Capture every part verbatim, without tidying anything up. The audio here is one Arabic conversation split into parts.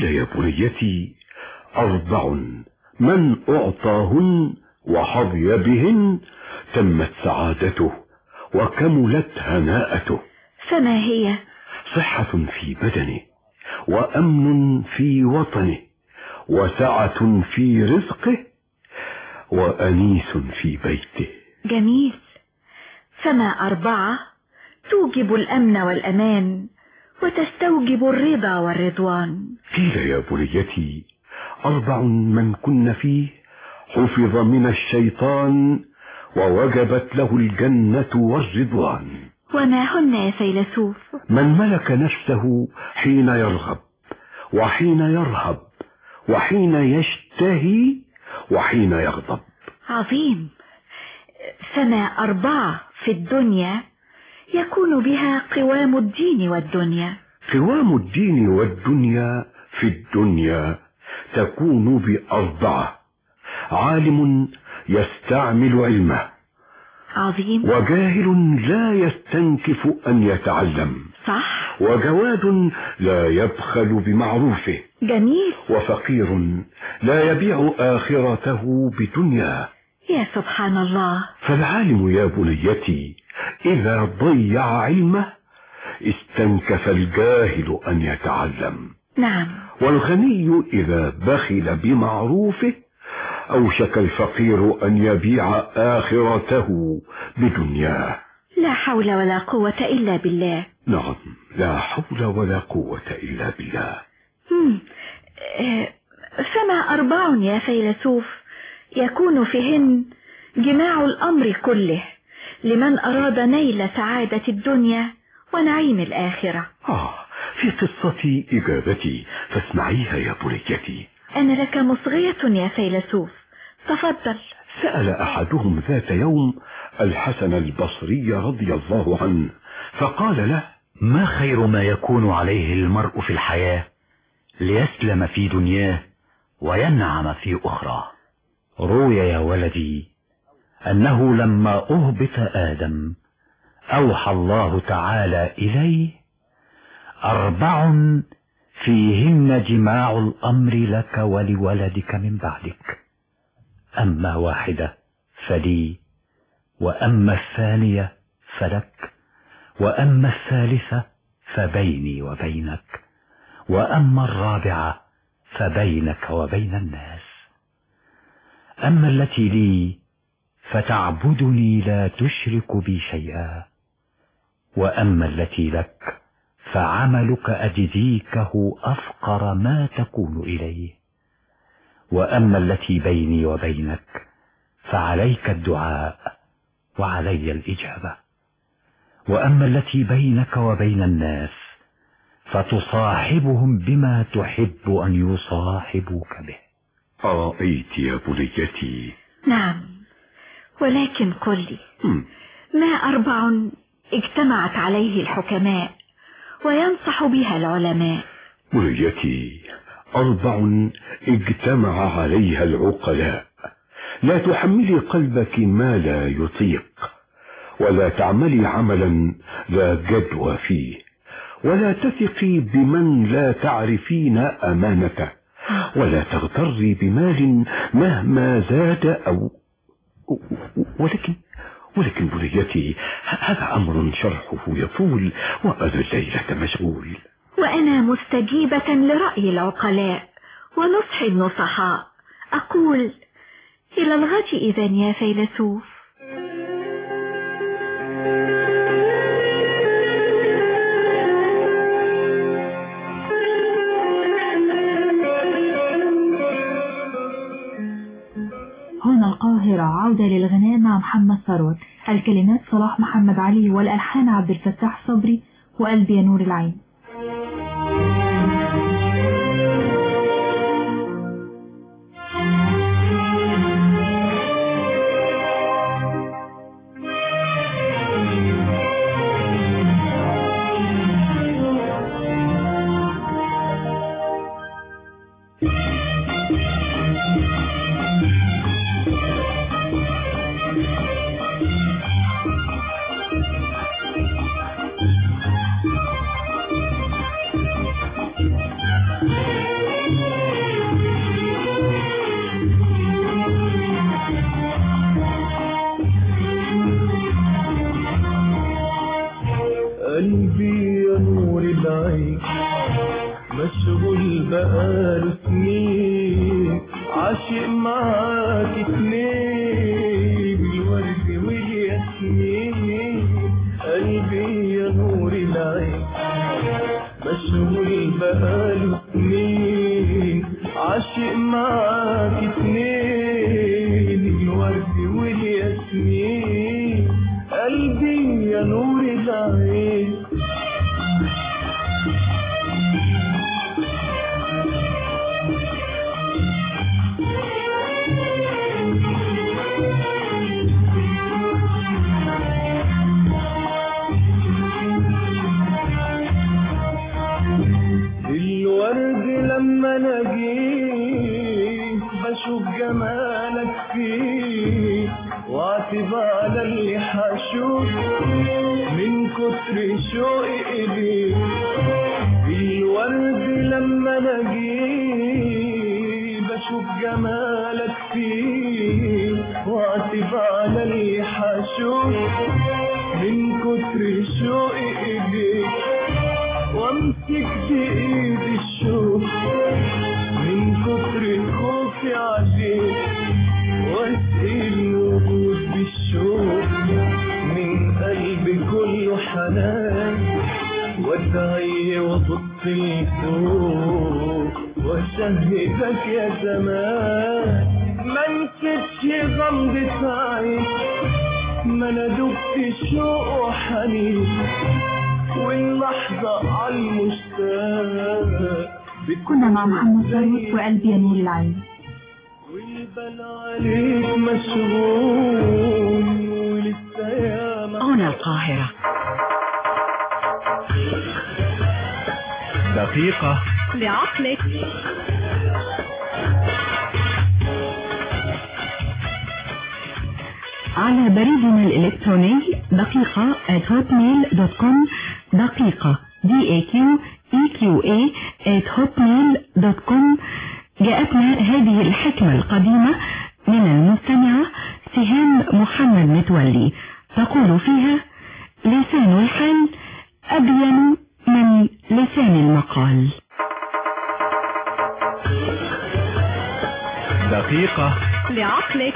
يا بنيتي أربع من أعطاهن وحظي بهن تمت سعادته وكملت هناءته. فما هي؟ صحة في بدنه، وأمن في وطنه، وسعة في رزقه، وأنيس في بيته. جميل. فما أربعة توجب الأمن والأمان وتستوجب الرضا والرضوان؟ قيل يا بنيتي أربع من كن فيه حفظ من الشيطان ووجبت له الجنة والرضوان. وما هن يا فيلسوف؟ من ملك نفسه حين يرغب وحين يرهب وحين يشتهي وحين يغضب. عظيم. فما أربعة في الدنيا يكون بها قوام الدين والدنيا؟ قوام الدين والدنيا في الدنيا تكون بأربعة: عالم يستعمل علمه. عظيم. وجاهل لا يستنكف أن يتعلم. صح. وجواد لا يبخل بمعروفه. جميل. وفقير لا يبيع آخرته بدنيا. يا سبحان الله. فالعالم يا بنيتي إذا ضيع علمه استنكف الجاهل أن يتعلم. نعم. والغني إذا بخل بمعروفه أوشك الفقير أن يبيع آخرته بدنياه. لا حول ولا قوة إلا بالله. نعم، لا حول ولا قوة إلا بالله. مم. فما أربع يا فيلسوف يكون فيهن جماع الأمر كله لمن أراد نيل سعادة الدنيا ونعيم الآخرة؟ آه، في قصة إجابتي فاسمعيها يا بنيتي. أنا لك مصغية يا فيلسوف، تفضل. سأل أحدهم ذات يوم الحسن البصري رضي الله عنه فقال له: ما خير ما يكون عليه المرء في الحياة ليسلم في دنياه وينعم في أخرى؟ روي يا ولدي أنه لما أهبط آدم أوحى الله تعالى إليه: أربع فيهن جماع الأمر لك ولولدك من بعدك، أما واحدة فلي، وأما الثانية فلك، وأما الثالثة فبيني وبينك، وأما الرابعة فبينك وبين الناس. أما التي لي فتعبدني لا تشرك بي شيئا، وأما التي لك فعملك أجزيكه أفقر ما تكون إليه، وأما التي بيني وبينك فعليك الدعاء وعلي الإجابة، وأما التي بينك وبين الناس فتصاحبهم بما تحب أن يصاحبوك به. رأيت يا بنيتي؟ نعم، ولكن قل لي ما أربع اجتمعت عليه الحكماء وينصح بها العلماء؟ بنيتي أربع اجتمع عليها العقلاء: لا تحملي قلبك ما لا يطيق، ولا تعملي عملا لا جدوى فيه، ولا تثقي بمن لا تعرفين أمانته، ولا تغتري بمال مهما زاد أو ولكن ولكن بنيتي هذا أمر شرحه يطول وأنا الليلة مشغول. وأنا مستجيبة لرأي العقلاء ونصح النصحاء، أقول إلى الغد إذن يا فيلسوف. هنا القاهرة، عودة للغناء مع محمد ثروت، الكلمات صلاح محمد علي، والألحان عبد الفتاح صبري وقلبي يا نور العين. Thank you. مشغول بقاله سنين عاشق معاك اتنين الورد والياسمين قلبي يا نور العين مشغول بقاله سنين عاشق معاك اتنين الورد والياسمين قلبي يا نور العين الورد لما نجيه بشوف جمالك فيه واعتب على اللي حشوف من كتر شوقي إليك الورد لما نجيه بشوف جمالك فيه واعتب على اللي حشوف من كتر شوقي إليك وامسك بايد الشوق من كتر خوفي عليك واسقي الوجود بالشوق من قلبي كله حنان وادعي وابص لفوق واشهدك يا زمان ما نسيتش غمضة عين ما انا دبت شوق وحنين واللحظة عالمشتاق كنا مع محمد ثروت وقلبي يا نور العين والبال عليك مشغول ولسه ياما هنا القاهرة. دقيقة لعقلك. على بريدنا الإلكتروني دقيقة at hotmail dot com دقيقة D A Q E Q A at hotmail dot com. جاءتنا هذه الحكمة القديمة من المستمعة سهام محمد متولي تقول فيها: لسان الحال أبين من لسان المقال. دقيقة لعقلك.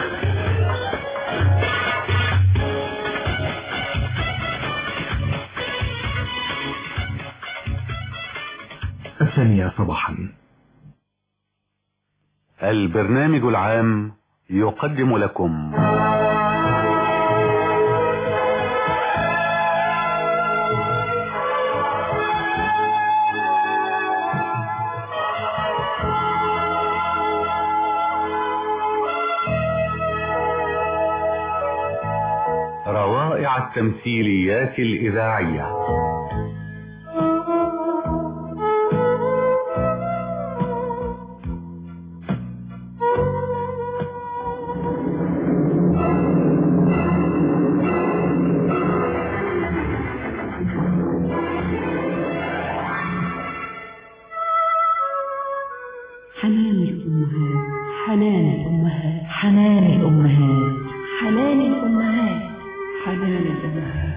الثانية صباحا. البرنامج العام يقدم لكم روائع التمثيليات الإذاعية. حنان الأمهات، حنان الأمهات، حنان الأمهات، حنان الأمهات، حنان الأمهات.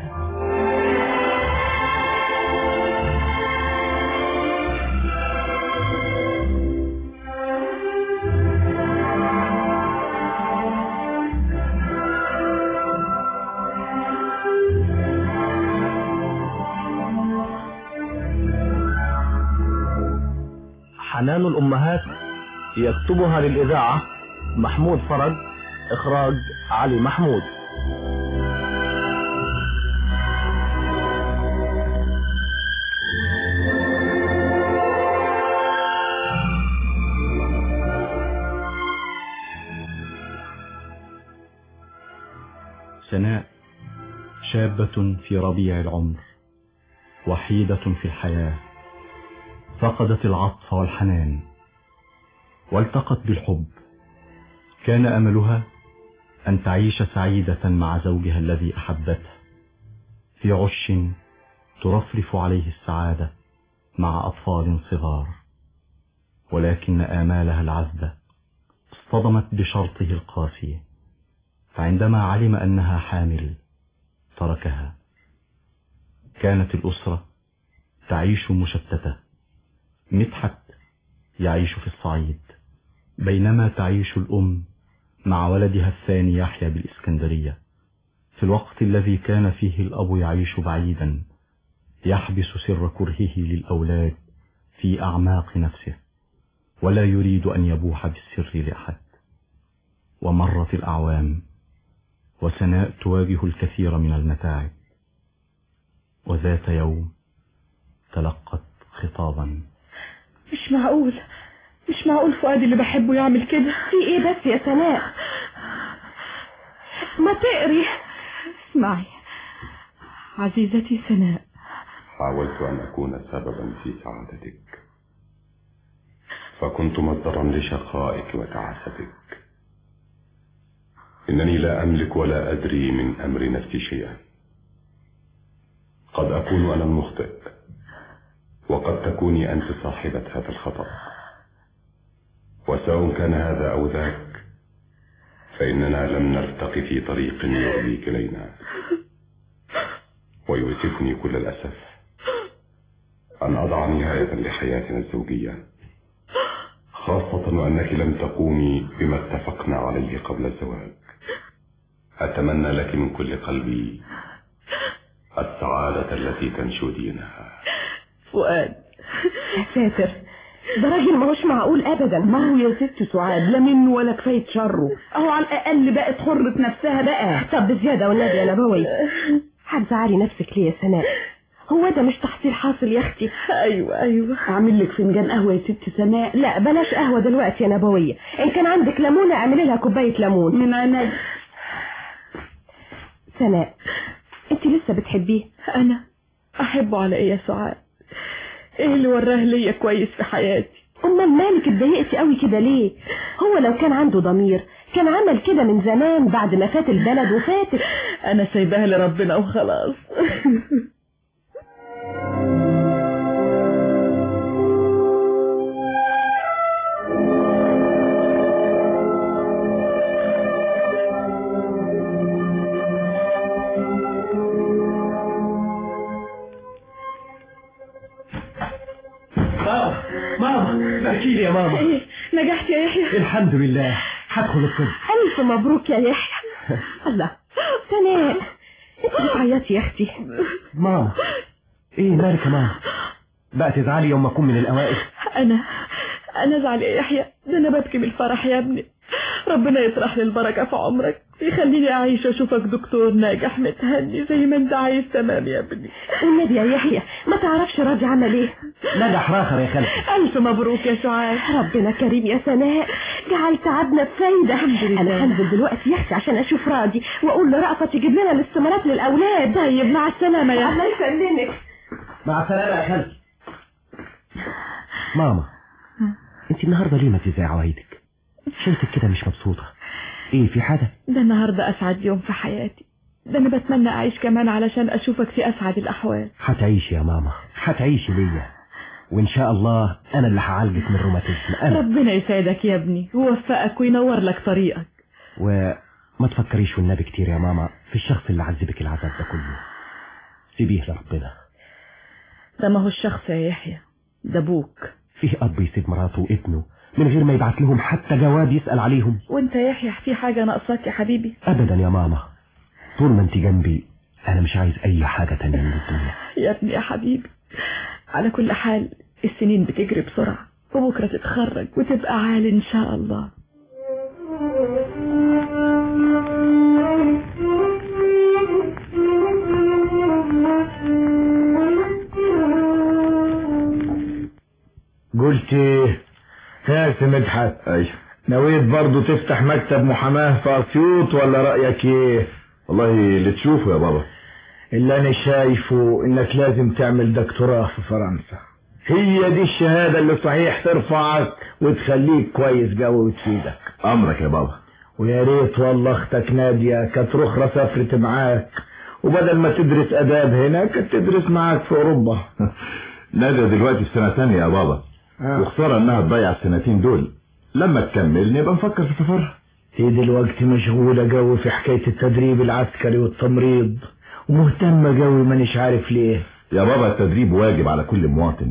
حنان الأمهات يكتبها للإذاعة محمود فرج، إخراج علي محمود. سناء شابة في ربيع العمر، وحيدة في الحياة، فقدت العطف والحنان والتقت بالحب. كان أملها أن تعيش سعيدة مع زوجها الذي أحبته في عش ترفرف عليه السعادة مع أطفال صغار، ولكن آمالها العذبة اصطدمت بشرطه القاسي، فعندما علم أنها حامل تركها. كانت الأسرة تعيش مشتتة مدحت يعيش في الصعيد، بينما تعيش الأم مع ولدها الثاني يحيى بالإسكندرية، في الوقت الذي كان فيه الأب يعيش بعيدا يحبس سر كرهه للأولاد في أعماق نفسه ولا يريد أن يبوح بالسر لأحد. ومرت الأعوام وسناء تواجه الكثير من المتاعب، وذات يوم تلقت خطابا. مش معقول مش معقول فؤاد اللي بحبه يعمل كده. في ايه بس يا سناء؟ ما تقري. اسمعي عزيزتي سناء، حاولت أن أكون سببا في سعادتك، فكنت مصدرا لشقائك وتعاستك. إنني لا أملك ولا أدري من أمر نفسي شيئا. قد أكون أنا المخطئ، وقد تكوني أنت صاحبة هذا الخطأ، وسواء كان هذا أو ذاك فإننا لم نرتقي في طريق يؤدي إلينا. ويؤسفني كل الأسف أن أضع نهاية لحياتنا الزوجية، خاصة وأنك لم تقومي بما اتفقنا عليه قبل الزواج. أتمنى لك من كل قلبي السعادة التي تنشدينها. فؤاد يا ساتر، ده راجل ما هوش معقول ابدا. ما هو يا ست سعاد لا منه ولا كفايه شره، اهو على الاقل بقت حرة نفسها بقى. طب بزياده والنبي يا نبوي، هتزعلي نفسك ليه يا سناء؟ هو ده مش تحصيل حاصل يا اختي؟ ايوه ايوه اعمل لك فنجان قهوه يا ست سناء. لا بلاش قهوه دلوقتي يا نبويه، ان كان عندك ليمونه اعملي لها كوبايه ليمون. من عيني. سناء انت لسه بتحبيه؟ انا احبه على ايه يا سعاد؟ ايه اللي وراه ليا كويس في حياتي؟ امال مالك اتضايقتي قوي كده ليه؟ هو لو كان عنده ضمير كان عمل كده من زمان بعد ما فات البلد وفاتك. انا سايباها لربنا وخلاص. ماما بحكي لي يا ماما. ايه نجحت يا يحيى؟ الحمد لله، هدخل الطب. الف مبروك يا يحيى. الله سناء انت بتعيطي يا اختي؟ ماما ايه مالك يا ماما؟ بقى تزعلي يوم ما اكون من الاوائل؟ انا انا ازعل يا يحيى؟ ده انا ببكي من الفرح يا ابني. ربنا يطرح لي البركه في عمرك، يخليني اعيش واشوفك دكتور ناجح متهني زي ما انت عايز. تمام يا ابني. والنبي يا يحيى ما تعرفش راجع عمل ايه؟ نجح راخر يا خالتي. الف مبروك يا سعاد. ربنا كريم يا سناء، جعل تعبنا بفايده. الحمد لله. انا هنزل دلوقتي يا اختي عشان اشوف راضي واقول لرأفت تجيب لنا الاستمارات للاولاد. طيب مع السلامه يا الله يسلمك. مع السلامه يا خالتي. ماما انت النهارده ليه ما تزعي عوايدك؟ شايفك كده مش مبسوطه، ايه في حاجه؟ ده النهارده اسعد يوم في حياتي، ده انا بتمنى اعيش كمان علشان اشوفك في اسعد الاحوال. هتعيشي يا ماما، هتعيشي ليا، وان شاء الله انا اللي هعالجك من الروماتيزم. انا ربنا يسعدك يا ابني ويوفقك وينور لك طريقك. وما تفكريش والنبي كتير يا ماما في الشخص اللي عذبك العذاب ده كله، سيبيه لربنا. ده ما هو الشخص يا يحيى، ده ابوك. فيه اب يسيب مراته وابنه من غير ما يبعت لهم حتى جواب يسأل عليهم؟ وانت يا يحيى في حاجه ناقصاك يا حبيبي؟ ابدا يا ماما، طول ما انت جنبي انا مش عايز اي حاجه تانية من الدنيا. يا ابني يا حبيبي، على كل حال السنين بتجري بسرعه، وبكره تتخرج وتبقى عالي ان شاء الله. قلت ايه يا مدحت؟ ايوه. نويت برضو تفتح مكتب محاماه في اسيوط ولا رايك ايه؟ والله اللي تشوفه يا بابا. اللي انا شايفه انك لازم تعمل دكتوراه في فرنسا، هي دي الشهاده اللي صحيح ترفعك وتخليك كويس قوي وتفيدك. امرك يا بابا. ويا ريت والله اختك ناديه كانت رخرة سافرت معاك، وبدل ما تدرس اداب هنا كانت تدرس معاك في اوروبا. ناديه دلوقتي في سنه ثانيه يا بابا، آه. وخساره انها تضيع السنتين دول، لما تكمل نبقى نفكر في سفرها. هي دلوقتي مشغوله قوي في حكايه التدريب العسكري والتمريض، ومهتمه قوي مانيش عارف ليه. يا بابا التدريب واجب على كل مواطن،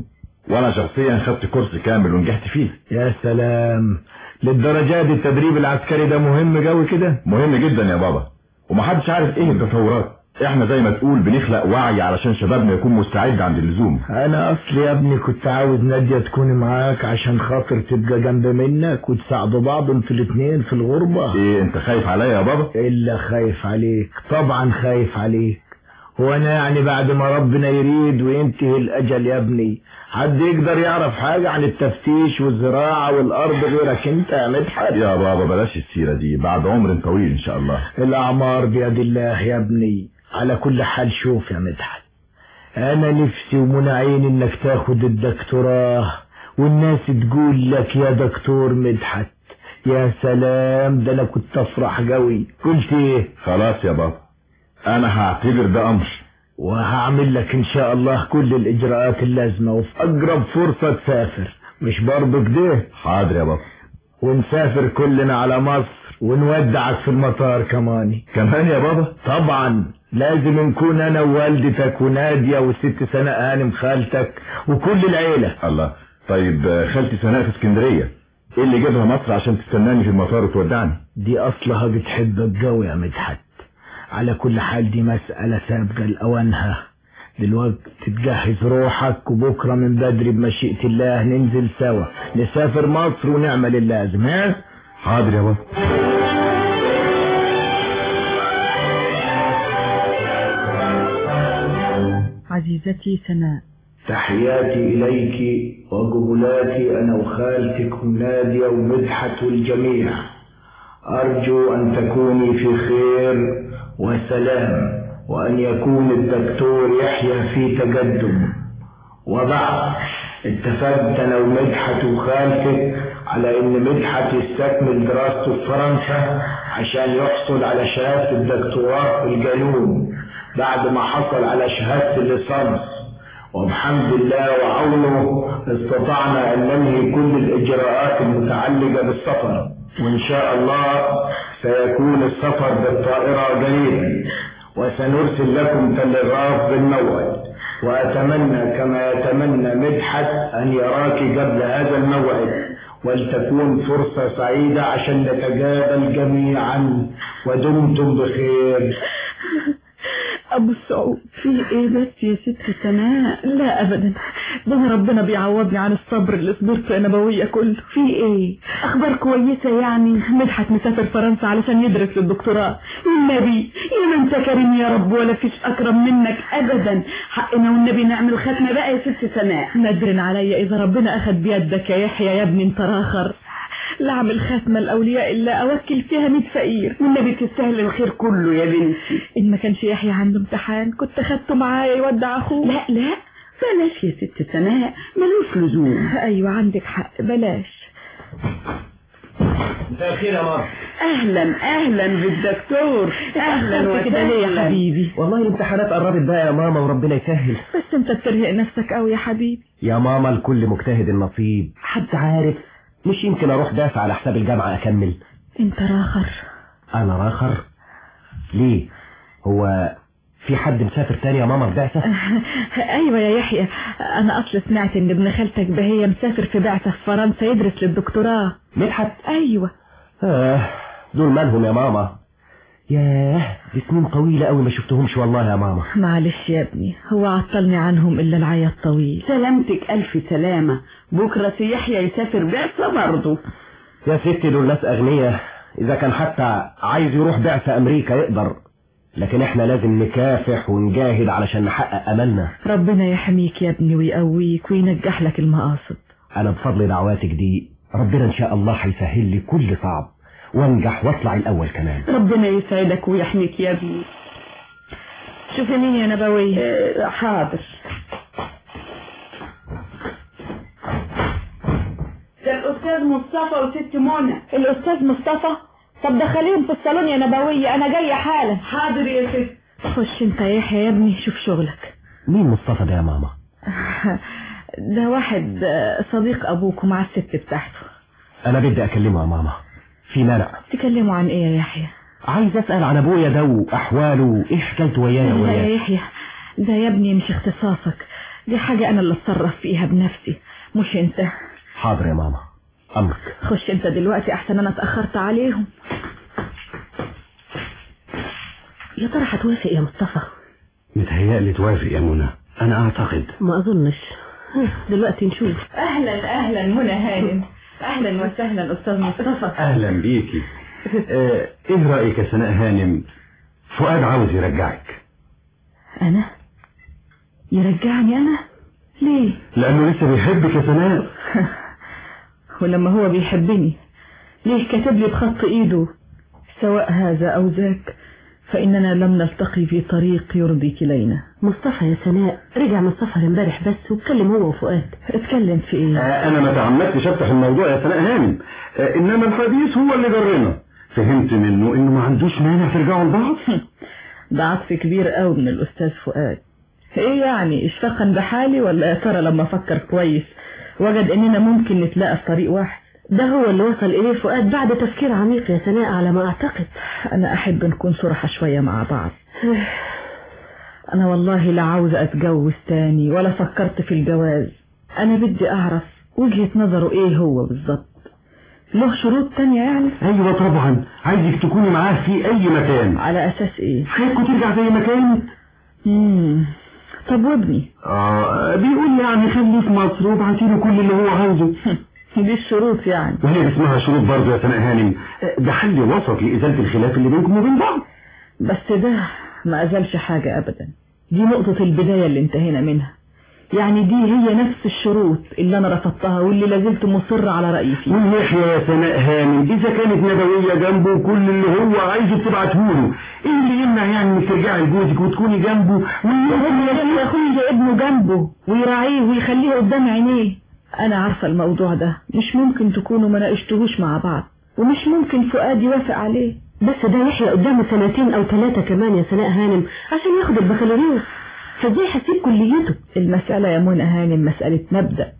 وانا شخصيا خدت كورس كامل ونجحت فيه. يا سلام، للدرجة دي التدريب العسكري ده مهم قوي كده؟ مهم جدا يا بابا، ومحدش عارف ايه التطورات. احنا زي ما تقول بنخلق وعي علشان شبابنا يكون مستعد عند اللزوم. انا اصلي يا ابني كنت عاوز نادية تكون معاك عشان خاطر تبقى جنب منك وتساعدوا بعض انتوا الاتنين في الغربة. ايه انت خايف عليا يا بابا؟ الا خايف عليك، طبعا خايف عليك. هو انا يعني بعد ما ربنا يريد وينتهي الاجل يا ابني حد يقدر يعرف حاجة عن التفتيش والزراعة والارض غيرك انت يا مدحت؟ يا بابا بلاش السيرة دي، بعد عمر طويل ان شاء الله. الاعمار بيد الله يا ابني. على كل حال شوف يا مدحت، انا نفسي ومنى عيني انك تاخد الدكتوراه والناس تقول لك يا دكتور مدحت. يا سلام، ده انا كنت افرح قوي. قلت ايه؟ خلاص يا بابا، انا هعتبر ده امر، وهعمل لك ان شاء الله كل الاجراءات اللازمة، وفي اقرب فرصة تسافر. مش برضو كده؟ حاضر يا بابا. ونسافر كلنا على مصر ونودعك في المطار كمان. كمان يا بابا؟ طبعا لازم نكون انا ووالدتك ونادية والست سناء هانم خالتك وكل العيلة. الله، طيب خالتي سناء في اسكندرية، ايه اللي جابها مصر عشان تستناني في المطار وتودعني؟ دي اصلها بتحبك قوي يا مدحت. على كل حال دي مسألة سابقة لأوانها. دلوقتي تجهز روحك وبكرة من بدري بمشيئة الله ننزل سوا نسافر مصر ونعمل اللازم. ها؟ حاضر يا بابا. عزيزتي سناء، تحياتي إليك وقبلاتي أنا وخالتك ونادية ومدحت والجميع. أرجو أن تكوني في خير وسلام، وأن يكون الدكتور يحيى في تقدم. وبعد اتفقت أنا ومدحت وخالتك على أن مدحت يستكمل دراسته في فرنسا عشان يحصل على شهادة الدكتوراه في القانون بعد ما حصل على شهادة الليسانس. وبحمد الله وعونه استطعنا أن ننهي كل الإجراءات المتعلقة بالسفر، وإن شاء الله سيكون السفر بالطائرة قريبا، وسنرسل لكم تلغراف بالموعد. وأتمنى كما يتمنى مدحت أن يراك قبل هذا الموعد، ولتكون فرصة سعيدة عشان نتقابل جميعا. ودمتم بخير. ابو السعود، في ايه بس يا ست سناء؟ لا ابدا، ده انا ربنا بيعوضني عن الصبر اللي صبرته يا نبوية كله. في ايه؟ اخبار كويسة يعني؟ مدحت مسافر فرنسا علشان يدرس للدكتوراه. النبي يا من كريم يا رب، ولا فيش اكرم منك ابدا. حقنا والنبي نعمل ختمة بقى يا ست سناء. ندرن عليا اذا ربنا اخد بيدك يا يحيى يا ابني انت راخر. لا اعمل ختمة الاولياء الا اوكل فيها ميت فقير. والنبي تستاهل الخير كله يا بنتي. ان ما كانش يحيى عنده امتحان كنت خدته معايا يودع اخوه. لا لا بلاش يا ست سناء، ملوش لزوم. ايوه عندك حق، بلاش. مساء الخير يا ماما. اهلا اهلا بالدكتور. اهلا وسهلا يا حبيبي. والله الامتحانات قربت بقى يا ماما وربنا يسهل. بس انت بترهق نفسك قوي يا حبيبي. يا ماما الكل مجتهد النصيب، حد عارف، مش يمكن اروح دافع على حساب الجامعة اكمل. انت راخر. انا راخر؟ ليه؟ هو في حد مسافر تاني يا ماما في بعثة؟ ايوه يا يحيى، انا اصل سمعت ان ابن خالتك بهية مسافر في بعثة في فرنسا يدرس للدكتوراه. مدحت؟ ايوه. آه دول مالهم يا ماما؟ ياه دي سنين طويلة قوي ما شفتهمش والله يا ماما. معلش يا ابني، هو عطلني عنهم الا العياط طويل. سلامتك الف سلامة. بكرة يحيى يسافر بعثة برضه. يا ستي دول ناس اغنياء، اذا كان حتى عايز يروح بعثة امريكا يقدر، لكن احنا لازم نكافح ونجاهد علشان نحقق املنا. ربنا يحميك يا ابني ويقويك وينجح لك المقاصد. انا بفضل دعواتك دي ربنا ان شاء الله هيسهل لي كل صعب وانجح واطلع الاول كمان. ربنا يسعدك ويحميك يا ابني. شوفي مين يا نبوية. اه حاضر. ده الاستاذ مصطفى وست منى. الاستاذ مصطفى؟ طب دخليهم في الصالون يا نبوية، انا جاية حالا. حاضر يا ست. خش انت يا يحيى يا ابني شوف شغلك. مين مصطفى ده يا ماما؟ ده واحد صديق ابوك ومع الست بتاعته. انا بدي اكلمه يا ماما، في مانع؟ تكلموا عن ايه يا يحيى؟ عايز اسأل عن ابويا ده واحواله، ايه حكايته ويايا وياه؟ وياه يا يحيى ده يا ابني مش اختصاصك، دي حاجة انا اللي اتصرف فيها بنفسي مش انت. حاضر يا ماما، امرك. خش انت دلوقتي احسن انا اتأخرت عليهم. يا ترى هتوافق يا مصطفى؟ متهيألي توافق يا منى، انا اعتقد. ما اظنش، دلوقتي نشوف. اهلا اهلا منى هانم. اهلا وسهلا استاذ مصطفى. اهلا بيكي. اه ايه رأيك يا سناء هانم؟ فؤاد عاوز يرجعك. انا؟ يرجعني انا؟ ليه؟ لانه لسه بيحبك يا سناء. ولما هو بيحبني ليه كاتب لي بخط ايده سواء هذا او ذاك فاننا لم نلتقي في طريق يرضي كلينا. مصطفى يا سناء، رجع من السفر امبارح بس واتكلم هو وفؤاد. اتكلم في ايه؟ آه انا ما تعمدتش افتح الموضوع يا سناء هانم، آه انما الحديث هو اللي جرنا. فهمت منه انه ما عندوش مانع ترجعوا لبعض. ده عطف كبير قوي من الاستاذ فؤاد. ايه يعني اشفاقا بحالي ولا يا ترى لما فكر كويس وجد اننا ممكن نتلاقى في طريق واحد؟ ده هو اللي وصل اليه فؤاد بعد تفكير عميق يا سناء على ما اعتقد. انا احب نكون صراحة شوية مع بعض. انا والله لا عاوزة اتجوز تاني ولا فكرت في الجواز. انا بدي اعرف وجهة نظره ايه هو بالظبط. له شروط تانية يعني؟ ايوه طبعا، عايزك تكوني معاه في اي مكان. على اساس ايه؟ حياتكم ترجع زي ما كانت. امم طب وابني؟ اه بيقول يعني خليه في مصر وابعتيله كل اللي هو عاوزه. دي الشروط يعني؟ وهي اسمها شروط برضه يا سناء هانم، ده حل وسط لإزالة الخلاف اللي بينكم وبين بعض. بس ده ما أزالش حاجة أبدا. دي نقطة البداية اللي انتهينا منها. يعني دي هي نفس الشروط اللي أنا رفضتها واللي لازلت مصر على رأيي فيها. والناحية يا سناء هانم إذا كانت نبوية جنبه وكل اللي هو عايزه بتبعتهوله، إيه اللي يمنع يعني إنك ترجعي لجوزك وتكوني جنبه ويكون ياخد ابنه جنبه ويراعيه ويخليه قدام عينيه؟ أنا عارفة الموضوع ده مش ممكن تكونوا ما ناقشتوهوش مع بعض، ومش ممكن فؤاد يوافق عليه. بس ده يحيى قدامه سنتين أو ثلاثة كمان يا سناء هانم عشان ياخد البكالوريوس، فازاي هسيب كليته؟ المسألة يا منى هانم مسألة مبدأ.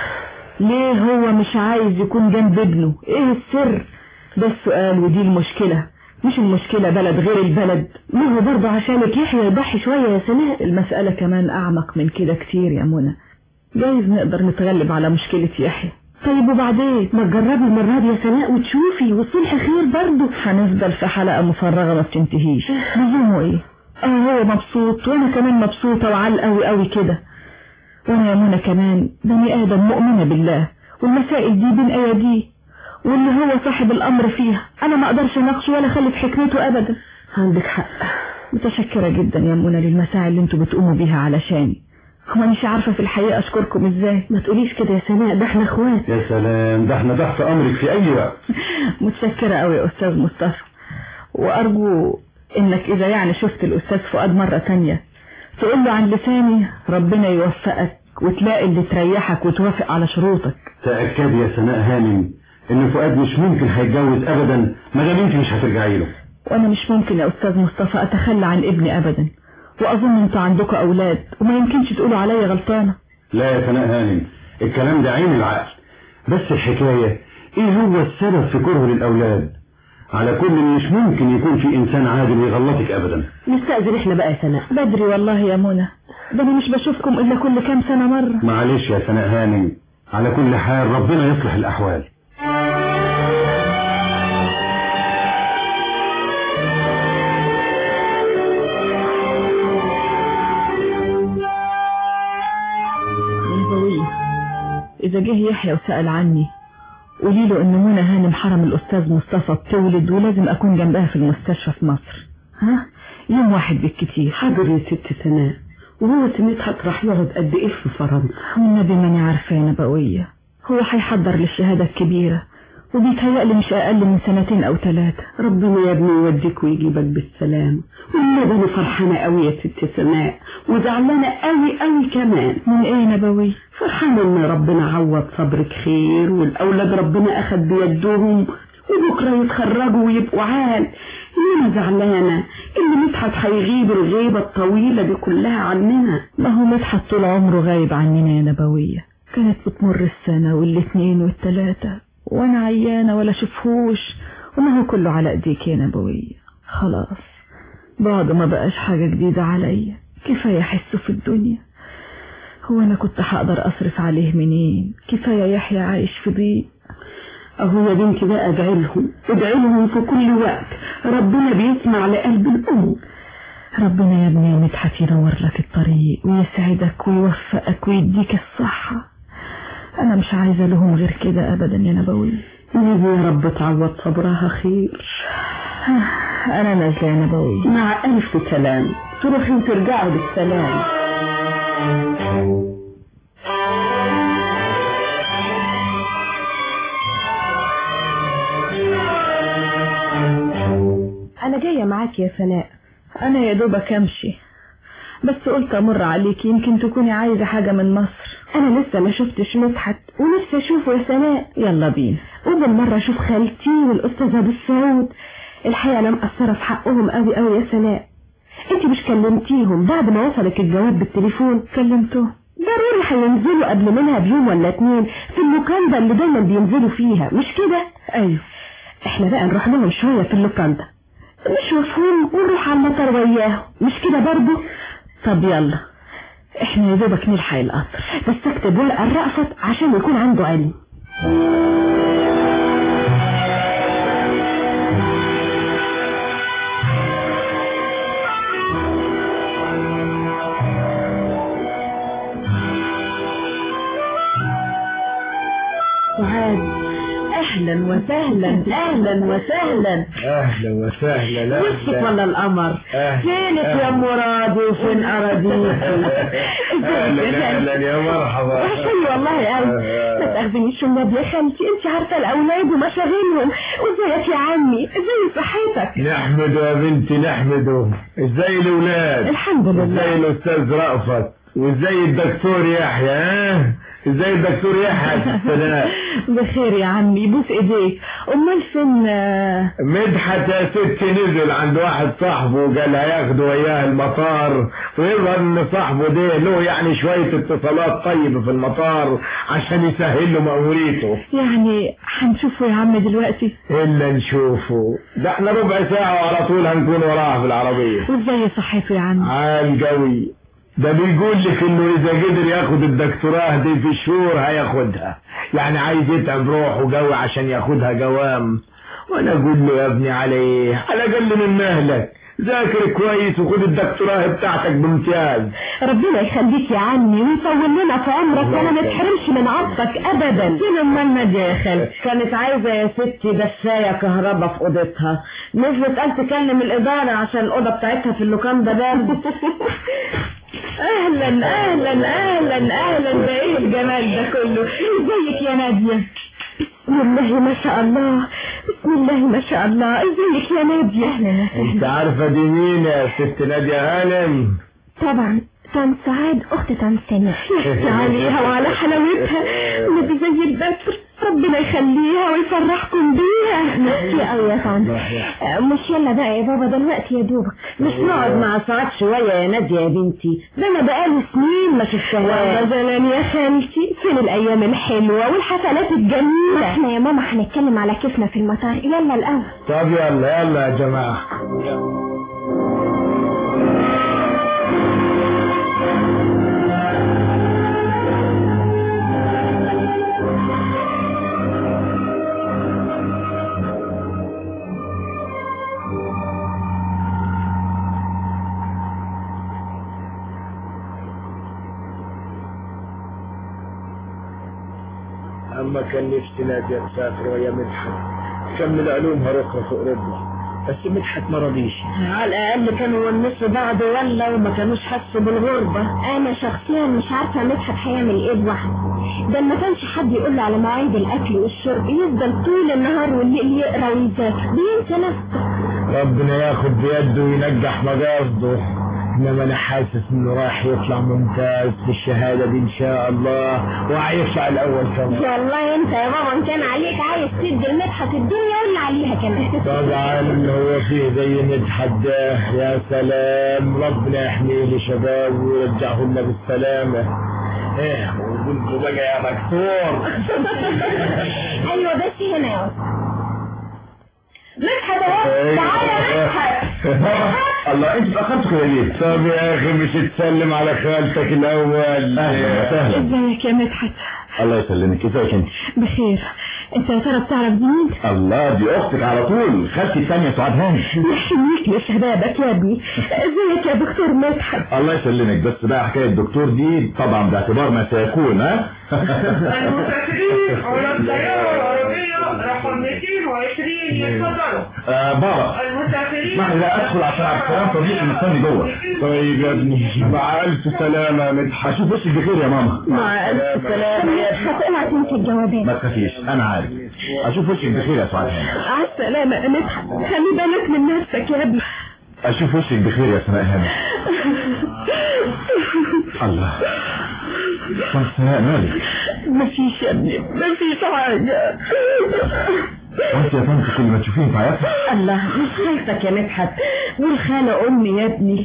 ليه هو مش عايز يكون جنب ابنه؟ ايه السر؟ ده السؤال ودي المشكلة. مش المشكلة بلد غير البلد. ما هو برضه عشانك يحيى يضحي شوية يا سناء. المسألة كمان أعمق من كده كتير يا منى. جايز نقدر نتغلب على مشكلة يحيى. طيب وبعدين ما تجربي المرة دي يا سناء وتشوفي والصلح خير برضه. هنفضل في حلقة مفرغة ما بتنتهيش. لزومه ايه؟ اه هو مبسوط وانا كمان مبسوطة وعال قوي قوي كده. وانا يا منى كمان بني ادم مؤمنة بالله، والمسائل دي بين ايديه واللي هو صاحب الامر فيها انا ما اقدرش اناقشه ولا اخلي في حكمته ابدا. عندك حق. متشكرة جدا يا منى للمساعي اللي انتوا بتقوموا بيها علشاني. هو مش عارفة في الحقيقة اشكركم ازاي. ما تقوليش كده يا سناء، ده احنا اخوات. يا سلام، ده احنا تحت امرك في اي وقت. متشكرة قوي يا استاذ مصطفى، وارجو انك اذا يعني شفت الاستاذ فؤاد مرة تانية تقول له عن لساني ربنا يوفقك وتلاقي اللي تريحك وتوافق على شروطك. تأكد يا سناء هانم ان فؤاد مش ممكن هيتجوز ابدا ما دام انت مش هترجعي له. وانا مش ممكن يا استاذ مصطفى اتخلى عن ابني ابدا، واظن انتوا عندكم اولاد وما يمكنش تقولوا عليا غلطانة. لا يا سناء هانم، الكلام ده عين العقل. بس الحكاية ايه هو السبب في كره للاولاد؟ على كل مش ممكن يكون في انسان عادل يغلطك ابدا. نستأذن احنا بقى يا سناء. بدري والله يا منى، ده انا مش بشوفكم الا كل كام سنة مرة. معلش يا سناء هانم، على كل حال ربنا يصلح الاحوال. اذا جه يحيى وسأل عني قولي له ان منى هانم حرم الاستاذ مصطفى بتولد ولازم اكون جنبها في المستشفى في مصر. ها يوم واحد بالكتير. حاضر يا ست سناء. وهو سميتها راح يقعد قد ايه في فرنسا؟ والنبي ماني عارفه يا نبويه. هو هيحضر للشهاده الكبيره وبيتهيألي مش اقل من سنتين او ثلاثه. ربنا يا ابني يوديك ويجيبك بالسلام. والنبي انا فرحانه قوي يا ست سناء وزعلانه قوي قوي كمان. من ايه يا نبوي؟ فرحانه ان ربنا عوض صبرك خير والاولاد ربنا اخد بيدهم وبكره يتخرجوا ويبقوا عال. انا زعلانه ان مدحت هيغيب الغيبه الطويله دي كلها عننا. ما هو مدحت طول عمره غايب عننا يا نبويه. كانت بتمر السنه والاثنين والثلاثه وانا عيانه ولا شوفهوش، وما هو كله على ايديك يا نبويه. خلاص بعده ما بقاش حاجه جديده عليا، كفايه احسه في الدنيا. هو انا كنت هقدر اصرف عليه منين؟ كفاية يحيى عايش في ضيق. اهو يا بنتي بقى ادعي لهم ادعي لهم في كل وقت، ربنا بيسمع لقلب الام. ربنا يا ابني مدحت ينور لك الطريق ويسعدك ويوفقك ويديك الصحة. انا مش عايزة لهم غير كده ابدا يا نبوي. يا رب تعوض صبرها خير. انا نازلة يا نبوي. مع الف سلام، تروحي وترجعوا بالسلام. انا جاية معاك يا سناء. انا يا دوبك امشي، بس قلت امر عليك يمكن تكوني عايزة حاجة من مصر. انا لسه ما شفتش مدحت ونفسي اشوفه يا سناء. يلا بينا. اول مرة اشوف خالتي والاستاذ ابو السعود. الحقيقة انا مقصرة في حقهم قوي قوي يا سناء. انت مش كلمتيهم بعد ما وصلك الجواب بالتليفون؟ كلمتهم. ضروري هينزلوا قبل منها بيوم ولا اتنين في اللوكاندا اللي دايما بينزلوا فيها، مش كده؟ ايوه. احنا بقى نروح لهم شوية في اللوكاندا نشوفهم ونروح على المطار وياهم، مش كده برضو؟ طب يلا، احنا يا دوبك نلحق القطر، بس اكتب ورقة الرأفت عشان يكون عنده علم. سعاد، اهلا وسهلا اهلا وسهلا اهلا وسهلا. وشك ولا القمر؟ فينك يا مرادي وفين اراضيك؟ اهلا اهلا يا مرحبا. وحشني والله قوي. ما تاخذنيش النبي يا خالتي، انت عارفه الاولاد ومشاغلهم. وازيك يا عمي؟ ازاي صحتك؟ نحمده يا بنتي نحمده. ازاي الاولاد؟ الحمد لله. ازاي الاستاذ رأفت؟ وازاي الدكتور يحيى؟ ها ازاي الدكتور يحيى؟ بخير يا عمي، بوس ايديك. امال فين مدحت يا ستي؟ نزل عند واحد صاحبه وقال هياخده وياه المطار، ويظهر ان صاحبه ده له يعني شويه اتصالات طيبه في المطار عشان يسهل له مأموريته. يعني هنشوفه يا عم دلوقتي؟ الا نشوفه، ده احنا ربع ساعه وعلى طول هنكون وراه في العربيه. وازاي صحته يا عم؟ عال قوي. ده بيقول لك انه اذا قدر ياخد الدكتوراه دي في شهور هياخدها، يعني عايز يتعب روحه قوي عشان ياخدها قوام. وانا اقول له يا ابني عليه على الاقل من مهلك ذاكر كويس وخد الدكتوراه بتاعتك بامتياز. ربنا يخليك يا عمي ويطول لنا في عمرك وانا ما تحرمش من عطفك ابدا. فين ام نادية يا خالتي؟ كانت عايزه يا ستي دفايه كهرباء في اوضتها، نزلت قال تكلم الاداره عشان الاوضه بتاعتها في اللوكاندا برد. اهلا اهلا اهلا اهلا. ده ايه الجمال ده كله؟ ازيك يا نادية؟ بسم الله ما شاء الله بسم الله ما شاء الله. ازيك يا نادية؟ اهلا. انت عارفه دي مين يا ست نادية هانم؟ طبعا طن سعاد اخت طن سناء. يحكي عليها وعلى حلاوتها ودي زي البدر، ربنا يخليها ويفرحكم بيها. ميرسي قوي يا طن. مش يلا بقى يا بابا دلوقتي يا دوبك. مش نقعد مع سعاد شويه يا نادية يا بنتي؟ ده انا بقالي سنين ما شفتهاش. والله زمان يا خالتي، فين الايام الحلوه والحفلات الجميله؟ احنا يا ماما هنتكلم على كيفنا في المطار. يلا الاول. طب يلا يلا يا جماعه. اما كان نفسي نادية تسافر ويا مدحت تكمل علومها رخرة في اوروبا، بس مدحت ما رضيش. على الاقل كانوا ونسوا بعض ولا وما كانوش حسوا بالغربة. انا شخصيا مش عارفة مدحت هيعمل ايه لوحده. ده ما كانش حد يقول له على مواعيد الاكل والشرب، يفضل طول النهار والليل يقرا ويذاكر، بينسى نفسه. ربنا ياخد بيده وينجح مقاصده. انما انا حاسس انه راح يطلع ممتاز في الشهاده دي ان شاء الله، وهيطلع الاول كمان. والله انت يا بابا ان كان عليك عايز تدي لمدحت الدنيا ولا عليها كمان. طبعا هو فيه زي مدحت ده يا سلام. ربنا يحميه لشباب ويرجعه لنا بالسلامه. ايه وقلت بقى يا دكتور. ايوه بس هنا يا مدحت اهو. تعالى يا مدحت. الله انت اتأخرتوا كده ليه؟ طب يا اخي مش تسلم على خالتك الاول؟ اهلا وسهلا. ازيك يا مدحت؟ الله يسلمك. ازيك انت؟ بخير. انت يا ترى بتعرف دي مين؟ الله دي اختك على طول، خالتي الثانيه سعاد هاني. يحميك لشبابك يا ابني. ازيك يا دكتور مدحت؟ الله يسلمك. بس بقى حكايه الدكتور دي طبعا باعتبار ما سيكون. ها المسافرين على الطياره العربيه رقم مئتين وعشرين يتفضلوا. آه بابا المسافرين اسمح لي لا ادخل عشان عبد السلام صديقي مستني جوه. طيب يا ابني مع الف سلامه يا مدحت. اشوف وشك بخير يا ماما. مع الف سلامه يا ابني. هتقلع تنسى الجوابات. ما تخافيش انا عارف. اشوف وشك بخير يا سعاد هاني. على السلامه يا مدحت. خلي بالك من نفسك يا ابني. اشوف وشك بخير يا سناء هاني. الله طب سناء مالك؟ مفيش يا ابني مفيش حاجه. وانت يا طنط كل ما تشوفيني تعيطي؟ الله مش خايفك يا مدحت، والخالة امي يا ابني.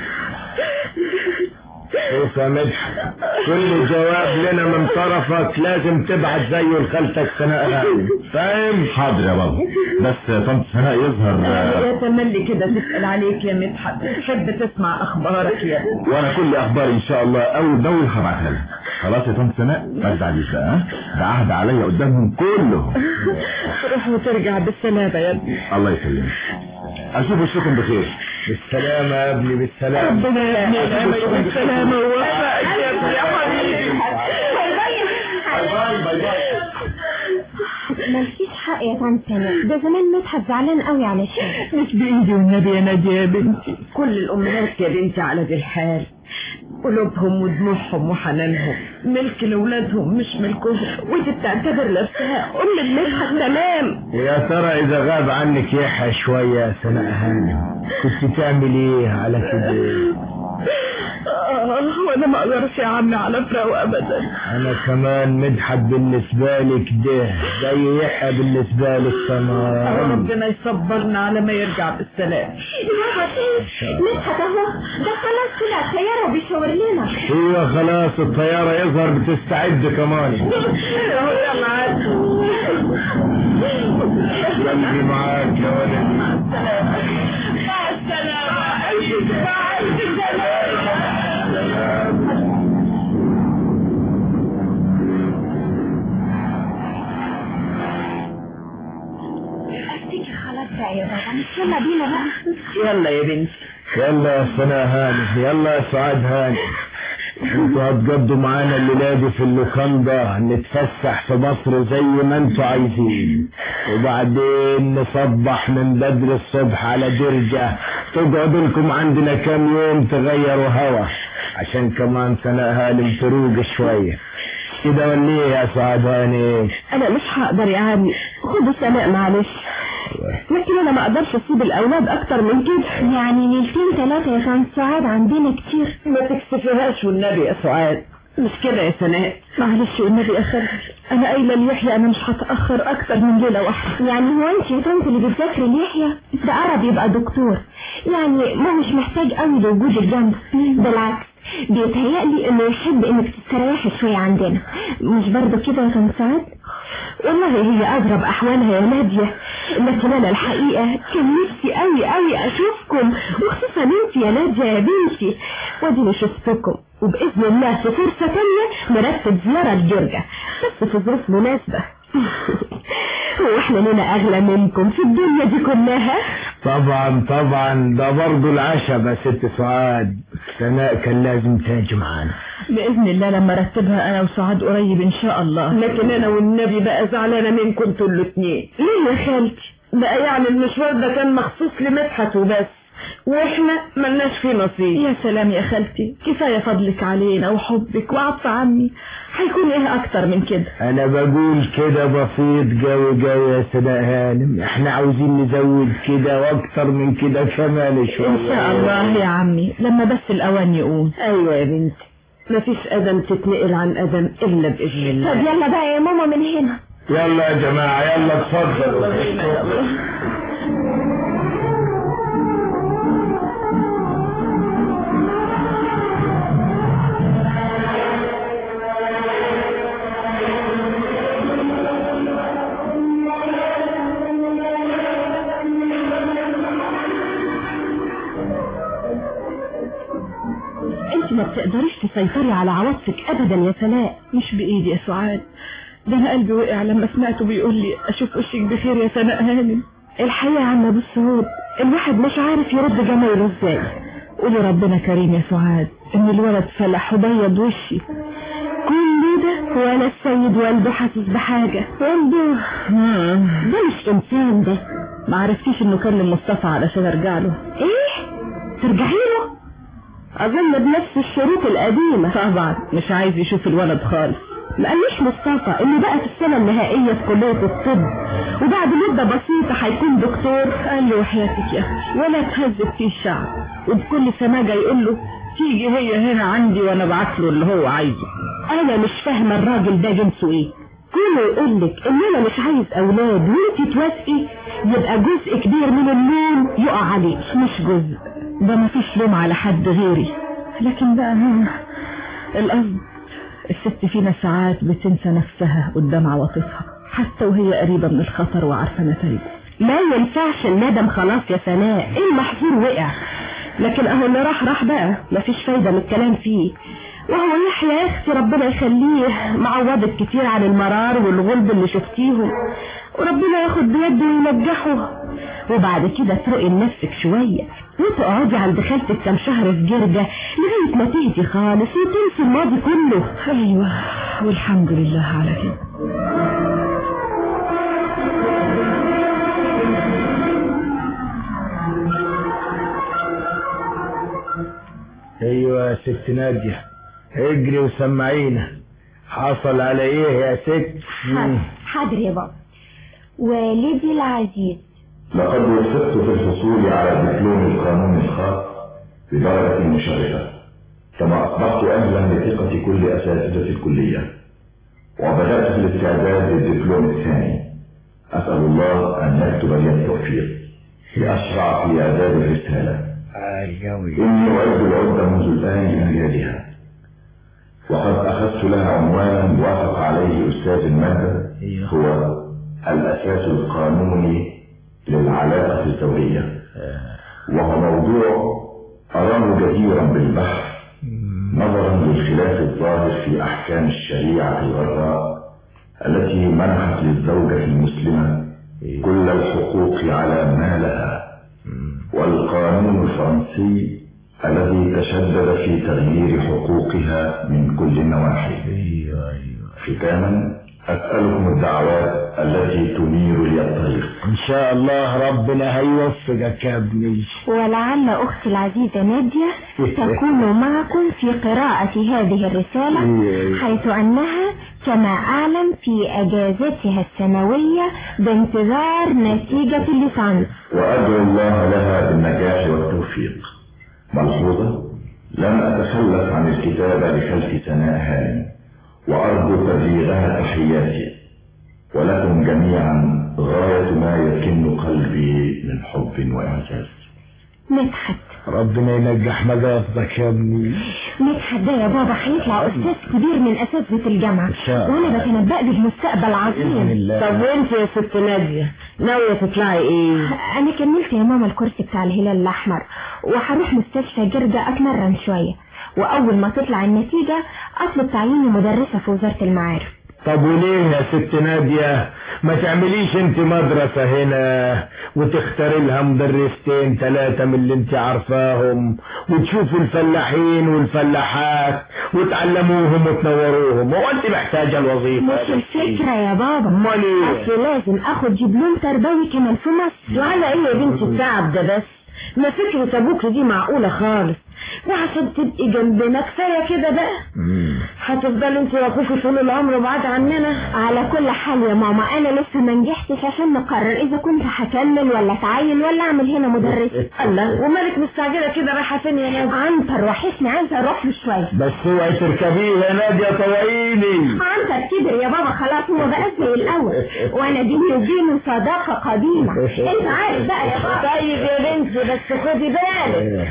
شوف يا مدحت كل جواب لنا من طرفك لازم تبعت زيه لخالتك سناء هاني، فاهم؟ حاضر يا بابا. بس طنط سناء يظهر يا تملي كده تسأل عليك يا مدحت، تحب تسمع اخبارك يا ابني. وانا كل اخباري ان شاء الله اول باول هبعتها لك. خلاص يا طنط سناء ما تزعليش بقى. ها ده عهد عليا قدامهم كلهم. تروح وترجع بالسلامه يا ابني. الله يسلمك. اشوف وشكم بخير. بالسلامه يا ابني بالسلامه. ربنا يهنيك بالسلامه ووفقك يا ابني يا حبيبي. باي باي باي. مالكيش حق يا طنط سناء، ده زمان مدحت زعلان قوي علشان مش بايدي والنبي يا ناديه يا بنتي. كل الامهات يا بنتي على ذي الحال، قلوبهم ودموعهم وحنانهم ملك لاولادهم مش ملكهم، وانت بتعتبر نفسها ام المدحت تمام. ويا ترى اذا غاب عنك يحيى شويه يا سناء هاني كنت تعمل ايه على كده؟ اه وانا ما اقدرش يا عمي على فراق ابدا. انا كمان مدحت بالنسبه لك ده زي يحيى بالنسبه لك تمام. ربنا يصبرنا على ما يرجع بالسلام. يا حسين مدحت اهو ده خلاص طلع الطياره وبيشاور لنا. ايوه خلاص الطياره يظهر بتستعد كمان. اهو يا معاك. قلبي معاك يا ولد. مع السلامه مع السلامه مع السلامه. افتكر خلاص بقى يا بابا، مش يلا بينا بقى. يلا يا بنتي. يلا يا سناء هاني، يلا يا سعاد هاني، انتوا هتقضوا معانا الليله دي في اللوكاندا نتفسح في مصر زي ما انتوا عايزين، وبعدين نصبح من بدري الصبح على درجة تقعدوا لكم عندنا كام يوم تغيروا هوا عشان كمان سناء هاني تروق شويه كده. ولا ايه يا سعاد هاني؟ انا مش هقدر يا عمي، خدوا سناء معلش، لكن انا ما اقدرش اسيب الاولاد اكتر من كده. يعني ليلتين ثلاثه يا طنط سعاد عندنا كتير. ما تكسفيهاش والنبي يا سعاد. مش كده يا سناء، معلش والنبي يا خالتي، انا قايله ليحيى انا مش هتاخر اكتر من ليله واحده. يعني هو انت يا طنط اللي بتذاكري ليحيى؟ ده قرب يبقى دكتور، يعني ما مش محتاج قوي لوجودك جنبه، بالعكس بيتهيألي انه يحب انك تستريحي شويه عندنا، مش برضه كده يا طنط سعاد؟ والله هي اغرب احوالها يا ناديه، لكن انا الحقيقه كان نفسي قوي قوي اشوفكم، وخصوصا انت يا ناديه يا بنتي، واديني شفتكم، وباذن الله في فرصه تانيه نرتب زياره لجرجة بس في ظروف مناسبه. هو احنا لنا اغلى منكم في الدنيا دي كلها؟ طبعا طبعا، ده برضه العشاء يا ست سعاد. سناء كان لازم تاجي معانا باذن الله لما ارتبها انا وسعاد قريب ان شاء الله. لكن انا والنبي بقى زعلانه منكم انتوا الاثنين. ليه يا خالتي؟ بقى يعني المشوار ده كان مخصوص لمدحت وبس، واحنا ملناش فيه نصيب. يا سلام يا خالتي، كفايه فضلك علينا وحبك وعطف عني، هيكون ايه اكتر من كده؟ انا بقول كده بسيط قوي قوي يا سناء هانم، احنا عاوزين نزود كده واكتر من كده كمان شويه ان شاء الله يا عمي لما بس الاوان يقوم. ايوه يا بنتي، مفيش ادم تتنقل عن ادم الا باذن الله. طب يلا بقى يا ماما من هنا. يلا يا جماعه يلا اتفضلوا. انت ما بتقدريش تسيطري على عواطفك ابدا يا سناء. مش بايدي يا سعاد، ده انا قلبي وقع لما سمعته بيقول لي اشوف وشك بخير يا سناء هانم. الحقيقة يا عم ابو السعود الواحد مش عارف يرد جمايله ازاي. قولي ربنا كريم يا سعاد ان الولد فلح وبيض وشي. كل ده وانا السيد والده حاسس بحاجة. والده ده مش انسان ده. ما عرفتيش انه كلم مصطفى علشان ارجع له؟ ايه ترجعي له؟ اظن بنفس الشروط القديمة. طبعا مش عايز يشوف الولد خالص. ما قاليش مصطفى اللي بقى في السنة النهائية في كلية الطب وبعد مدة بسيطة هيكون دكتور؟ قال له وحياتك يا اختي ولا تهذب فيه الشعب، وبكل سماجة يقول له تيجي هي هنا عندي وانا ابعت له اللي هو عايزه. انا مش فاهمة الراجل ده جنسه ايه. كونه يقولك ان انا مش عايز اولاد وانتي توافقي يبقى جزء كبير من اللوم يقع عليك. مش جزء ده مفيش لوم على حد غيري، لكن بقى القصد الست فينا ساعات بتنسى نفسها قدام عواطفها حتى وهي قريبة من الخطر وعارفة نتائجه. ما ينفعش الندم خلاص يا سناء، المحظور وقع. لكن اهو اللي راح راح بقى مفيش فايدة من الكلام فيه. وهو يحيى يا اختي ربنا يخليه معوضك كتير عن المرار والغلب اللي شفتيهم، وربنا ياخد بيده وينجحه. وبعد كده ترقي لنفسك شوية وتقعدي عند خالتك كام شهر في جرجة لغاية ما تهدي خالص وتنسي الماضي كله. ايوه والحمد لله على كده. ايوه يا ست نادية اجري وسمعينا حصل على ايه يا ست؟ حاضر يا بابا. والدي العزيز لقد وفقت في الحصول على دبلوم القانون الخاص بدرجة مشرفة، كما أصبحت أهلا لثقة كل أساتذة الكلية، وبدأت في الاستعداد للدبلوم الثاني. أسأل الله أن يكتب لي التوفيق لأشرع في إعداد الرسالة. إني أعد العدة منذ الآن لإنجازها، وقد أخذت لها عنوانا وافق عليه أستاذ المادة هو الأساس القانوني للعلاقة الزوجية، وهو موضوع أراه جديرا بالبحث نظرا للخلاف الظاهر في أحكام الشريعة الغراء التي منحت للزوجة المسلمة كل الحقوق على ما لها، والقانون الفرنسي الذي تشدد في تغيير حقوقها من كل النواحي. ختاما أسألكم الدعوات التي تنير لي الطريق. إن شاء الله ربنا هيوفقك يا ابني. ولعل أختي العزيزة نادية تكون معكم في قراءة هذه الرسالة، حيث أنها كما أعلم في أجازتها السنوية بانتظار نتيجة الليسانس، وأدعو الله لها بالنجاح والتوفيق. ملحوظة: لم أتخلف عن الكتابة لخالتي سناء هانم، وأرجو تبليغها تحياتي، ولكم جميعا غاية ما يكن قلبي من حب وإعجاز. مدحت ربنا ينجح مقاصدك يا ابني. مدحت ده يا بابا هيطلع أستاذ كبير من أساتذة الجامعة، وأنا بتنبأ له بمستقبل عظيم. طب وانت يا ست نادية ناوية تطلعي ايه؟ أنا كملت يا ماما الكورس بتاع الهلال الأحمر، وهروح مستشفى جرجة أتمرن شوية، وأول ما تطلع النتيجة أطلب تعييني مدرسة في وزارة المعارف. طب وليه يا ست نادية ما تعمليش انت مدرسة هنا وتختاري لها مدرستين ثلاثة من اللي انت عارفاهم، وتشوفوا الفلاحين والفلاحات وتعلموهم وتنوروهم؟ هو انت محتاجة الوظيفة؟ مش الفكرة يا بابا، امال ايه؟ اصل لازم اخد دبلوم تربوي كمان في مصر. وعلى ايه يا بنتي التعب ده بس؟ ما فكرة ابوك دي معقولة خالص، وعشان تبقي جنبنا كفاية كده بقى. هتفضلي انت واخوكي طول العمر بعاد عننا. على كل حال يا ماما انا لسه ما نجحتش عشان نقرر اذا كنت هكمل ولا اتعين ولا اعمل هنا مدرسة. الله، ومالك مستعجلة كده رايحة فين يا نادية؟ عنتر وحشني، عايزة اروح له شوية. بس اوعي تركبيه يا نادية طوعيني. عنتر كبر يا بابا خلاص، هو بقى زي الاول، وانا ديني ودينه صداقة قديمة، انت عارف بقى يا بابا. طيب يا بنتي بس خدي بالك.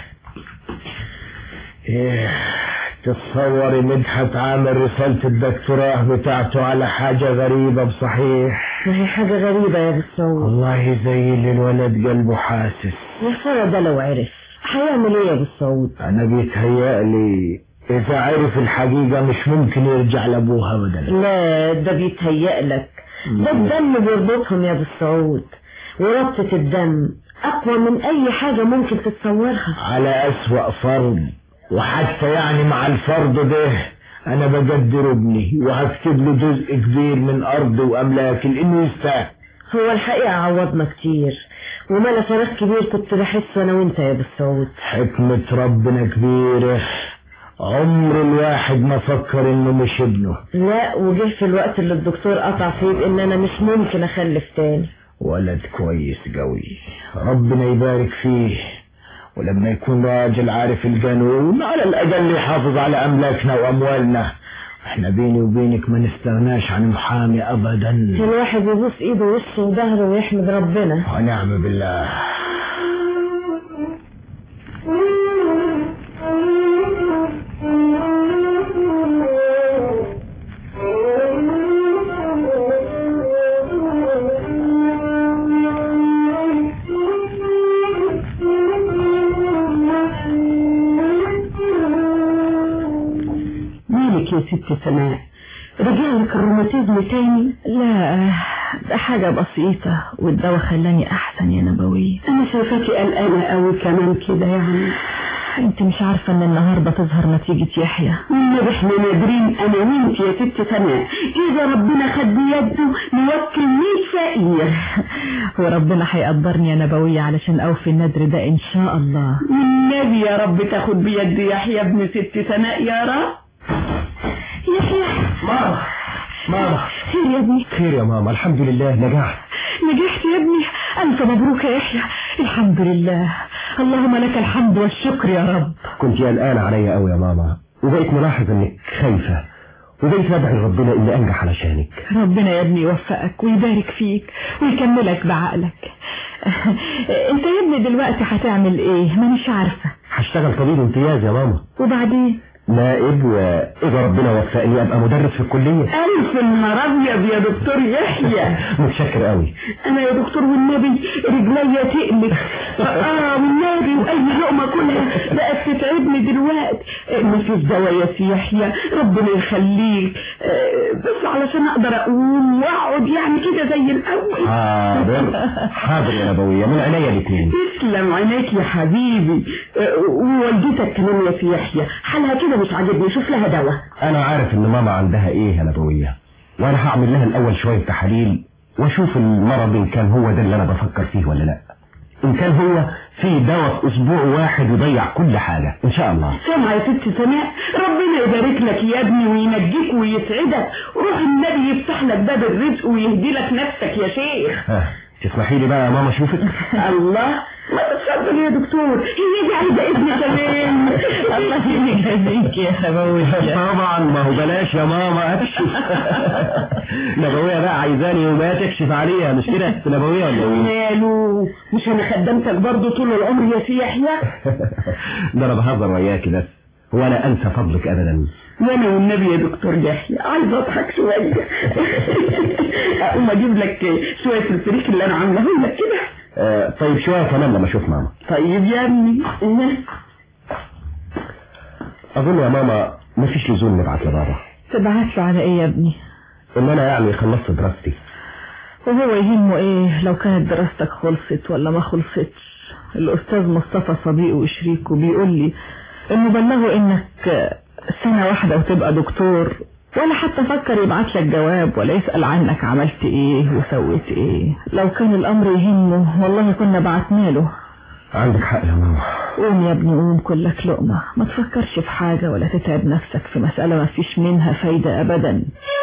ايه تتصوري مدحت عامل رسالة الدكتوراه بتاعته على حاجة غريبة بصحيح؟ ما هي حاجة غريبة يا بالسوء والله زي اللي الولد قلبه حاسس. يا ترى ده لو عرف هيعمل ايه يا ابو السعود؟ انا بيتهيألي اذا عرف الحقيقة مش ممكن يرجع لابوها ابدا. لا ده بيتهيألك، ده الدم بيربطهم يا ابو السعود، وربطة الدم اقوى من اي حاجة ممكن تتصورها. على اسوأ فرض، وحتى يعني مع الفرض ده انا بقدر ابني وهكتب له جزء كبير من ارض واملاك لانه يستاهل. هو الحقيقة عوضنا كتير وملا فراغ كبير كنت بحسه انا وانت يا ابو السعود. حكمة ربنا كبيرة، عمر الواحد ما فكر انه مش ابنه. لا وجه في الوقت اللي الدكتور قطع فيه بان انا مش ممكن اخلف تاني. ولد كويس قوي، ربنا يبارك فيه، ولما يكون راجل عارف القانون على الاقل يحافظ على املاكنا واموالنا. احنا بيني وبينك ما نستغناش عن محامي ابدا. الواحد يبوس ايده ووشه وظهره ويحمد ربنا ونعم بالله. يا ست سماء، رجع لك الروماتيزم تاني؟ لا ده حاجة بسيطة والدواء خلاني احسن يا نبوية. انا شايفاكي قلقانة قوي كمان كده يعني. انت مش عارفة ان النهاردة تظهر نتيجة يحيى؟ والنبي احنا نادرين انا وانت يا ست سماء، اذا ربنا خد بيده نوكل مين فقير. وربنا هيقدرني يا نبوية علشان اوفي النذر ده ان شاء الله. والنبي يا رب تاخد بيد يحيى ابن ست سماء يا رب. يحيى ماما ماما خير يا ابني؟ خير يا ماما، الحمد لله نجحت. نجحت يا ابني؟ ألف مبروك يا يحيى. الحمد لله، اللهم لك الحمد والشكر يا رب. كنت قلقانة عليا قوي يا ماما، وبقيت ملاحظ انك خايفة، وبقيت ادعي ربنا اني انجح علشانك. ربنا يا ابني يوفقك ويبارك فيك ويكملك بعقلك. انت يا ابني دلوقتي هتعمل ايه؟ مانيش عارفة. هشتغل طبيب امتياز يا ماما. وبعدين؟ نائب، وإذا ربنا وفقني أبقى مدرس في الكلية. ألف نهار أبيض يا دكتور يحيى. متشكر قوي. أنا يا دكتور والنبي رجليا تقلق. آه والنبي وأي لقمة كلها بقت تتعبني دلوقتي. مفيش دواء يا سي يحيى، ربنا يخليك، بس علشان أقدر أقوم وأقعد يعني كده زي الأول. حاضر حاضر يا نبوية، من عينيا الاثنين. تسلم عينيك يا حبيبي. ووالدتك كمان يا سي يحيى حالها كده مش عاجبني، شوف لها دواء. انا عارف ان ماما عندها ايه يا نبوية، وانا هعمل لها الاول شوية تحاليل واشوف المرض ان كان هو ده اللي انا بفكر فيه ولا لا. ان كان هو في دواء في اسبوع واحد يضيع كل حاجة ان شاء الله. سامع يا ست سماء، ربنا يبارك لك يا ابني وينجيك ويسعدك، روح النبي يفتح لك باب الرزق ويهدي لك نفسك يا شيخ. ها تسمحي لي بقى يا ماما اشوفك؟ الله ما تتفضل يا دكتور، هي دي عايزه ابني كمان. الله يجازيك يا نبوية. طبعا ما هو بلاش يا ماما اكشف. نبوية بقى عايزاني وما تكشف عليها، مش كده نبوية ولا ايه؟ ماله مش انا خدمتك برضه طول العمر يا سي يحيى؟ ده انا بهزر وياكي بس، هو انا انسى فضلك ابدا. وانا والنبي يا دكتور يحيى عايز اضحك شويه. اقوم اجيب لك شويه الفريك اللي انا عاملاه لك كده. آه طيب شويه كمان لما اشوف ماما. طيب يا ابني. اظن يا ماما مفيش لزوم نبعت لبابا. تبعت له على ايه يا ابني؟ ان انا يعني خلصت دراستي. وهو يهمه ايه لو كانت دراستك خلصت ولا ما خلصتش؟ الاستاذ مصطفى صديقه وشريكه بيقول لي انه بلغه انك سنة واحدة وتبقى دكتور، ولا حتى فكر يبعت لك جواب ولا يسأل عنك عملت ايه وسويت ايه. لو كان الامر يهمه والله كنا بعتنا له. عندك حق يا ماما. قوم يا ابني قوم، كلك لقمة، ما تفكرش في حاجة ولا تتعب نفسك في مسألة ما فيش منها فايدة ابدا.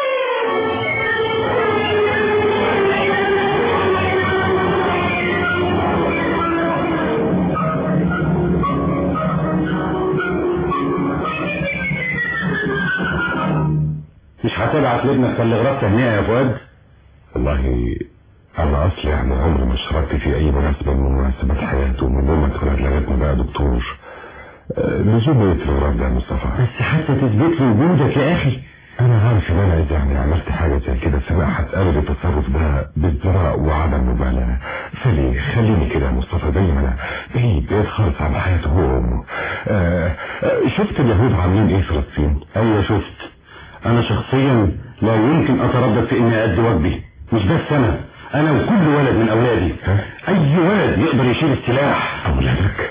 مش هتبعت لابنك تلغراف تهنئة يا فؤاد؟ والله انا اصلي يعني عمري ما شاركت في اي مناسبة من مناسبات حياته من يوم ما اتولد لغاية ما بقى دكتور. لزوم ايه التلغراف ده يا مصطفى؟ بس حتى تثبت لي وجودك يا اخي. انا عارف ان انا اذا يعني عملت حاجة زي كده سبق هتقابل التصرف ده بازدراء وعدم مبالاة، خلي خليني كده يا مصطفى زي ما انا بعيد بعيد خالص عن حياته هو وامه. آه آه شفت اليهود عاملين ايه في فلسطين؟ ايوه شفت. انا شخصيا لا يمكن اتردد في اني ادي واجبي، مش بس انا انا وكل ولد من اولادي. اي ولد يقدر يشيل السلاح. اولادك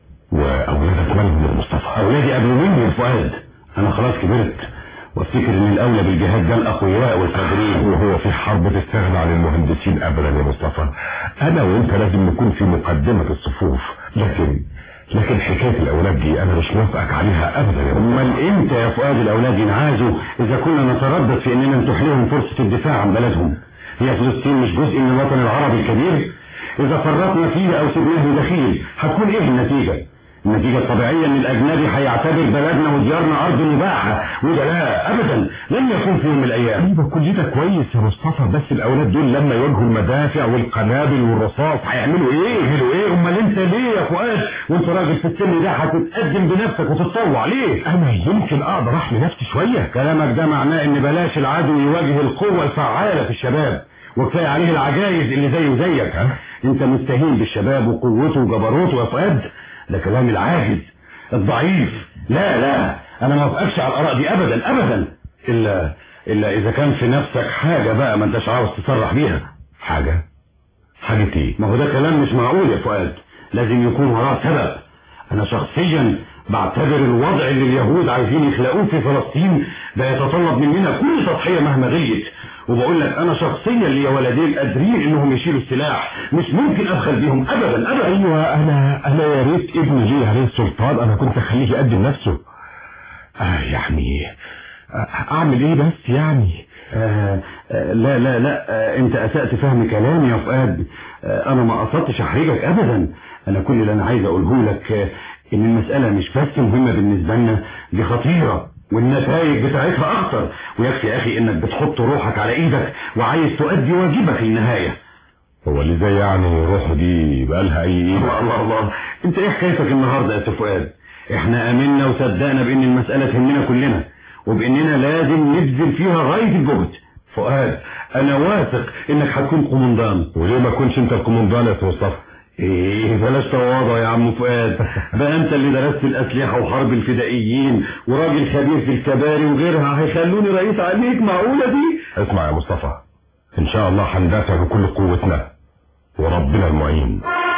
واولادك مالهم يا مصطفى؟ اولادي قبل مني يا فؤاد. انا خلاص كبرت وافتكر ان الاولى بالجهاد ده الاقوياء والقادرين. وهو في حرب تستغنى عن المهندسين ابدا يا مصطفى. انا وانت لازم نكون في مقدمة الصفوف، لكن لكن حكاية الاولاد دي انا مش موافقك عليها ابدا يا مصطفى. امال امتى يا فؤاد الاولاد ينعازوا اذا كنا نتردد في اننا نتيح لهم فرصة الدفاع عن بلدهم؟ هي فلسطين مش جزء من الوطن العربي الكبير؟ اذا فرطنا فيه او سبناه دخيل هتكون ايه النتيجة؟ النتيجة الطبيعية ان الاجنبي هيعتبر بلدنا وديارنا ارض مباحة، وده لا ابدا لن يكون في يوم من الايام. ايوه كل ده كويس يا مصطفى، بس الاولاد دول لما يواجهوا المدافع والقنابل والرصاص هيعملوا ايه؟ يعملوا ايه؟ امال انت ليه يا فؤاد وانت راجل في السن ده هتتقدم بنفسك وتتطوع ليه؟ انا يمكن اقدر احمي نفسي شوية. كلامك ده معناه ان بلاش العدو يواجه القوة الفعالة في الشباب، وكفاية عليه العجايز اللي زيه وزيك. ها؟ انت مستهين بالشباب وقوته وجبروته يا فؤاد. ده كلام العاجز الضعيف. لا لا انا ما وافقش على الاراء دي ابدا ابدا، الا الا اذا كان في نفسك حاجة بقى ما انتش عاوز تصرح بيها. حاجة؟ حاجة ايه؟ ما هو ده كلام مش معقول يا فؤاد، لازم يكون وراه سبب. انا شخصيا بعتبر الوضع اللي اليهود عايزين يخلقوه في فلسطين ده يتطلب مننا كل تضحية مهما غليت. وبقول لك انا شخصيا ليا ولدين قادرين انهم يشيلوا السلاح، مش ممكن ابخل بيهم ابدا ابدا. ايوه انا انا يا ريت ابني ليه عليه السلطان انا كنت اخليه يقدم نفسه. آه يعني آه اعمل ايه بس يعني؟ آه آه لا لا لا آه انت اسأت فهم كلامي يا فؤاد. آه انا ما قصدتش احرجك ابدا. انا كل اللي انا عايز اقوله لك آه ان المسألة مش بس مهمة بالنسبة لنا، دي خطيرة والنتائج بتاعتها اخطر. ويكفي يا اخي انك بتحط روحك على ايدك وعايز تؤدي واجبك للنهاية. هو اللي زي يعني روحه دي بقالها اي ايه؟ الله الله الله انت ايه حكايتك النهاردة يا فؤاد؟ احنا امنا وصدقنا بان المسألة تهمنا كلنا وباننا لازم نبذل فيها غاية الجهد. فؤاد انا واثق انك هتكون قومندان. وليه ما كنتش انت القومندان يا مصطفى؟ ايه بلاش تواضع يا عم فؤاد. بقى انت اللي درست الاسلحة وحرب الفدائيين وراجل خبير في الكباري وغيرها هيخلوني رئيس عليك؟ معقولة دي؟ اسمع يا مصطفى، ان شاء الله هندافع بكل قوتنا وربنا المعين.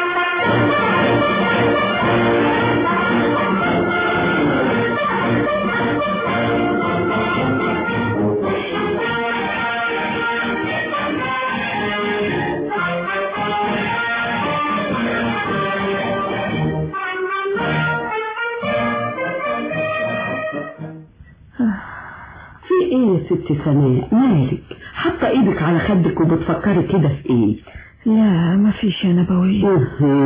ايه يا ست سناء مالك؟ حاطه ايدك على خدك وبتفكري كده في ايه؟ لا مفيش يا نبوية.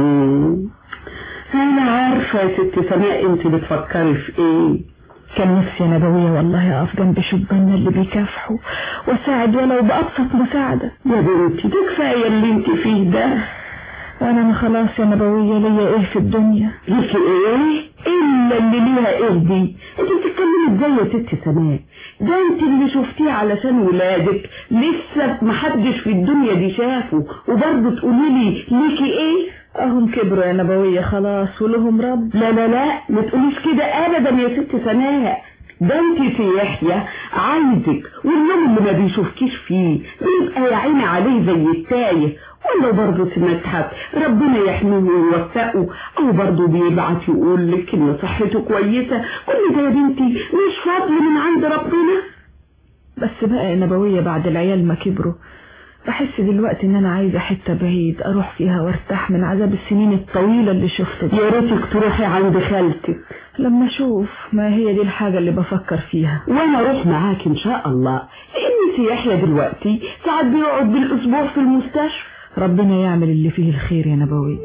انا عارفه يا ست سناء انت بتفكري في ايه. كان نفسي يا نبوية والله اقف جنب شباننا اللي بيكافحوا واساعد ولو بأبسط مساعدة. يا بنتي ده كفايه اللي انت فيه ده. وانا ما خلاص يا نبوية ليا ايه في الدنيا؟ ليكي ايه الا اللي ليها ايه دي؟ انت بتتكلمي ازاي يا ست سناء؟ ده انت اللي شفتيه علشان ولادك لسه محدش في الدنيا دي شافه وبرضه تقولي لي ليكي ايه؟ اهم كبروا يا نبوية خلاص ولهم رب. لا لا لا ما تقوليش كده ابدا يا ست سناء. ده انت في يحيى عايزك واليوم اللي ما بيشوفكيش فيه بيبقى يا عيني عليه زي التايه، ولا برضه سمتحت ربنا يحميه ويوفقه، او برضه بيبعت يقول لك ان صحته كويسه. كل ده يا بنتي مش فضل من عند ربنا. بس بقى يا نبوية بعد العيال ما كبروا بحس دلوقتي ان انا عايزة حتة بعيد اروح فيها وارتاح من عذاب السنين الطويلة اللي شفتها. يا ريتك تروحي عند خالتك. لما اشوف ما هي دي الحاجة اللي بفكر فيها. وانا اروح معاك ان شاء الله، لان في يحيى دلوقتي ساعات بيقعد بالاسبوع في المستشفى. ربنا يعمل اللي فيه الخير يا نبوي.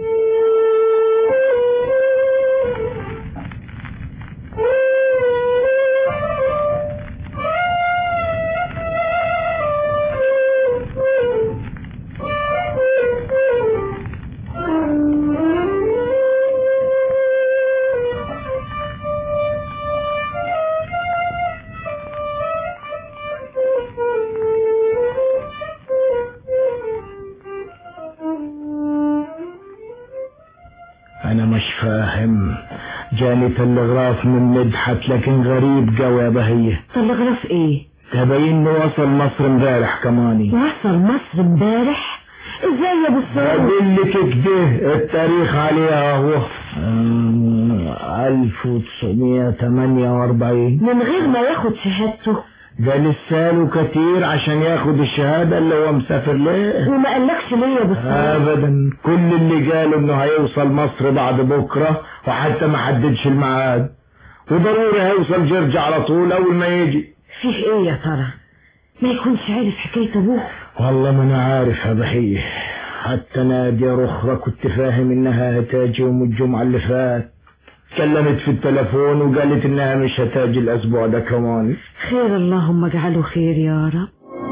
انا مش فاهم. جاني تلغراف من مدحت لكن غريب قوي يا بهية. تلغراف ايه؟ تبين انه وصل مصر امبارح كماني. وصل مصر امبارح؟ ازاي يا ابو السعود؟ اقول لك كده التاريخ عليها اهو ألف وتسعمية وتمانية وأربعين. من غير ما ياخد شهادته؟ ده لسه له كتير عشان ياخد الشهادة اللي هو مسافر ليه. وما قالكش ليه يا ابو السعود؟ ابدا، كل اللي قاله انه هيوصل مصر بعد بكرة وحتى ما حددش الميعاد، وضروري هيوصل جرجع على طول اول ما يجي. فيه ايه يا ترى؟ ما يكونش عارف حكاية ابوه؟ والله ما انا عارف يا بحيه. حتى نادية رخرة كنت فاهم انها هتاجي يوم الجمعة اللي فات، كلمت في التلفون وقالت انها مش هتاجي الاسبوع ده كمان. خير، اللهم اجعله خير يا رب.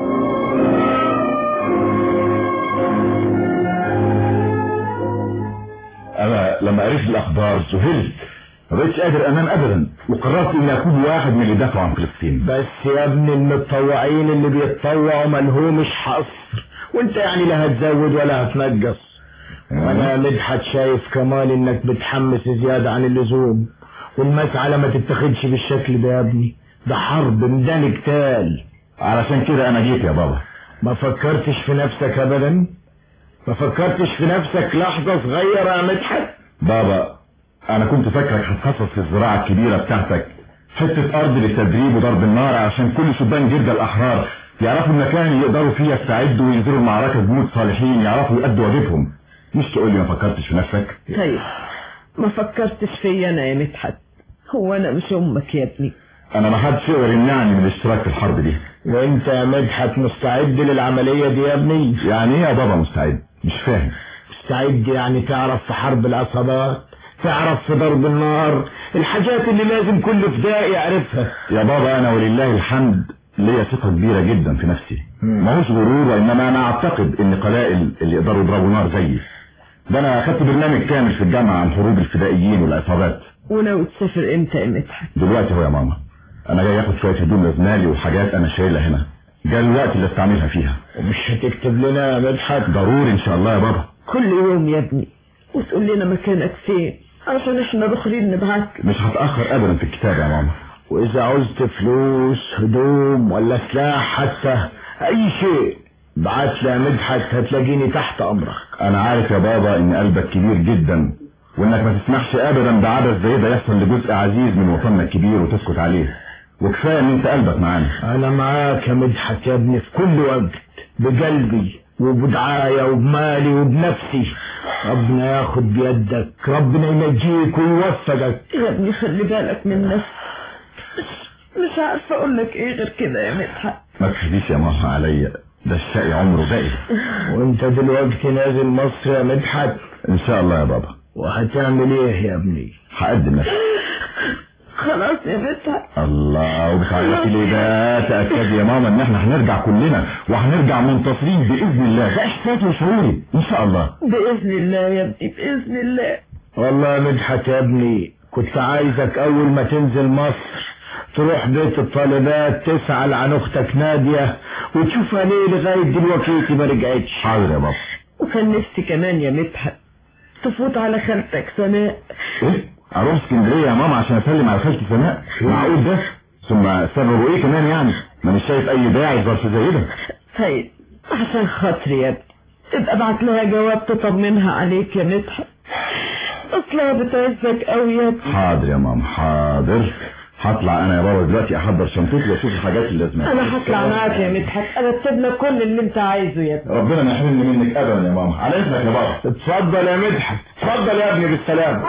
انا لما قريت الاخبار ذهلت، ما بقتش قادر انام ابدا، وقررت اني اكون واحد من اللي دافعوا عن فلسطين. بس يا ابني المتطوعين اللي بيتطوعوا ملهمش حصر، وانت يعني لا هتزود ولا هتنقص. وانا مدحت شايف كمان انك بتحمس زيادة عن اللزوم، والمسألة ما تتخدش بالشكل ده يا ابني، ده حرب ميدان قتال. علشان كده انا جيت يا بابا. ما فكرتش في نفسك ابدا؟ ما فكرتش في نفسك لحظة صغيرة يا مدحت؟ بابا انا كنت فاكرك هتخصص في الزراعة الكبيرة بتاعتك حتة ارض للتدريب وضرب النار عشان كل شبان جرجا الاحرار يعرفوا المكان يقدروا فيه يستعدوا وينزلوا المعركة بجنود صالحين يعرفوا يأدوا واجبهم. مش تقول لي ما فكرتش في نفسك؟ طيب ما فكرتش فيا انا يا مدحت؟ هو انا مش امك يا ابني؟ انا ما حدش يقدر يمنعني من الاشتراك في الحرب دي. وانت يا مدحت مستعد للعملية دي يا ابني؟ يعني ايه يا بابا مستعد؟ مش فاهم. مستعد يعني تعرف في حرب العصابات، تعرف في ضرب النار، الحاجات اللي لازم كل فدائي يعرفها. يا بابا انا ولله الحمد ليا ثقة كبيرة جدا في نفسي، ما هوش غرور، وانما انا اعتقد ان قلائل اللي يقدروا يضربوا نار زيي. ده انا اخدت برنامج كامل في الجامعة عن حروب الفدائيين والعصابات. وناوي تسافر امتى يا مدحت؟ دلوقتي هو يا ماما، انا جاي اخد شوية هدوم لزمالي وحاجات انا شايلها هنا، جاء الوقت اللي استعملها فيها. ومش هتكتب لنا يا مدحت؟ ضروري ان شاء الله يا بابا. كل يوم يا ابني، وتقول لنا مكانك فين عشان احنا داخلين نبعت. مش هتأخر ابدا في الكتاب يا ماما. واذا عوزت فلوس هدوم ولا سلاح حتى اي شيء بعت لي يا مدحت، هتلاقيني تحت امرك. انا عارف يا بابا ان قلبك كبير جدا، وانك ما تسمحش ابدا بعبث زي ده يحصل لجزء عزيز من وطننا الكبير وتسكت عليه، وكفايه ان انت قلبك معانا. انا معاك يا مدحت يا ابني في كل وقت، بقلبي وبدعاية وبمالي وبنفسي. ربنا ياخد بيدك، ربنا ينجيك ويوفقك يا ابني. خلي بالك من نفسك، مش عارفه اقول لك ايه غير كده يا مدحت. ما تخديش يا ماما عليا، ده الشقي عمره باقي. وانت دلوقتي نازل مصر يا مدحت؟ ان شاء الله يا بابا. وهتعمل ايه يا ابني؟ هقدم نفسي. خلاص يا مدحت. الله، وبتعيطي ليه ده؟ تأكد يا ماما ان احنا هنرجع كلنا، وهنرجع منتصرين باذن الله، ده احساسي وشعوري ان شاء الله. باذن الله يا ابني، باذن الله. والله يا مدحت يا ابني كنت عايزك اول ما تنزل مصر تروح بيت الطالبات تسأل عن اختك نادية وتشوفها ليه لغاية دلوقتي ما رجعتش. حاضر يا بابا. وكان نفسي كمان يا مدحت تفوت على خالتك سناء. ايه؟ اروح اسكندريه يا ماما عشان اسلم على خالتي سناء؟ معقول ده؟ ثم سببه ايه كمان يعني؟ ما مش شايف اي داعي ظرف زي ده. طيب عشان خاطري يا ابني ابقى ابعت لها جواب تطمنها عليك يا مدحت، اصلها بتعزك قوي يا ابني. حاضر يا ماما حاضر. هطلع انا يا بابا دلوقتي احضر شنطتي واشوف الحاجات اللي لازم. انا هطلع معاك يا مدحت، ارتب لك كل اللي انت عايزه يا ابني. ربنا ما يحرمني منك ابدا يا ماما. على اذنك يا بابا. اتفضل يا مدحت، اتفضل يا ابني بالسلامه.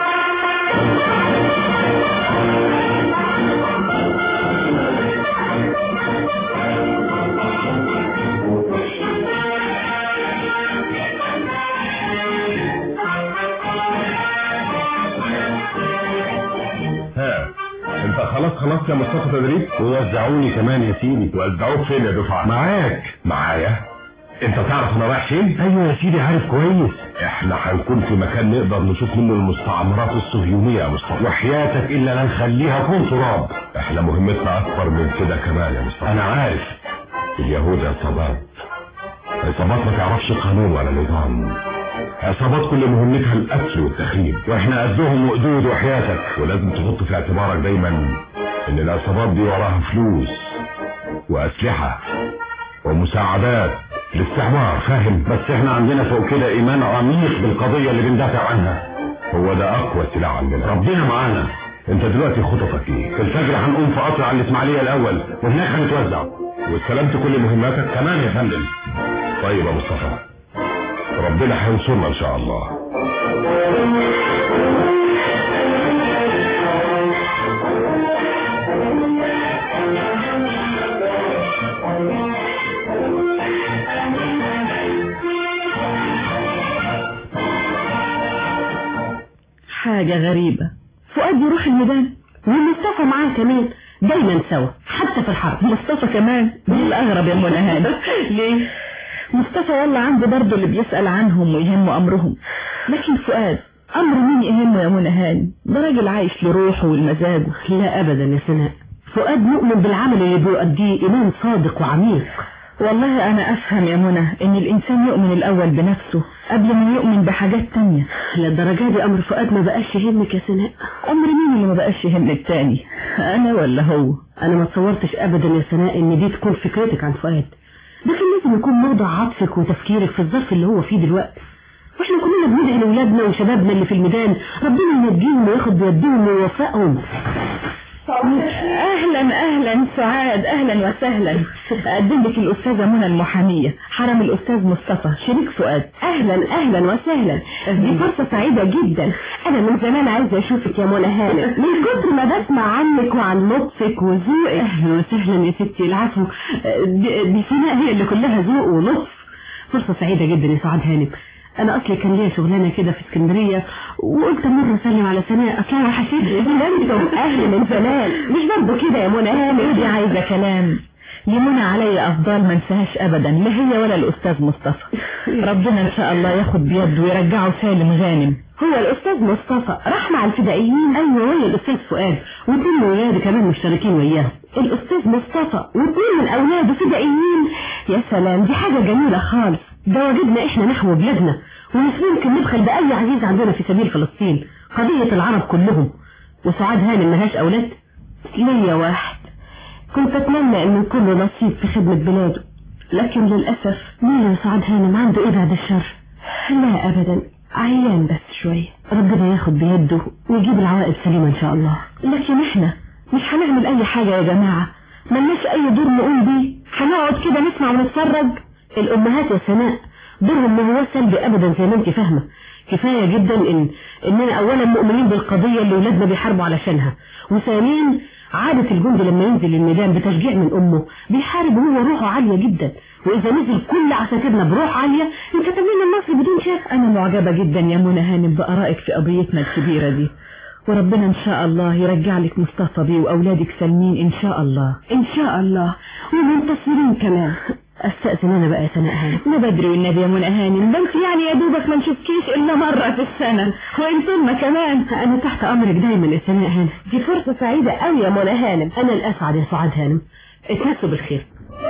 انت خلاص خلاص يا مصطفى تدريب؟ ووزعوني كمان يا سيدي. وزعوك فين يا دفعه؟ معاك. معايا؟ انت تعرف انا رايح فين؟ ايوه يا سيدي عارف كويس. احنا هنكون في مكان نقدر نشوف منه المستعمرات الصهيونيه يا مصطفى. وحياتك الا لا نخليها كون تراب. احنا مهمتنا اكبر من كده كمان يا مصطفى. انا عارف. اليهود عصابات، عصابات ما تعرفش قانون ولا نظام، عصابات كل مهمتها القتل والتخريب، واحنا قدهم وقدود وحياتك. ولازم تحط في اعتبارك دايما ان العصابات دي وراها فلوس واسلحة ومساعدات للاستعمار، فاهم؟ بس احنا عندنا فوق كده ايمان عميق بالقضية اللي بندافع عنها، هو ده اقوى سلاح عندنا. ربنا معانا. انت دلوقتي خططك ايه؟ في الفجر هنقوم في قطر على الاسماعيلية الاول وهناك هنتوزع. واستلمت كل مهماتك؟ تمام يا فندم. طيب يا مصطفى، ربنا هينصرنا ان شاء الله. حاجة غريبة، فؤاد يروح الميدان ومصطفى معاه كمان، دايما سوا حتى في الحرب. مصطفى كمان؟ دي الأغرب يا منى هاني. ليه؟ مصطفى والله عنده برضه اللي بيسأل عنهم ويهمه أمرهم، لكن فؤاد أمر مين يهمه يا منى هاني؟ ده راجل عايش لروحه والمزاجه. لا أبدا يا سناء، فؤاد مؤمن بالعمل اللي بيؤديه إيمان صادق وعميق. والله أنا أفهم يا منى إن الإنسان يؤمن الأول بنفسه قبل ما يؤمن بحاجات تانية. للدرجة دي أمر فؤاد ما بقاش يهمك يا سناء؟ أمر مين اللي ما بقاش يهم التاني، أنا ولا هو؟ أنا ما تصورتش أبدا يا سناء إن دي تكون فكرتك عن فؤاد، ده كان لازم يكون موضوع عطفك وتفكيرك في الظرف اللي هو فيه دلوقتي. واحنا كلنا بندعي لأولادنا وشبابنا اللي في الميدان ربنا ينجيهم وياخد بيديهم ويوفقهم. اهلا اهلا سعاد، اهلا وسهلا. اقدم لك الاستاذه منى المحاميه، حرم الاستاذ مصطفى شريك فؤاد. اهلا اهلا وسهلا، دي فرصه سعيده جدا. انا من زمان عايزه اشوفك يا منى هانم، من كتر ما بسمع عنك وعن لطفك وذوقك. اهلا وسهلا يا ستي، العفو، دي سناء هي اللي كلها ذوق ولطف. فرصه سعيده جدا يا سعاد هانم. انا اصلي كان ليا شغلانه كده في اسكندريه وقلت مره اسلم على سناء، اصلا وحشتني. انتم اهل من زمان، مش برضه كده يا منى هانم؟ دي عايزه كلام. لمنى علي افضال ما انساهاش ابدا، لا هي ولا الاستاذ مصطفى. ربنا ان شاء الله ياخد بيده ويرجعه سالم غانم. هو الاستاذ مصطفى راح مع الفدائيين؟ ايوه، ويا الاستاذ فؤاد واثنين من ولاده كمان مشتركين وياه. الاستاذ مصطفى واثنين من اولاده فدائيين؟ يا سلام، دي حاجه جميله خالص. ده واجبنا احنا نحو بلادنا، ومش ممكن نبخل بأي عزيز عندنا في سبيل فلسطين، قضية العرب كلهم. وسعاد هانم ملهاش أولاد؟ ليا واحد، كنت أتمنى أن يكون له نصيب في خدمة بلاده، لكن للأسف. مين يا سعاد هانم؟ عنده إيه بعد الشر؟ لا أبدا، عيان بس شوية، ربنا ياخد بيده ويجيب العوائد سليمة إن شاء الله. لكن إحنا مش هنعمل أي حاجة يا جماعة، ملناش أي دور نقوم بيه، هنقعد كده نسمع ونتفرج. الأمهات يا سناء دورهم ما هو سلبي أبدا زي ما انت فاهمة. كفاية جدا إن إننا أولا مؤمنين بالقضية اللي ولادنا بيحاربوا علشانها، وثانيا عادة الجندي لما ينزل الميدان بتشجيع من أمه بيحارب وهو روحه عالية جدا، وإذا نزل كل عساكرنا بروح عالية انكتب لنا النصر بدون شك. أنا معجبة جدا يا منى هانم بآرائك في قضيتنا الكبيرة دي، وربنا إن شاء الله يرجع لك مصطفى بيه وأولادك سالمين إن شاء الله. إن شاء الله، ومنتصرين كمان. استأذن انا بقى يا سناء هانم. ما بدري والنبي يا منى هانم، ده انت يعني يا دوبك ما نشوفكيش الا مرة في السنة، وانتم كمان. انا تحت امرك دايما يا سناء هانم. دي فرصة سعيدة قوي يا منى هانم. انا الاسعد يا سعاد هانم، اتمسوا بالخير.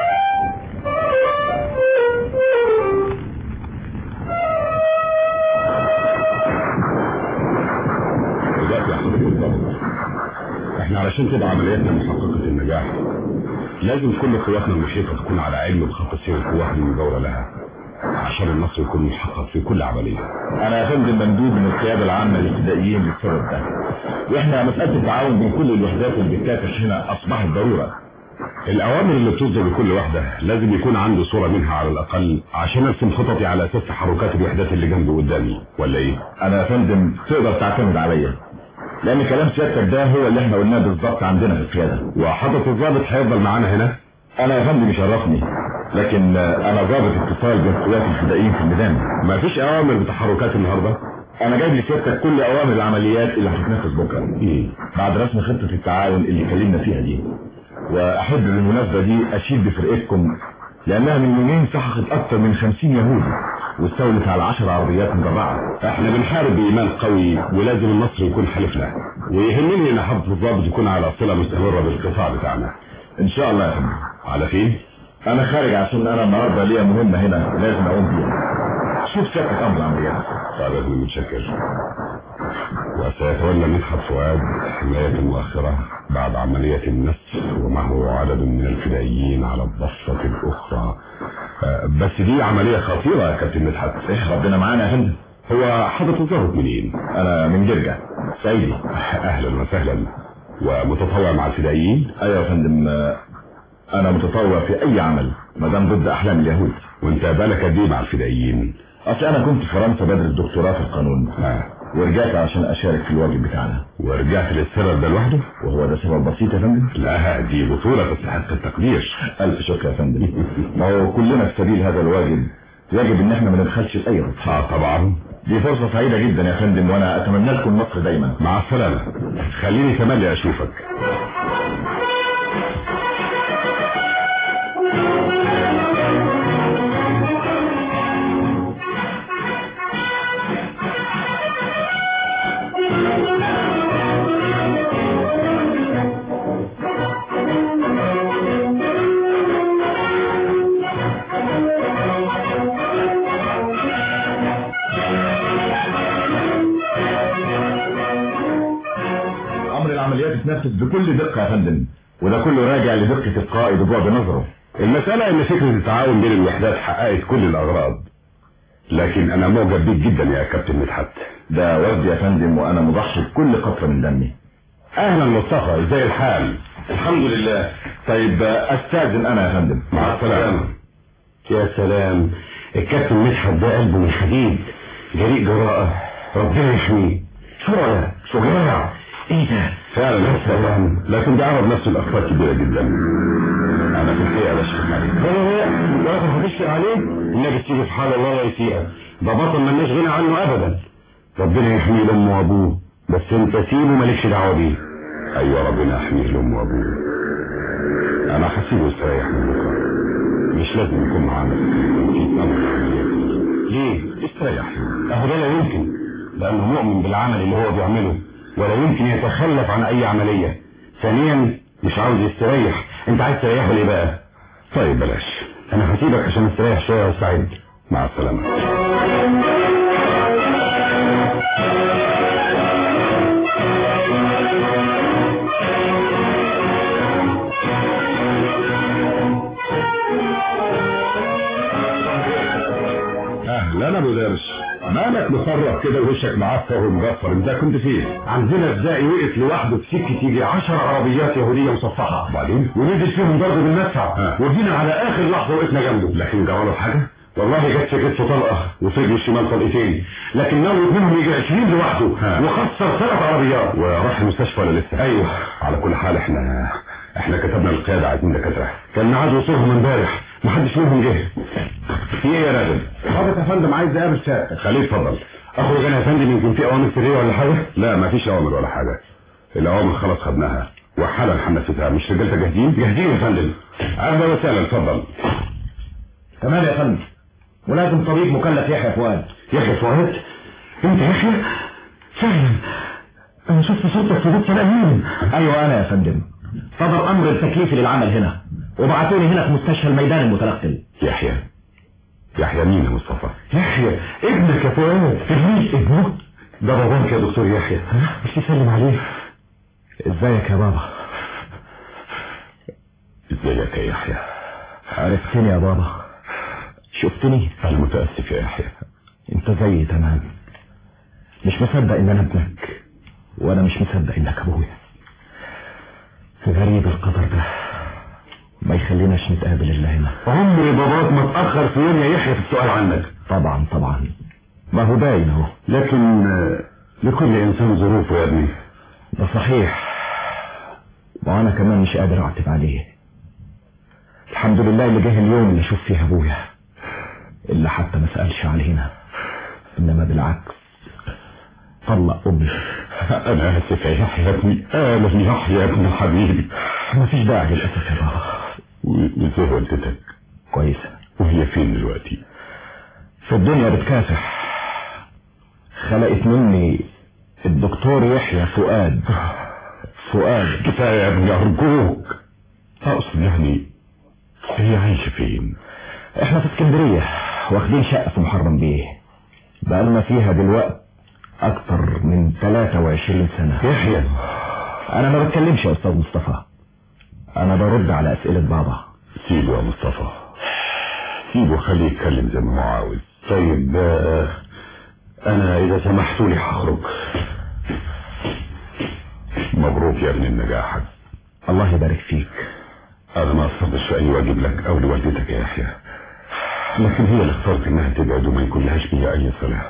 احنا علشان تبقى عملياتنا محققة النجاح لازم كل قواتنا المحيطة تكون على علم بخط سير القوات المجاورة لها عشان النصر يكون محقق في كل عملية. انا يا فندم مندوب من القيادة العامة للابتدائيين للسبب ده، واحنا مسألة التعاون بين كل الوحدات اللي بتكافح هنا اصبحت ضرورة. الاوامر اللي بتصدر لكل وحدة لازم يكون عنده صورة منها على الاقل عشان ارسم خططي على اساس تحركات الوحدات اللي جنبي قدامي، ولا ايه؟ انا يا فندم تقدر تعتمد عليا، لان كلام سيادتك ده هو اللي احنا قلناه بالظبط عندنا في القيادة. وحضرة الضابط هيفضل معانا هنا؟ انا يا فندم يشرفني، لكن انا ضابط اتصال بين قوات الفدائيين في الميدان. ما فيش اوامر بتحركات النهارده؟ انا جايب لسيادتك كل اوامر العمليات اللي هتتنفذ بكره إيه؟ بعد رسم خطة التعاون اللي اتكلمنا فيها دي. واحب بالمناسبة دي اشيد بفرقتكم، لانها من يومين سحقت اكتر من خمسين يهودي واستولت على عشر عربيات مدرعة. احنا بنحارب بايمان قوي ولازم النصر يكون حلفنا، ويهمني ان حضرة الضابط يكون على صلة مستمرة بالقطاع بتاعنا. ان شاء الله يا فندم. على فين؟ انا خارج عشان انا النهارده ليا مهمة هنا لازم اقوم بيها. شوف سيادتك امر العمليات. طيب يا ابني متشكر. وسيتولى مدحت فؤاد حماية مؤخرة بعد عملية النسف ومعه عدد من الفدائيين على الضفة الأخرى. بس دي عملية خطيرة يا كابتن مدحت. ايه ربنا معانا يا فندم. هو حضرتك ظهرت منين؟ انا من جرجة سعيدي. اهلا وسهلا. ومتطوع مع الفدائيين؟ ايوه يا فندم، انا متطوع في اي عمل ما دام ضد احلام اليهود. وانت بالك قد ايه مع الفدائيين؟ اصل انا كنت في فرنسا بدرس دكتوراه في القانون. آه. ورجعت عشان اشارك في الواجب بتاعنا. ورجعت للسبب ده لوحده؟ وهو ده سبب بسيط يا فندم؟ لا دي بطولة تستحق التقدير. الف شكر يا فندم. ما هو كلنا في سبيل هذا الواجب يجب ان احنا ما ندخلش في اي رطب. اه طبعا. دي فرصة سعيدة جدا يا فندم، وانا اتمنى لكم النصر دايما. مع السلامة. خليني تملي اشوفك. العمليات تتنفذ بكل دقة يا فندم، وده كله راجع لدقة القائد وبعد نظره. المسألة ان فكرة التعاون بين الوحدات حققت كل الاغراض، لكن انا معجب بيك جدا يا كابتن مدحت. ده وجدي يا فندم، وانا مضحي بكل قطرة من دمي. اهلا مصطفى، ازاي الحال؟ الحمد لله. طيب استاذن انا يا فندم. مع السلامة. يا سلام، الكابتن مدحت ده قلبه من حديد، جريء جراءة، ربنا يحميه. شرع شجاع. ايه ده؟ فعلا يا سلام، لكن ده عرض نفسه لاخطاء كبيرة جدا. انا في الحقيقة بشفق عليه. لا لا لا لا تشفق عليه؟ النبي تيجي في حال الله لا يسيئك، ده بطل مالناش غنى عنه ابدا. ربنا يحميه لامه وابوه، بس انت سيبه مالكش دعوة بيه. ايوه ربنا يحميه لامه وابوه. انا هسيبه يستريح من بكره، مش لازم يكون معانا في امر العمليات. ليه؟ استريح. اهو ده لا يمكن، لانه مؤمن بالعمل اللي هو بيعمله ولا يمكن يتخلف عن اي عملية. ثانيا مش عاوز يستريح. انت عايز تريحه ليه بقى؟ طيب بلاش، انا هسيبك عشان استريح شوية وسعيد. مع السلامة. اهلا ابو درش، مالك مخرب كده ووشك معفر ومغفر؟ انت كنت فين؟ عندنا الزائي وقف لوحده في سكه يجي عشر عربيات يهوديه مصفحه، وبعدين ونزل فيهم ضرب بالمدفع، وجينا على اخر لحظه وقفنا جنبه. لكن جراله حاجه؟ والله جت في كتفه طلقه وفي رجله الشمال طلقتين، لكن نوت منهم يجي عشرين لوحده وخسر ثلاث عربيات. وراح المستشفى ولا لسه؟ ايوه. على كل حال احنا احنا كتبنا القياده عايزين دكاتره، كان ميعاد وصولهم امبارح محدش منهم جه. في ايه يا راجل؟ حضرتك يا فندم عايز اقابل سيادتك. خليه اتفضل. اخرج انا يا فندم، يمكن في اوامر سريه ولا حاجه؟ لا مفيش اوامر ولا حاجه، الاوامر خلاص خدناها وحالا هننفذها. مش رجالتك جاهزين؟ جاهزين يا فندم. اهلا وسهلا، اتفضل. تمام يا فندم، ولازم طبيب مكلف يحيى فؤاد. يحيى فؤاد؟ انت يحيى؟ فعلا انا شفت صورتك في بيت سلامين. ايوه انا يا فندم، صدر امر التكليف للعمل هنا وبعتوني هنا في مستشفى الميدان المتنقل. يحيى يحيى مين يا مصطفى؟ يحيى ابنك يا فؤاد. ابني؟ ابنه؟ ده باباك يا دكتور يحيى، مش تسلم عليه؟ ازيك يا بابا؟ ازيك يا يحيى؟ عرفتني يا بابا؟ شفتني؟ انا متاسف يا يحيى. انت زيي تمام، مش مصدق ان انا ابنك، وانا مش مصدق انك ابويا. غريب القدر ده، ما يخليناش نتقابل الا هنا. عمري باباك ما اتاخر في يوم يا يحيى في السؤال عنك. طبعا طبعا، ما هو باين اهو. لكن لكل انسان ظروفه يا ابني. ده صحيح، وانا كمان مش قادر اعتب عليه. الحمد لله اللي جه اليوم اللي اشوف فيه ابويا، اللي حتى ما سالش علينا، انما بالعكس طلق امي. انا اسف يا يحيى يا ابني، انا يحيى يا ابني حبيبي. مفيش داعي للاسف يا بابا. وازاي والدتك؟ كويسه. وهي فين دلوقتي؟ في الدنيا بتكافح. خلقت مني الدكتور يحيى فؤاد. فؤاد. كفايه يا ابني ارجوك. اقصد يعني هي عايشه فين؟ احنا في اسكندريه واخدين شقه في محرم بيه. بقالنا فيها دلوقتي اكتر من ثلاثة وعشرين سنة. يحيى انا ما بتكلمش يا استاذ مصطفى، انا برد على اسئلة بابا. سيبه يا مصطفى، سيبه خليه يتكلم زي ما هو عاوز. طيب انا اذا سمحتوا لي هخرج. مبروك يا ابن النجاح. الله يبارك فيك. انا ما اصدقش في اي واجب لك او لوالدتك يا يحيى، لكن هي اللي اختارت انها تبعد وما يكون لهاش بيها اي صلة.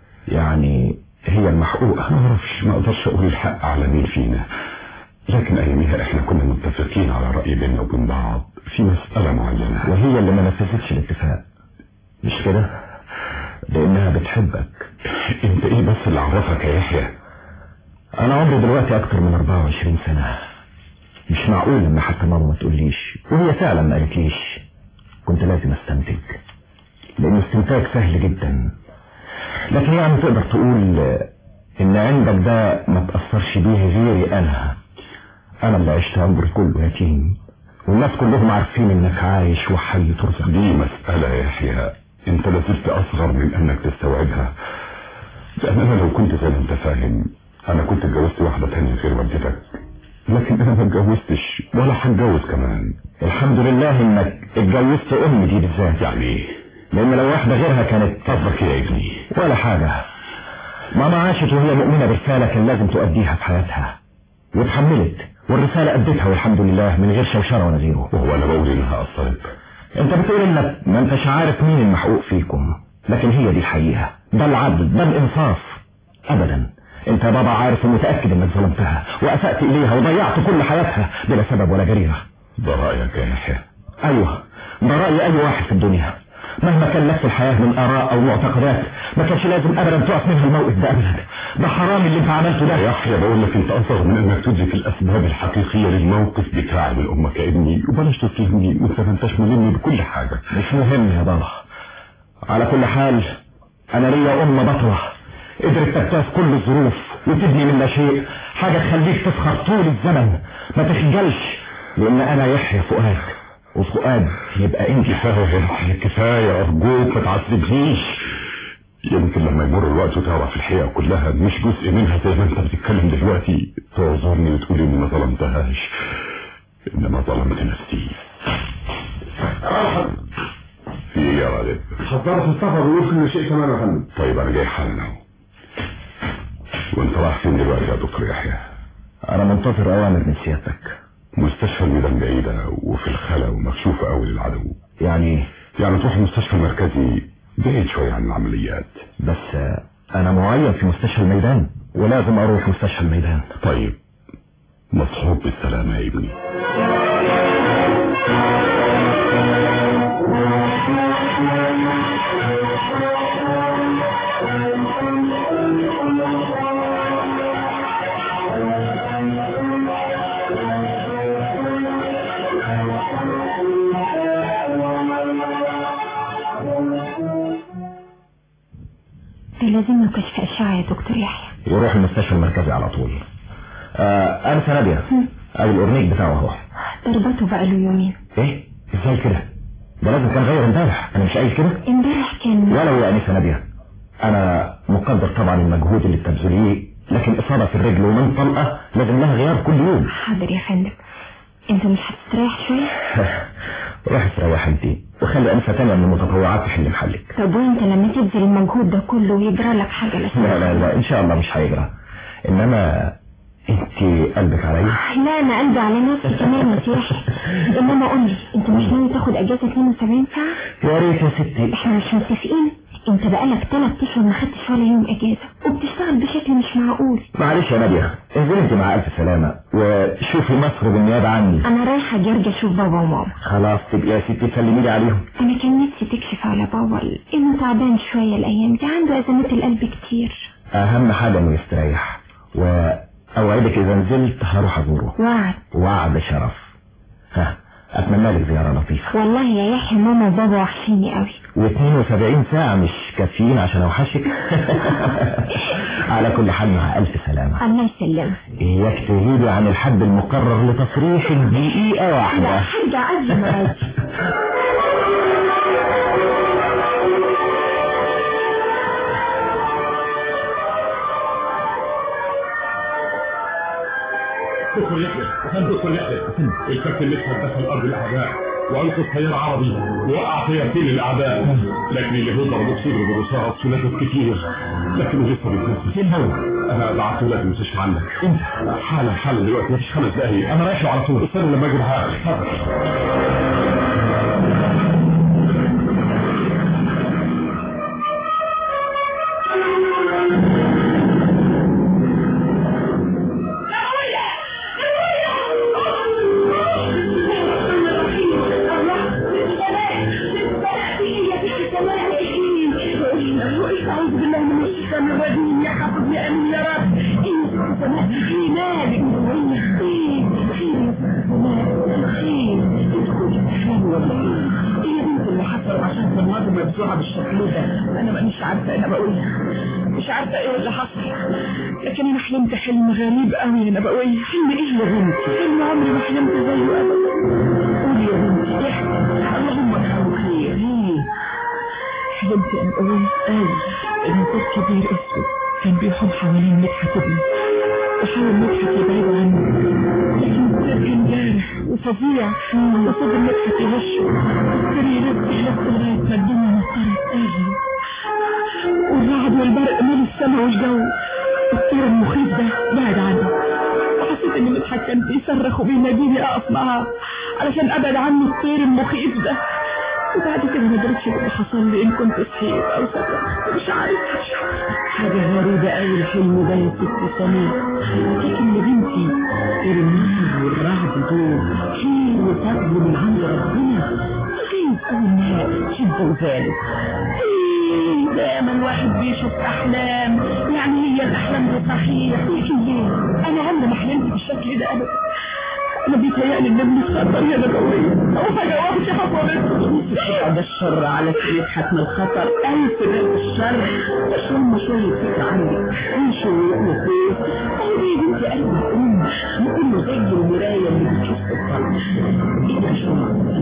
يعني هي المحقوقة؟ ما اعرفش، ما اقدرش اقول الحق على مين فينا، لكن اياميها احنا كنا متفقين على رأي بيننا وبين بعض في مسألة معينة، وهي اللي ما نفذتش الاتفاق، مش كده؟ لانها بتحبك. انت ايه بس اللي عرفك يا يحيى؟ انا عمري دلوقتي اكتر من اربعة وعشرين سنة، مش معقول لما حتى ماما ما تقوليش، وهي فعلا ما قالتليش. كنت لازم استنتج، لان الاستنتاج سهل جدا، لكن يعني تقدر تقول ان عندك ده ما تأثرش بيه غيري. انا انا اللي عشت عمري كله يتيم، والناس كلهم عارفين انك عايش وحي ترزق. دي مسألة يا يحيى انت لازلت اصغر من انك تستوعبها، لان انا لو كنت زي ما انت فاهم انا كنت اتجوزت واحدة تانية غير والدتك، لكن انا ما اتجوزتش ولا هتجوز كمان. الحمد لله انك اتجوزت امي دي بالذات. يعني ايه؟ لان لو واحدة غيرها كانت. قصدك يا ابني؟ ولا حاجة، ماما عاشت وهي مؤمنة برسالة كان لازم تؤديها في حياتها، واتحملت والرسالة اديتها والحمد لله من غير شوشرة ولا غيره. وهو انا بقول انها اثرت؟ انت بتقول انك ما انتش عارف مين المحقوق فيكم، لكن هي دي الحقيقة، ده العدل، ده الانصاف. ابدا، انت يا بابا عارف ومتأكد انك ظلمتها واسأت اليها وضيعت كل حياتها بلا سبب ولا جريرة. ده رأيك يا يحيى؟ ايوه، ده رأي اي واحد في الدنيا مهما كان لك في الحياة من اراء او معتقدات، ما كانش لازم ابدا تقف منها الموقف ده ابدا. ده حرام اللي انت عملته ده يا يحيى. بقول لك انت اصغر من انك تدرك الاسباب الحقيقية للموقف بتاعي من امك يا ابني، وبلاش تتهمني وانت ما انتش ملمني بكل حاجة. مش مهم يا بابا، على كل حال انا ليا ام بطلة قدرت تجتاز كل الظروف وتبني من لا شيء حاجة تخليك تفخر طول الزمن، ما تخجلش، لان انا يحيى فؤاد، وفؤاد يبقى انت. كفاية كفاية ارجوك ما تعذبنيش، يمكن لما يمر الوقت وتعرف الحقيقة كلها مش جزء منها زي ما انت بتتكلم دلوقتي تعذرني وتقولي اني ما ظلمتهاش، انما ظلمت نفسي. في ايه يا راجل؟ حضرت السفر بيقول كل شيء تمام يا فندم. طيب انا جاي حالا اهو. وانت رايح فين دلوقتي يا دكتور يحيى؟ انا منتظر اوامر من سيادتك. مستشفى الميدان بعيدة وفي الخلا ومكشوفة قوي للعدو. يعني يعني تروح المستشفى المركزي بعيد شوية عن العمليات. بس انا معين في مستشفى الميدان ولازم اروح مستشفى الميدان. طيب مصحوب بالسلامة يا ابني. لازم له كشف اشعه يا دكتور يحيى. يروح المستشفى المركزي على طول. آه انا سنابيا او الاورنيك بتاعه اهو. ضربته بقى له يومين. ايه ازاي كده؟ ده لازم كان غير امبارح، انا مش قايل كده؟ امبارح كان ولو يا انسه نبيه انا مقدر طبعا المجهود اللي بتبذليه، لكن اصابه في الرجل ومن طلقه لازم لها غياب كل يوم. حاضر يا فندم. انت مش هتستريح شويه؟ روح استريح انت وخلي انسه تانية من المتطوعات تحل محلك. طب وانت لما تبذل المجهود ده كله ويجرى لك حاجه لا لا لا لا ان شاء الله مش هيجرى، انما انت قلبك عليا؟ لا انا قلبي على نفسي كمان يا سيحي. انما قول لي انت مش ناوي تاخد اجازه اثنين وسبعين ساعه؟ يا ريت يا ستي. احنا مش متفقين؟ انت بقالك ثلاث اشهر ما خدتش ولا يوم اجازه وبتشتغل بشكل مش معقول. معلش يا ناديه انزلي انت مع الف سلامه وشوفي مصر بالنيابه عني. انا رايحه جرجة اشوف بابا وماما. خلاص تبقى يا ستي تسلمي لي عليهم. انا كان نفسي تكشف على بابا انه تعبان شويه الايام دي، عنده ازمات القلب كتير. اهم حاجه انه يستريح، واوعدك اذا نزلت هروح ازوره. وعد. وعد شرف. ها اتمنى لك زياره لطيفه. والله يا يحيى ماما وبابا وحشيني قوي. واثنين وسبعين ساعه مش كافيين عشان اوحشك. على كل حال مع الف سلامه. الله يسلمك. اياك تغيبي عن الحد المقرر لتصريحك دقيقه واحده. لا هرجع اجي معاك. دكتور يحيى افندم دكتور يحيى الكابتن مدحت دخل ارض الاعداء وانقذ طيار عربي ووقع طيارتين للاعداء، لكن اليهود ضربوه بصدره بالرصاص ونزف كتير لكنه لسه بيتنفس. فين هو؟ انا بعته لك المستشفى عندك. انت حالا حالا دلوقتي مفيش خمس دقايق، انا رايح له على طول. استنى لما اجي معاك. بالشكل ده انا مانيش عارفه انا بقول مش عارفه ايه اللي حصل، لكن انا حلمت حلم غريب قوي يا نبويه. حلم ايه يا بنتي؟ حلم عمري ما حلمت زيه ابدا. قولي يا بنتي احكي اللهم اجعله خير. حلمت يا نبويه قال ان طير كبير اسود كان بيحوم حوالين مدحت ابني وحاول مدحت يبعد عنه، لكن الطير كان جارح وفظيع وفضل مدحت يهشه والطير يلف يلف لغايه ما الدنيا مطرت تاني والرعد والبرق مال السما والجو. الطير المخيف ده بعد عني وحسيت ان مدحت كان بيصرخ وبيناديني اقف معاه علشان ابعد عنه الطير المخيف ده. وبعد كده ما درتش اللي حصل لي ان كنت صحيت او صرخت مش عارفه. حاجه غريبه قوي الحلم ده يا ست سمير، لكن يا بنتي النار والرعد دول خير وفضل من عند ربنا، جايز قوي انها شده وزاله. دايما الواحد بيشوف احلام، يعني هي الاحلام دي صحيح، لكن ليه انا عمري ما حلمت بالشكل ده ابدا. انا بيتهيألي ان ابني خطر يا نبويه او حاجه وحشه حصلت. ده الشر على سيد حتم الخطر الف من الشر. بس هم شويه فكره عندك عيشوا ويقولوا خير. اهو يا بنتي قلب الام وكله زي المرايه اللي بتشوف في الطلب. ايه شويه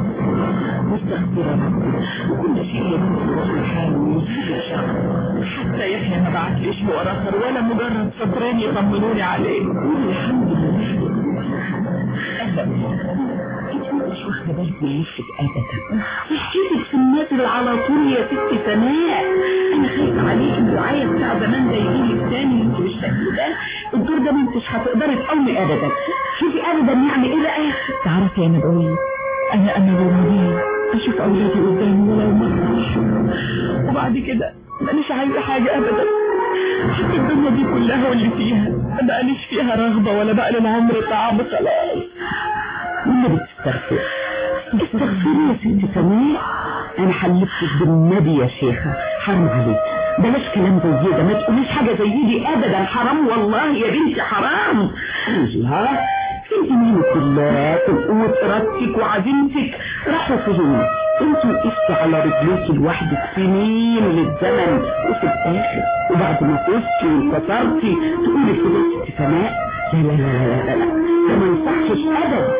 مستغفره وكل شيء يا بنتي وصل حاله ويصيب الشر. حتى يحيى ما بعتليش هو اخر ولا مجرد سطرين يطمنوني عليه. قولي الحمد لله. أهلا انت مش واخده بالك من نفسك ابدا. صحتك في النازل على طول يا ست سماء. انا خايفه عليك الدعايه بتاع زمان ده يجيلك تاني انت بالشكل ده. الدور ده ما انتش هتقدري تقومي ابدا. شوفي ابدا يعني ايه بقى. تعرفي يا نبويه انا انا بمريض اشوف اولادي قدامي ولو مره اشوف وبعد كده مانيش عايزه حاجه ابدا. حتى الدنيا دي كلها واللي فيها ما بقاليش فيها رغبة ولا بقى للعمر تعب خلاص. واللي بتستغفر استغفري يا ست سماء. انا حلفتك بالنبي يا شيخة حرام عليك بلاش كلام زي ده، ما تقوليش حاجة زي دي ابدا. حرام والله يا بنتي حرام. ها انت مالك بالله وقوة ارادتك وعزيمتك راحوا فين؟ انت وقفتي على رجليك لوحدك سنين للزمن وفي الاخر وبعد ما فزتي وانتصرتي تقولي كده ست سماء. لا لا لا لا لا لا ده ما ينفعش ابدا.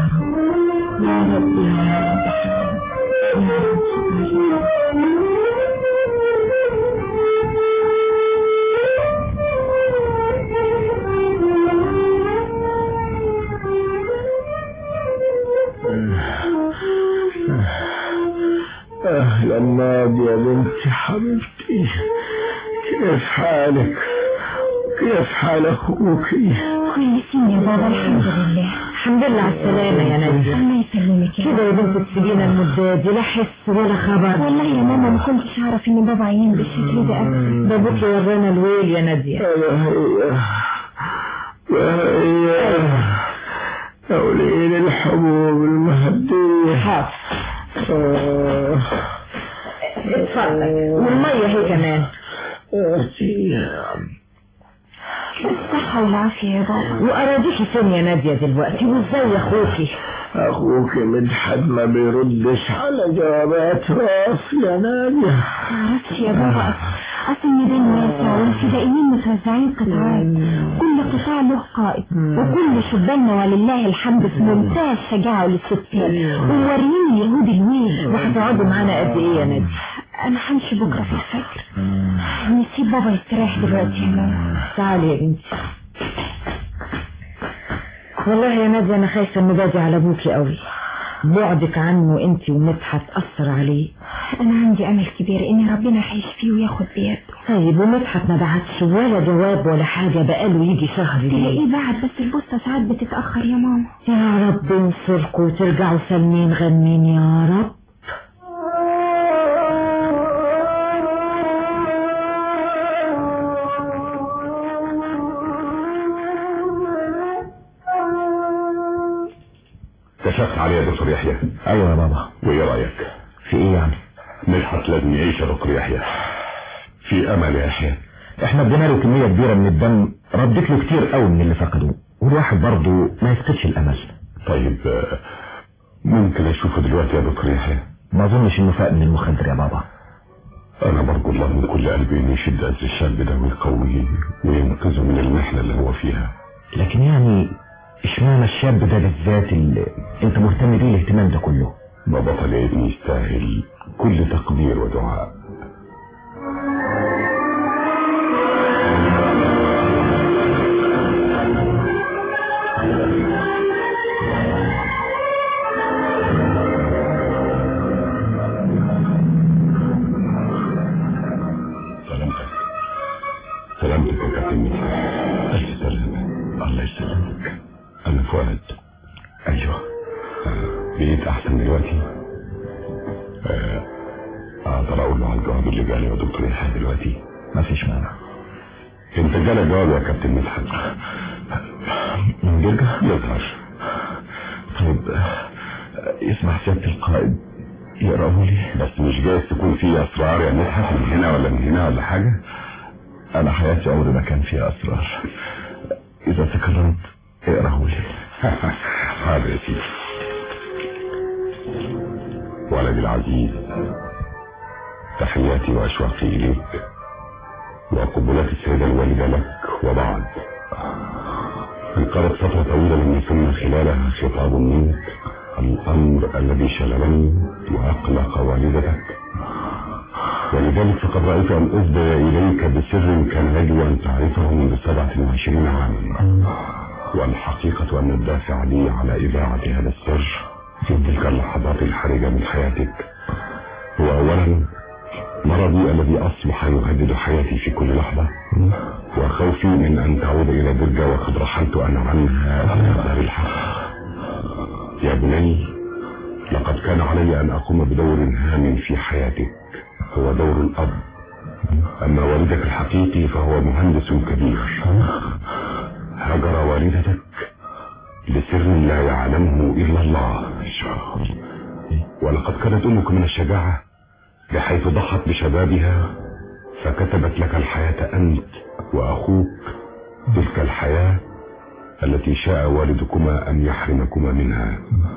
يا رب يا رب يا رب. أهلا نادي يا بنتي حبيبتي، كيف حالك؟ كيف حال أخوك؟ كويسين يا بابا الحمد لله. الحمد لله على السلامة يا نادية. الله يسلمك كده يا بنت تسيبينا المدة دي لا حس ولا خبر. والله يا ماما ما كنتش أعرف إن بابا عيان بالشكل ده أبدا. ده بكرة ورانا الويل يا نادية. قولي الحبوب المهدية. حاضر. اتفضل والمية هي كمان. الصحة والعافية يا بابا. وأراضيكي فين يا نادية دلوقتي وازاي اخوكي؟ اخوك مدحت ما بيردش على جوابات راس يا نادية. معرفش يا بابا، اصل الميدان واسع والفدائيين متوزعين قطاعات، كل قطاع له قائد وكل شباننا ولله الحمد في منتهى الشجاعة والاستسلام وموريين اليهود الويل. وهتقعدوا معانا قد ايه يا نادية؟ انا همشي بكرة في الفجر. نسيب بابا يستريح دلوقتي. تعالي يا بنتي. والله يا نادية انا خايفة انه باجي على ابوكي قوي، بعدك عنه انت ومدحت اثر عليه. انا عندي امل كبير ان ربنا هيعيش فيه وياخد بيده. طيب ومدحت ما بعتش ولا جواب ولا حاجة بقاله يجي شهر ليه؟ ايه بعد بس البوسطة ساعات بتتأخر يا ماما. يا رب ينصركم وترجعوا سالمين غنين يا رب. كشفت عليه يا دكتور يحيى؟ ايوه يا بابا. وايه رايك؟ في ايه يعني؟ مدحت لازم يعيش يا دكتور يحيى، في امل يا يحيى. احنا ادينا له كميه كبيره من الدم، ردت له كتير قوي من اللي فقده، والواحد برضه ما يفقدش الامل. طيب ممكن اشوفه دلوقتي يا دكتور يحيى؟ ما اظنش انه فاق من المخدر يا بابا. انا برجو الله من كل قلبي انه يشد أزر الشاب ده ويقويه وينقذه من المحنه اللي هو فيها. لكن يعني اشمعنى الشاب ده بالذات اللي انت مهتم بيه الاهتمام ده كله؟ ما بطل يا ابني يستاهل كل تقدير ودعاء. سلامتك سلامتك يا كابتن مدحت. ألف سلامة. الله يسلمك. أنا فؤاد. أيوه. آه. بقيت أحسن دلوقتي؟ آه. أقدر أقول له على الجواب اللي جالي يا دكتور يحيى دلوقتي؟ ما فيش مانع. أنت جالك جواب يا كابتن مدحت من جرجة؟ يظهر. طيب يسمح سيادة القائد يقرأه لي؟ بس مش جايز تكون فيه أسرار يا مدحت من هنا ولا من هنا ولا حاجة؟ أنا حياتي عمري ما كان فيها أسرار. إذا تكرمت اقرأه لي. هذا يا سيدي. ولدي العزيز، تحياتي وأشواقي إليك وقبلات السيدة الوالدة لك وبعد. انقضت فترة طويلة من ثم خلالها خطاب منك، الأمر الذي شللني وأقلق والدتك، ولذلك فقد رأيت أن أفضي إليك بسر كان يجب أن تعرفه منذ سبعة وعشرين عاما. والحقيقة أن الدافع لي على إذاعة هذا السر في تلك اللحظات الحرجة من حياتك هو أولا مرضي الذي أصبح يهدد حياتي في كل لحظة، وخوفي من أن تعود إلى درجة وقد رحلت أنا عنها إلى دار الحق. يا بني، لقد كان علي أن أقوم بدور هام في حياتك، هو دور الأب. أما والدك الحقيقي فهو مهندس كبير. هجر والدتك لسر لا يعلمه إلا الله، ولقد كانت أمك من الشجاعة بحيث ضحت بشبابها فكتبت لك الحياة أنت وأخوك، تلك الحياة التي شاء والدكما أن يحرمكما منها.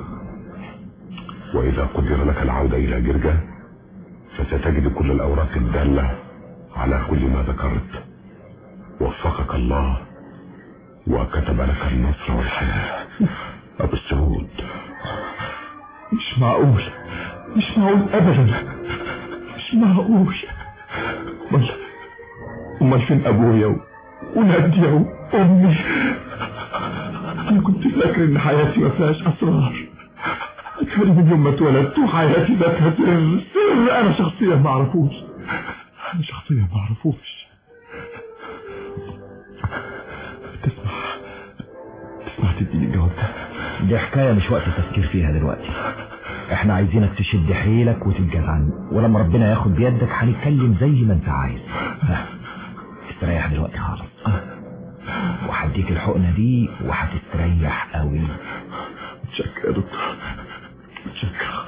وإذا قدر لك العودة إلى جرجة فستجد كل الأوراق الدالة على كل ما ذكرت. وفقك الله وكتب لك النصر والحياة. أبو السعود، مش معقول، مش معقول أبدا، مش معقول. أمال أمال فين أبويا ونادية وأمي؟ أنا كنت فاكر إن حياتي ما فيهاش أسرار. أتفرج من يوم ما اتولدت وحياتي ذاتها سر سر أنا شخصيا ما أعرفوش، أنا شخصيا ما أعرفوش. تسمح تسمح تديني الجواب ده؟ دي حكاية مش وقت التفكير فيها دلوقتي. احنا عايزينك تشد حيلك وتتجدعن، ولما ربنا ياخد بيدك هنتكلم زي ما انت عايز. استريح دلوقتي خالص، وهديك الحقنة دي وهتستريح قوي. متشكر يا دكتور، متشكر.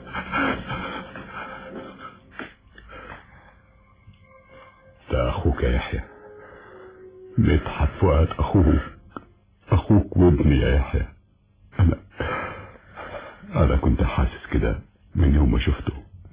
ده أخوك يا يحيى، مدحت فؤاد أخوك، أخوك وابني يا يحيى. أنا أنا كنت حاسس كده من يوم ما شفته.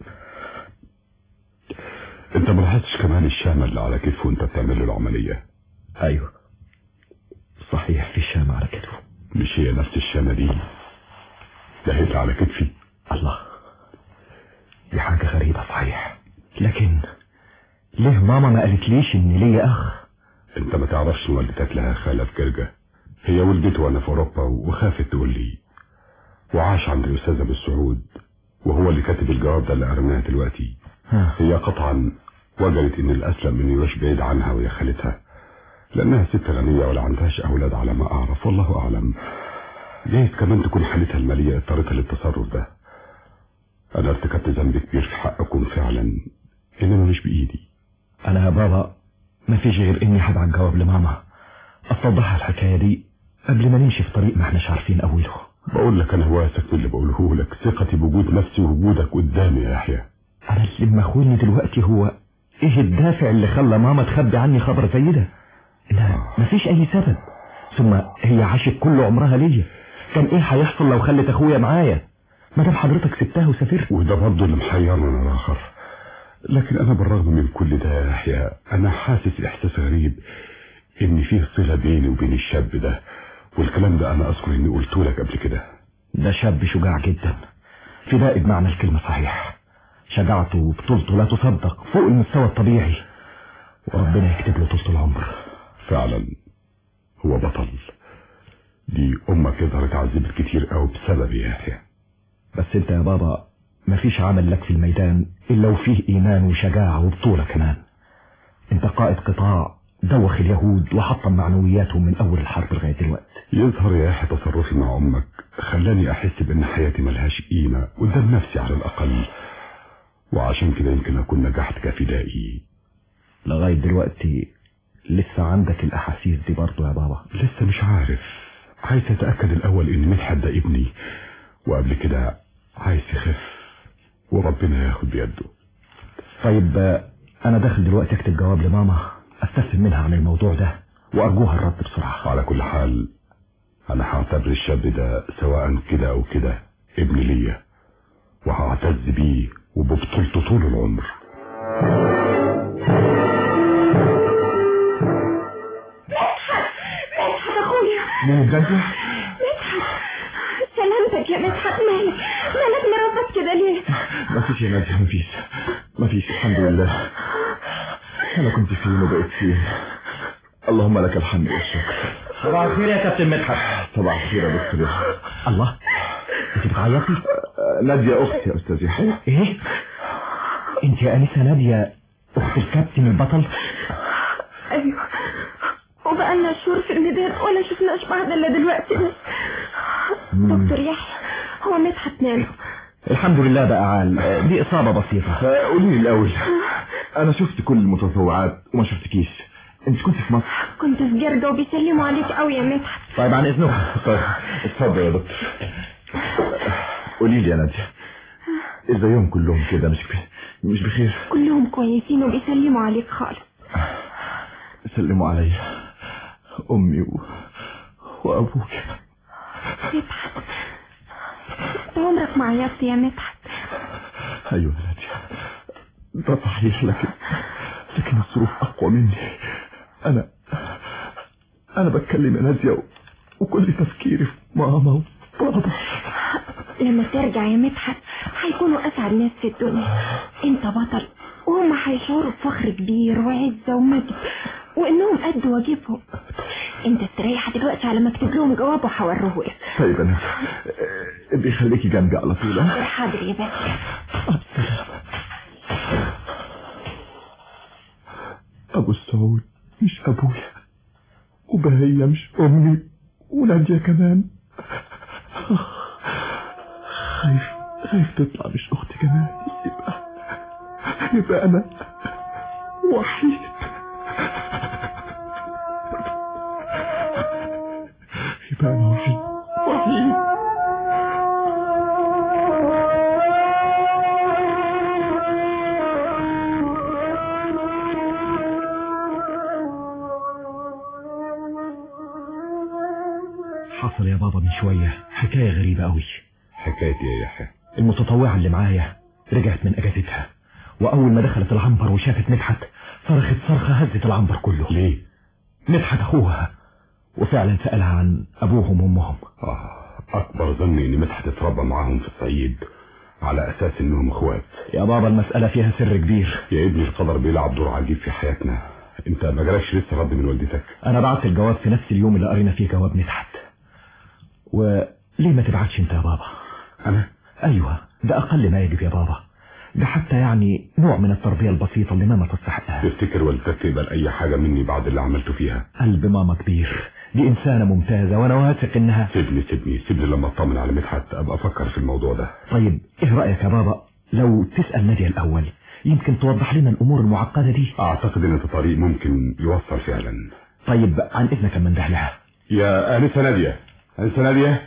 أنت ما لاحظتش كمان الشامة اللي على كتفه وأنت بتعمل له العملية؟ أيوه صحيح، في شامة على كتفه. مش هي نفس الشامة دي دهيت على كتفي؟ الله، دي حاجة غريبة صحيح. لكن ليه ماما ما قالتليش إن ليا أخ؟ أنت ما تعرفش والدتك لها خالة في جرجة هي ولدته وانا في اوروبا وخافت تقول لي، وعاش عند الاستاذ ابو السعود وهو اللي كاتب الجواب ده اللي قرناه دلوقتي. هي قطعا وجدت ان الاسلم انه يعيش بعيد عنها ويا خالتها، لانها ست غنيه ولا عندهاش اولاد على ما اعرف، والله اعلم. جايز كمان تكون حالتها الماليه اضطرتها للتصرف ده. انا ارتكبت ذنب كبير في حقكم فعلا، انما مش بايدي. انا يا بابا ما فيش غير اني هبعت جواب لماما استوضحها الحكايه دي قبل ما نمشي في طريق ما احناش عارفين اوله. بقول لك انا واثق من اللي بقوله لك، ثقتي بوجود نفسي ووجودك قدامي يا يحيى. انا اللي مخوني دلوقتي هو ايه الدافع اللي خلى ماما تخبي عني خبر زي ده؟ لا مفيش اي سبب. ثم هي عاشت كل عمرها ليا، كان ايه هيحصل لو خلت اخويا معايا ما دام حضرتك سبتها وسافرت؟ وده برضه اللي محيرني انا الاخر. لكن انا بالرغم من كل ده يا يحيى انا حاسس احساس غريب ان فيه صله بيني وبين الشاب ده، والكلام ده انا اذكر اني قلته لك قبل كده. ده شاب شجاع جدا، فدائي بمعنى الكلمه صحيح. شجاعته وبطولته لا تصدق، فوق المستوى الطبيعي، وربنا يكتب له طول العمر. فعلا هو بطل. دي امك يظهر عذبت كتير قوي بسببي يا يحيى. بس انت يا بابا مفيش عمل لك في الميدان الا وفيه ايمان وشجاعه وبطوله كمان. انت قائد قطاع دوخ اليهود وحطم معنوياتهم من اول الحرب لغايه دلوقتي. يظهر يا يحيى تصرفي مع امك خلاني احس بان حياتي ملهاش قيمه قدام نفسي على الاقل، وعشان كده يمكن اكون نجحت كفدائي. لغايه دلوقتي لسه عندك الاحاسيس دي برضه يا بابا؟ لسه مش عارف، عايز اتاكد الاول ان مدحت ده ابني، وقبل كده عايز يخف وربنا ياخد بيده. طيب انا داخل دلوقتي اكتب جواب لماما استفهم منها عن الموضوع ده وارجوها الرد بسرعه. على كل حال انا هعتبر الشاب ده سواء كده او كده ابن ليا، وهعتز بيه وببطولته طول العمر. مدحت مدحت اخويا. مين ده؟ مدحت سلامتك يا مدحت، مالك مالك مربط كده ليه؟ مفيش يا نادية، مفيش مفيش الحمد لله. انا كنت فين وبقيت فين، اللهم لك الحمد والشكر. صباح الخير يا كابتن مدحت. صباح الخير يا دكتور يحيى. الله، انت بتعيطي؟ نادية اختي يا استاذ يحيى. ايه؟ انت يا انسه نادية اخت الكابتن البطل؟ ايوه، وبقالنا شهور في الميدان ولا شفناش بعض الا دلوقتي بس. دكتور يحيى هو مدحت نام؟ الحمد لله بقى عال، دي اصابة بسيطة. قولي لي الاول، انا شفت كل المتطوعات وما شفتكيش، انت كنت في مصر؟ كنت في جردة وبيسلموا عليك قوي يا مدحت. طيب عن اذنك. طيب اتفضل يا دكتور. قولي لي يا نادية، ازايهم كلهم كده؟ مش مش بخير؟ كلهم كويسين وبيسلموا عليك خالص. سلموا عليا امي و... وابوك. مدحت انت عمرك ما عيطت يا مدحت. ايوه يا نادية ده صحيح، لكن لكن الظروف اقوى مني. انا انا بتكلم يا نادية وكل تفكيري في ماما وبابا. لما ترجع يا مدحت هيكونوا اسعد ناس في الدنيا. انت بطل وهم هيشعروا بفخر كبير وعزة ومجد وانهم قد واجبهم. انت استريح دلوقتي على ما اكتب لهم جواب وهوريه لك. طيب انا ابقي خليكي جنبي على طول. حاضر يا باشا. ابو السعود مش ابويا، وبهية مش امي، ونادية كمان خايف خايف تطلع مش اختي كمان، يبقى يبقى انا وحيد. يبقى انا وحيد وحيد. حصل يا بابا من شوية حكاية غريبة قوي. حكاية ايه يا يحيى؟ المتطوعة اللي معايا رجعت من اجازتها، واول ما دخلت العنبر وشافت مدحت صرخت صرخة هزت العنبر كله. ليه؟ مدحت اخوها، وفعلا سألها عن ابوهم وامهم. آه اكبر ظني ان مدحت اتربى معاهم في الصعيد على اساس انهم اخوات. يا بابا المسألة فيها سر كبير. يا ابني القدر بيلعب دور عجيب في حياتنا، انت ما جالكش لسه رد من والدتك؟ انا بعت الجواب في نفس اليوم اللي قرينا فيه جواب مدحت. وليه ما تبعتش انت يا بابا؟ انا؟ ايوه، ده اقل ما يجب يا بابا، ده حتى يعني نوع من التربية البسيطة اللي ماما تستحقها. تفتكر والدتك تقبل اي حاجة مني بعد اللي عملته فيها؟ قلب ماما كبير، دي انسانة ممتازة وانا واثق انها. سيبني سيبني سيبني لما اطمن على مدحت ابقى افكر في الموضوع ده. طيب ايه رأيك يا بابا لو تسأل نادية الاول، يمكن توضح لنا الامور المعقدة دي. اعتقد ان الطريق ممكن يوصل فعلا. طيب عن اذنك من ده لها. يا انسة نادية، انسة نادية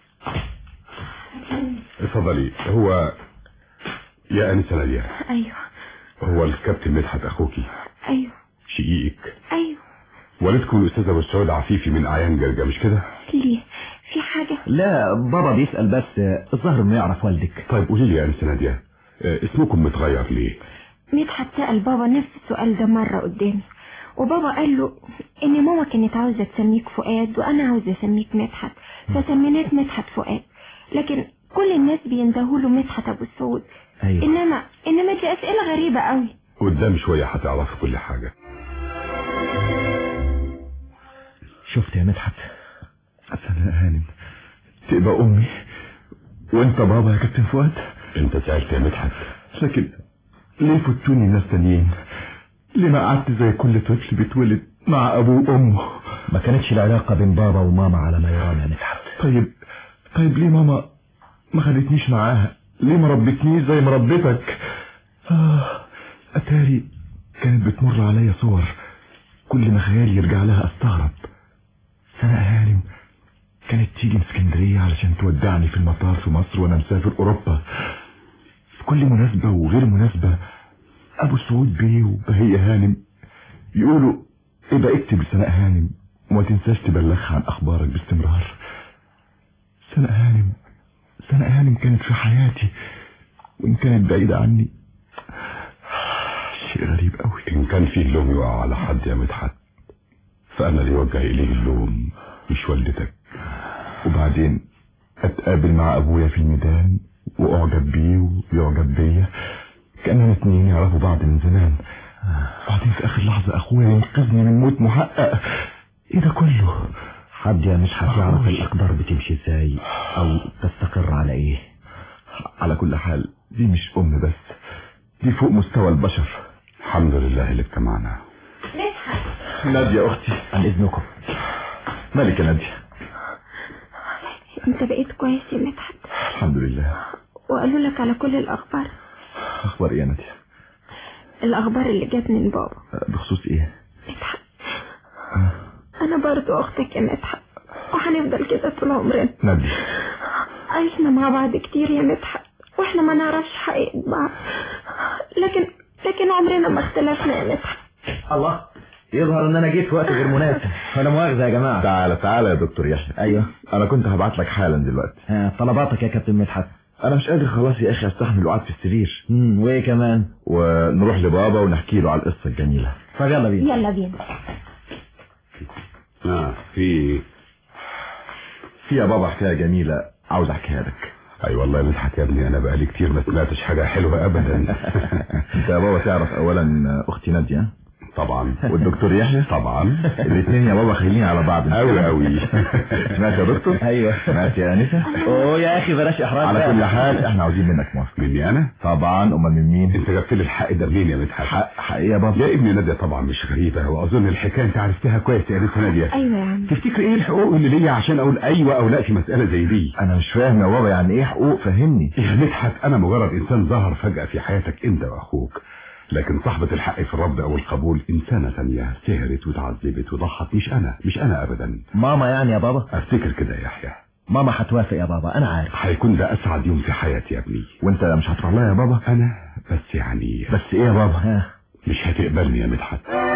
اتفضلي. هو يا انسة نادية. ايوه. هو الكابتن مدحت اخوكي؟ ايوه. شقيقك؟ ايوه. والدكم الاستاذ ابو السعود عفيفي من اعيان جرجا مش كده؟ ليه؟ في حاجة؟ لا بابا بيسأل بس، الظاهر انه يعرف والدك. طيب قولي لي يا انسة نادية، اسمكم متغير ليه؟ مدحت سأل بابا نفس السؤال ده مرة قدامي، وبابا قال له ان ماما كانت عاوزة تسميك فؤاد وانا عاوزة اسميك مدحت، فسميناك مدحت فؤاد، لكن كل الناس بيندهوا له مدحت ابو السعود. أيوة. انما انما دي اسئلة غريبة قوي. قدام شوية هتعرفي كل حاجة. شفت يا مدحت، أنا هانم تبقى امي وانت بابا يا كابتن فؤاد. انت سألت يا مدحت، لكن ليه فتوني الناس تانيين؟ ليه ما قعدت زي كل طفل بيتولد مع ابوه وامه؟ ما كانتش العلاقة بين بابا وماما على ما يرام يا مدحت. طيب طيب ليه ماما ما خدتنيش معاها؟ ليه ما ربتنيش زي ما ربتك؟ آه اتاري كانت بتمر عليا صور كل ما خيالي يرجع لها استغرب. سنة هانم كانت تيجي من اسكندرية علشان تودعني في المطار في مصر وانا مسافر اوروبا. في كل مناسبة وغير مناسبة ابو سعود بيه وبهية هانم يقولوا ابقى اكتب لسناء هانم وما تنساش تبلغها عن اخبارك باستمرار. سناء هانم سناء هانم كانت في حياتي وان كانت بعيدة عني. شيء غريب قوي. ان كان فيه لوم يقع على حد يا مدحت فانا اللي يوجه اليه اللوم مش والدتك. وبعدين اتقابل مع ابويا في الميدان واعجب بيه ويعجب بيا كأننا اتنين يعرفوا بعض من زمان. بعدين في اخر لحظة اخويا ينقذني من موت محقق. ايه ده كله؟ حد يا مش هتعرف الاقدار بتمشي ازاي او تستقر على ايه. على كل حال دي مش ام بس، دي فوق مستوى البشر. الحمد لله اللي اجتمعنا. مدحت. نادية اختي عن اذنكم. مالك يا نادية؟ انت بقيت كويس يا مدحت؟ الحمد لله. وقالوا لك على كل الاخبار؟ اخبار ايه يا نادية؟ الاخبار اللي جت من بابا. بخصوص ايه؟ مدحت انا برضو اختك يا مدحت وهنفضل كده طول عمرنا. نادية عشنا مع بعض كتير يا مدحت واحنا ما نعرفش حقيقة بعض، لكن لكن عمرنا ما اختلفنا يا مدحت. الله، يظهر ان انا جيت في وقت غير مناسب. فانا مؤاخذة يا جماعة. تعالى تعالى يا دكتور يحيى. ايوه انا كنت هبعت لك حالا دلوقتي. ها طلباتك يا كابتن مدحت. انا مش قادر خلاص يا اخي استحمل وقعد في السرير. امم وايه كمان؟ ونروح لبابا ونحكي له على القصة الجميلة. فيلا بينا. يلا بينا. اه في في يا بابا حكاية جميلة عاوز احكيها لك. اي والله يا مدحت يا ابني انا بقالي كتير ما سمعتش حاجة حلوة ابدا. انت يا بابا تعرف اولا اختي نادية طبعا والدكتور يحيى طبعا الاثنين يا بابا خايلين على بعض قوي قوي. سمعت يا دكتور؟ ايوه سمعت يا انسه. اوه يا اخي بلاش احراج. على كل حال احنا عاوزين منك موافقه. مني انا؟ طبعا. امال من مين؟ انت جبت لي الحق ده منين يا مدحت؟ حق حقيقي يا بابا. يا ابني نادية طبعا مش غريبة واظن الحكايه انت عرفتها كويس يا انسه نادية. ايوه يا عم. تفتكر ايه الحقوق اللي ليا عشان اقول ايوه او لا في مسألة زي دي؟ انا مش فاهم يا بابا يعني ايه حقوق، فهمني. يا مدحت انا مجرد انسان ظهر فجأة في حياتك انت واخوك، لكن صاحبة الحق في الرفض او القبول انسانة ثانية سهرت وتعذبت وضحت، مش انا مش انا ابدا. ماما يعني يا بابا؟ افتكر كده يا يحيى. ماما هتوافق يا بابا انا عارف. هيكون ده اسعد يوم في حياتي يا ابني. وانت مش هتروح لها يا بابا؟ انا بس يعني بس ايه يا بابا؟ ها مش هتقبلني يا مدحت.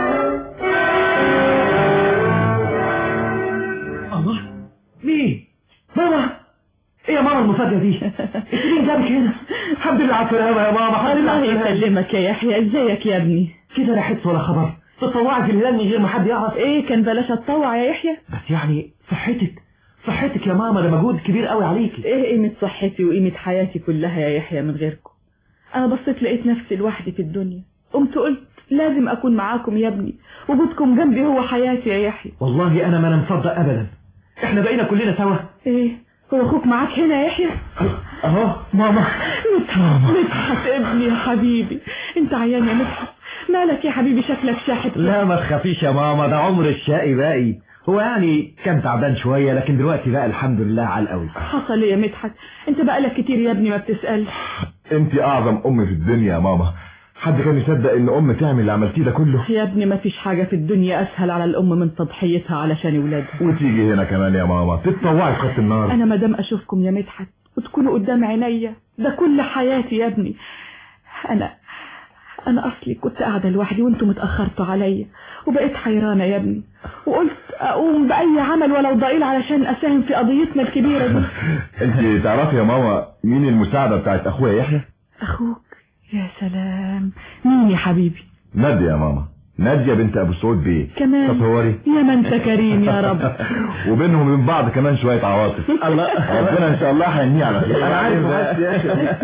الله، مين؟ ماما. ايه يا ماما المفاجأة دي؟ مين جابك هنا؟ الحمد لله على السلامة يا ماما. الله يسلمك يا يحيى. ازيك يا ابني؟ كده لا حس ولا خبر. تطوعي في الهلال من غير ما حد يعرف. ايه كان بلاش اتطوع يا يحيى. بس يعني صحتك صحتك يا ماما ده مجهود كبير قوي عليكي. ايه قيمة صحتي وقيمة حياتي كلها يا يحيى من غيركم؟ انا بصيت لقيت نفسي لوحدي في الدنيا، قمت قلت لازم اكون معاكم يا ابني، وجودكم جنبي هو حياتي يا يحيى. والله انا ما انا مصدق ابدا، احنا بقينا كلنا سوا. ايه هو اخوك معاك هنا يا يحيى؟ اهو ماما. مدحت مدحت ابني يا حبيبي، انت عيان يا مدحت، مالك يا حبيبي شكلك شاحت؟ لا ما تخافيش يا ماما، ده عمر الشقي باقي، هو يعني كان تعبان شوية لكن دلوقتي بقى الحمد لله على القوي. حصل ايه يا مدحت؟ انت بقالك كتير يا ابني ما بتسألش. انت اعظم ام في الدنيا يا ماما، حد كان يصدق ان ام تعمل اللي عملتيه ده كله؟ يا ابني ما فيش حاجة في الدنيا اسهل على الام من تضحيتها علشان ولادها. وتيجي هنا كمان يا ماما تتطوعي في خط النار. انا مادام اشوفكم يا مدحت وتكونوا قدام عينيا ده كل حياتي يا ابني. انا انا اصلي كنت قاعدة لوحدي وانتم اتأخرتوا عليا وبقيت حيرانة يا ابني، وقلت اقوم باي عمل ولو ضئيل علشان اساهم في قضيتنا الكبيرة دي. انت تعرفي يا ماما مين المساعدة بتاعت اخويا يحيى؟ اخوك؟ يا سلام، مين يا حبيبي؟ نادية يا ماما، نادية بنت ابو سعود بيه. كمان؟ تصوري يا ما انت كريم يا رب. وبينهم وبين بعض كمان شوية عواطف. الله، ربنا ان شاء الله هينيه على خير. انا عارف بس يا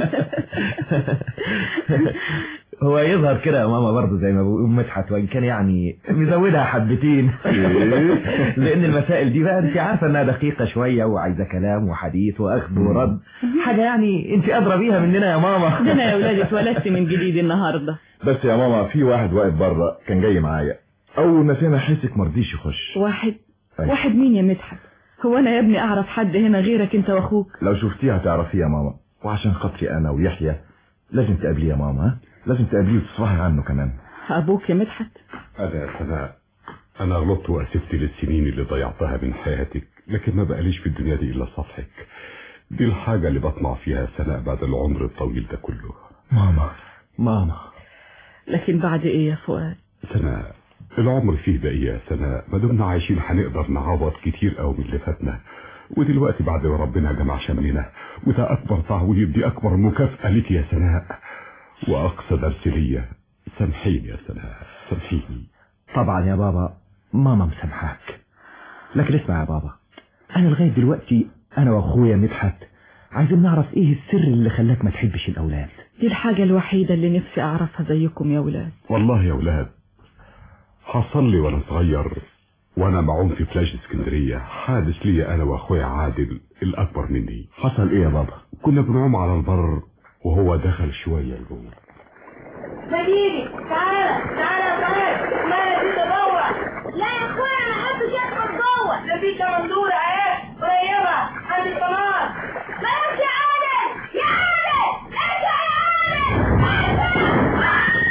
هو يظهر كده يا ماما برضه زي ما بقول مدحت، وان كان يعني مزودها حبتين. لان المسائل دي بقى انت عارفه انها دقيقه شويه وعايزه كلام وحديث واخذ ورد، حاجه يعني انت ادرى بيها مننا يا ماما. ده انا يا ولادي اتولدت من جديد النهارده. بس يا ماما في واحد واقف بره كان جاي معايا، اول ما سمع حسك مرضيش يخش. واحد؟ واحد مين يا مدحت؟ هو انا يا ابني اعرف حد هنا غيرك انت واخوك؟ لو شفتيها هتعرفيه يا ماما، وعشان خاطري انا ويحيى لازم تقابليه يا ماما، ها؟ لازم تقابليه وتصفحي عنه كمان. ابوك يا مدحت؟ انا انا انا غلطت واسفت للسنين اللي ضيعتها من حياتك، لكن ما بقاليش في الدنيا دي الا صفحك. دي الحاجة اللي بطمع فيها سناء بعد العمر الطويل ده كله. ماما ماما. لكن بعد ايه يا فؤاد؟ سناء العمر فيه بقية يا سناء، ما دمنا عايشين هنقدر نعوض كتير قوي من اللي فاتنا، ودلوقتي بعد ما ربنا جمع شملنا وده اكبر تعويض، دي اكبر مكافأة لك يا سناء واقصى درس ليا. سامحيني يا سناء، سامحيني. طبعا يا بابا ماما مسامحاك، لكن اسمع يا بابا، انا لغايه دلوقتي انا واخويا مدحت عايزين نعرف ايه السر اللي خلاك ما تحبش الاولاد. دي الحاجة الوحيدة اللي نفسي اعرفها زيكم يا ولاد. والله يا ولاد حصل لي وانا صغير وانا معوم في بلاج اسكندرية حادث لي انا واخويا عادل الاكبر مني. حصل ايه يا بابا؟ كنا بنعوم على البر وهو دخل شوية لجوه. مديني تعالى تعالى يا صاحب، ما دي تدور. لا يا اخويا ما حدش يدخل جوه، ده في كمندورة اهي قريبة عند القناة. بلاش يا عادل يا عادل، ارجع يا عادل.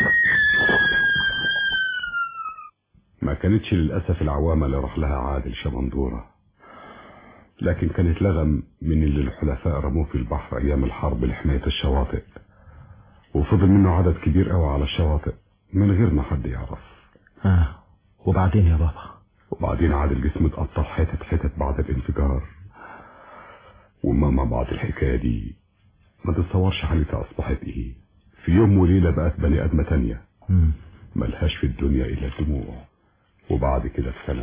ما كانتش للأسف العوامة اللي راح لها عادل شمندورة، لكن كانت لغم من اللي الحلفاء رموه في البحر أيام الحرب لحماية الشواطئ، وفضل منه عدد كبير قوي على الشواطئ من غير ما حد يعرف. اه وبعدين يا بابا؟ وبعدين عادل جسمه اتقطع حتت حتت بعد الانفجار، وماما بعد الحكاية دي ما تتصورش حالتها أصبحت إيه. في يوم وليلة بقت بني آدمة تانية ملهاش في الدنيا إلا الدموع. وبعد كده بسنة.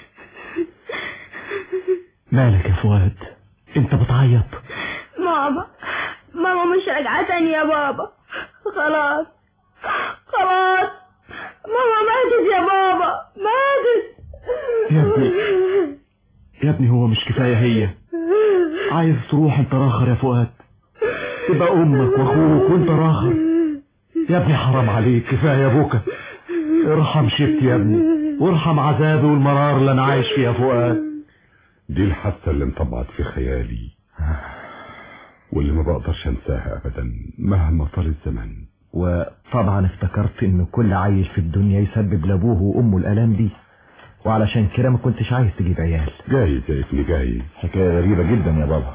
مالك يا فؤاد؟ انت بتعيط؟ ماما ماما مش راجعة تاني يا بابا، خلاص خلاص ماما ماتت يا بابا، ماتت يا ابني يا ابني هو مش كفاية هي؟ عايز تروح انت راخر يا فؤاد، تبقى امك واخوك وانت راخر يا ابني، حرام عليك، كفاية يا بوكا، ارحم شفتي يا ابني وارحم عذابي والمرار اللي انا عايش فيه يا فؤاد. دي الحادثة اللي انطبعت في خيالي واللي ما بقدرش انساها ابدا مهما طال الزمن. وطبعا افتكرت ان كل عيل في الدنيا يسبب لابوه وامه الالام دي، وعلشان كده ما كنتش عايز تجيب عيال. جايز يا ابني جايز. حكاية غريبة جدا يا بابا.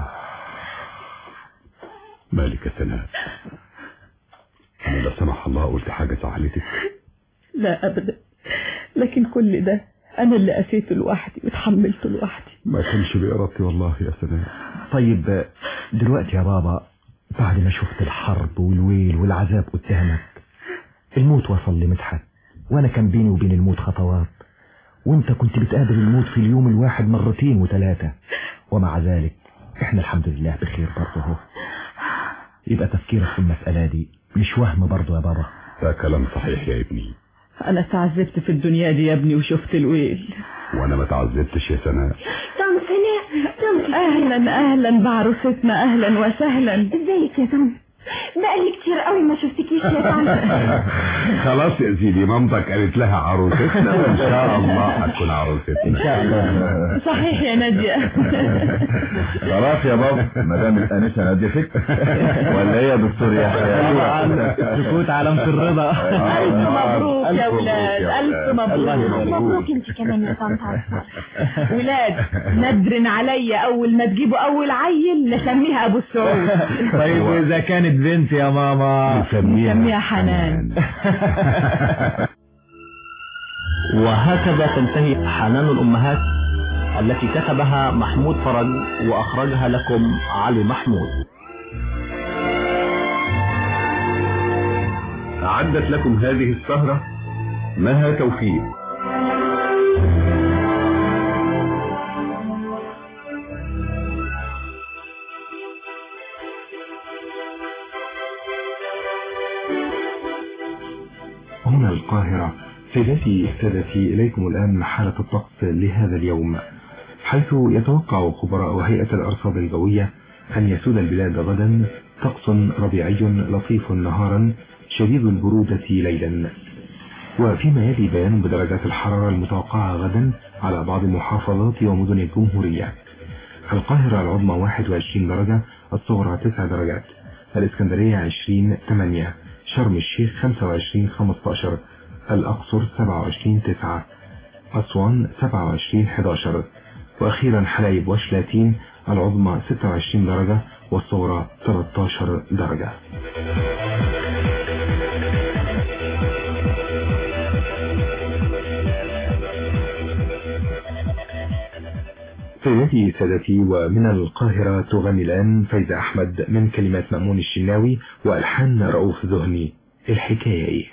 مالك يا سناء؟ انا لا سمح الله قلت حاجة زعلتك؟ لا ابدا، لكن كل ده انا اللي قسيته لوحدي وتحملته لوحدي. ما كانش بإرادتي والله يا سناء. طيب دلوقتي يا بابا بعد ما شفت الحرب والويل والعذاب قدامك، الموت وصل لمدحت وانا كان بيني وبين الموت خطوات، وانت كنت بتقابل الموت في اليوم الواحد مرتين وثلاثة، ومع ذلك احنا الحمد لله بخير برضه اهو. يبقى تفكيرك في المسألة دي مش وهم برضه يا بابا؟ ده كلام صحيح يا ابني. انا تعذبت في الدنيا دي يا ابني وشفت الويل. وانا ما تعذبتش يا سناء. طم سناء طم. اهلا اهلا بعروستنا، اهلا وسهلا. ازيك يا طم؟ بقالي كتير قوي ما شفتكيش يا طم. خلاص يا سيدي، مامتك قالت لها عروستنا وان شاء الله هتكون عروستنا ان شاء الله. صحيح يا نادية. خلاص يا بابا، ما دام الانسه نادية فيك ولا ايه يا دكتور يحيى؟ طبعا سكوت علامة الرضا. الف مبروك يا ولاد، الف مبروك. مبروك انت كمان يا طنط عصار. ولاد ندرن عليا اول ما تجيبوا اول عيل نسميها ابو السعود. طيب واذا كانت بنت يا ماما نسميها حنان. وهكذا تنتهي حنان الأمهات التي كتبها محمود فرج وأخرجها لكم علي محمود. أعدت لكم هذه السهرة مها توفيق. هنا القاهرة. سيداتي سادتي، إليكم الآن حالة الطقس لهذا اليوم، حيث يتوقع خبراء هيئة الأرصاد الجوية أن يسود البلاد غدا طقس ربيعي لطيف نهارا شديد البرودة ليلا. وفيما يلي بيان بدرجات الحرارة المتوقعة غدا على بعض المحافظات ومدن الجمهورية. القاهرة العظمى واحد وعشرين درجة، الصغرى تسع درجات، الإسكندرية عشرين ثمانية، شرم الشيخ خمسة وعشرين خمسة عشر، الأقصر سبعة وعشرين تسعة، أسوان سبعة وعشرين أحد عشر، وأخيرا حلايب وشلاتين العظمى ستة وعشرين درجة والصغرى ثلاثة عشر درجة. سيداتي سادتي، ومن القاهرة تغني الآن فايزة أحمد من كلمات مأمون الشناوي وألحان رؤوف ذهني. الحكاية إيه؟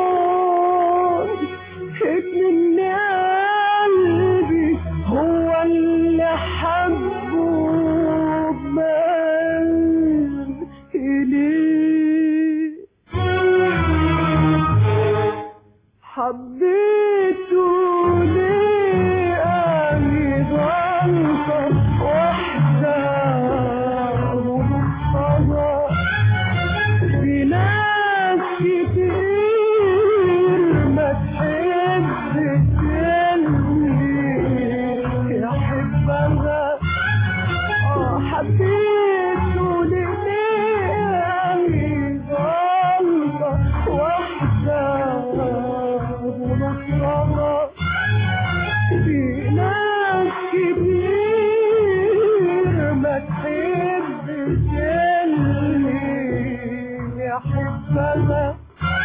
هو يرسلني يحبها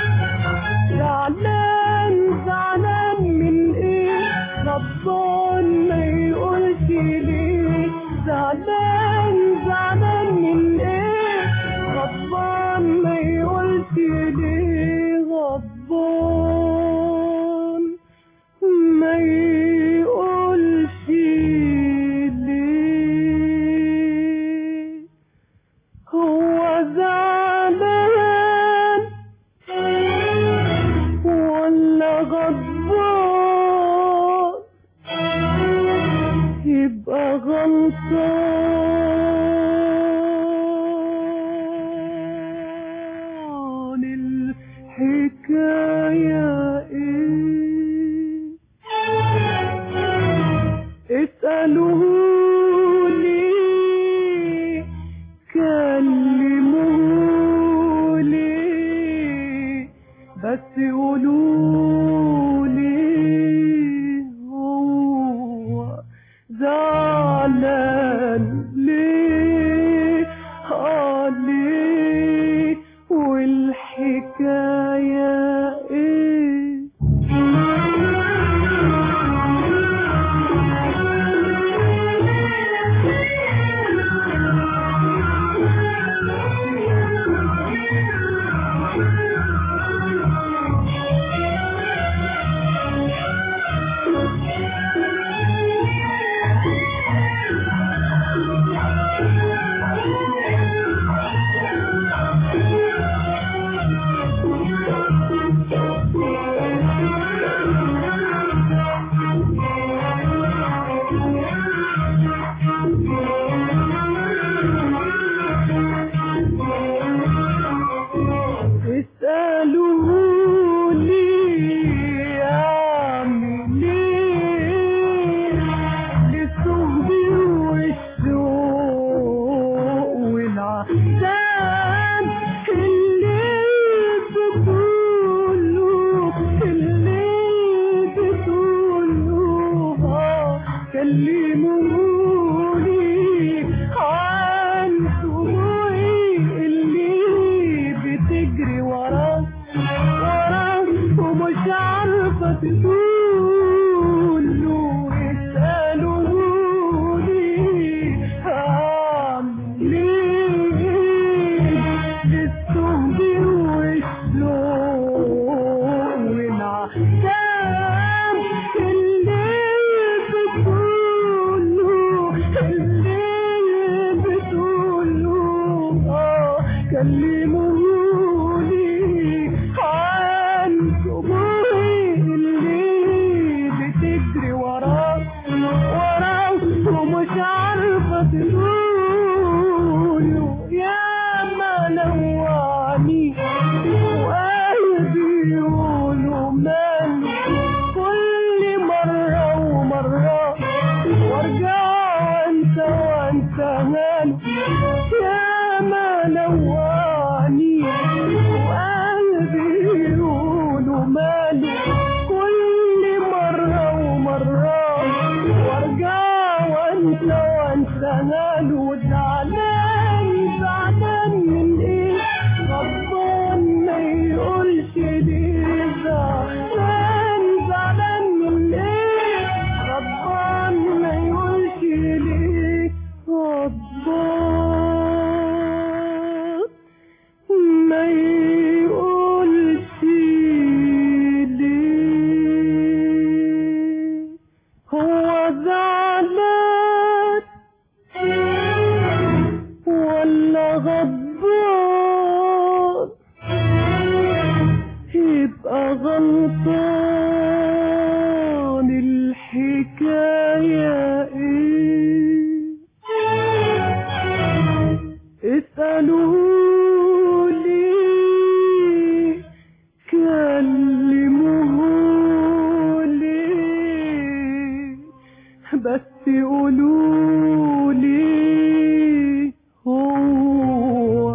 زعلان زعلان من ايه غضبان ما يقولش ليه زعلان زعلان من ايه غضبان ما يقولش ليه غضبان ما يقولش ليه هو زعلان ولا غضبان يبقى غلطان الحكاية ايه اسألوه لي كلموه لي بس قولوا لي هو زعلان ليه اه ليه والحكاية ايه اسألوه لي اعمل ايه للصهد والشوق والعذاب اللي بتقولوا اللي بتقولوا اه كلموني عن سوقي اللي بتجري وراه وراه ومش عارفة تقوله اسألوني هعمل ايه للصهد والشوق والعذاب اللي بتقوله اللي بتقوله اه كلموني عن سموحي اللي بتجري وراه وراه ومش عارفة تقوله يا ما نوعني وقلبي يقولوا مالي كل مرة ومرة وارجع وانت وانت ماله يا ما نوعني وقلبي يقولوا مالي كل مرة ومرة وارجع وانت وانت ماله زعلان زعلان من ايه غضبان ما يقولش ليه زعلان زعلان من ايه غضبان ما يقولش ليه غضبان ما يقولش ليه هو زعلان ولا غضبان يبقى غلطان الحكاية ايه اسألوه لي كلموه لي بس قولوا لي هو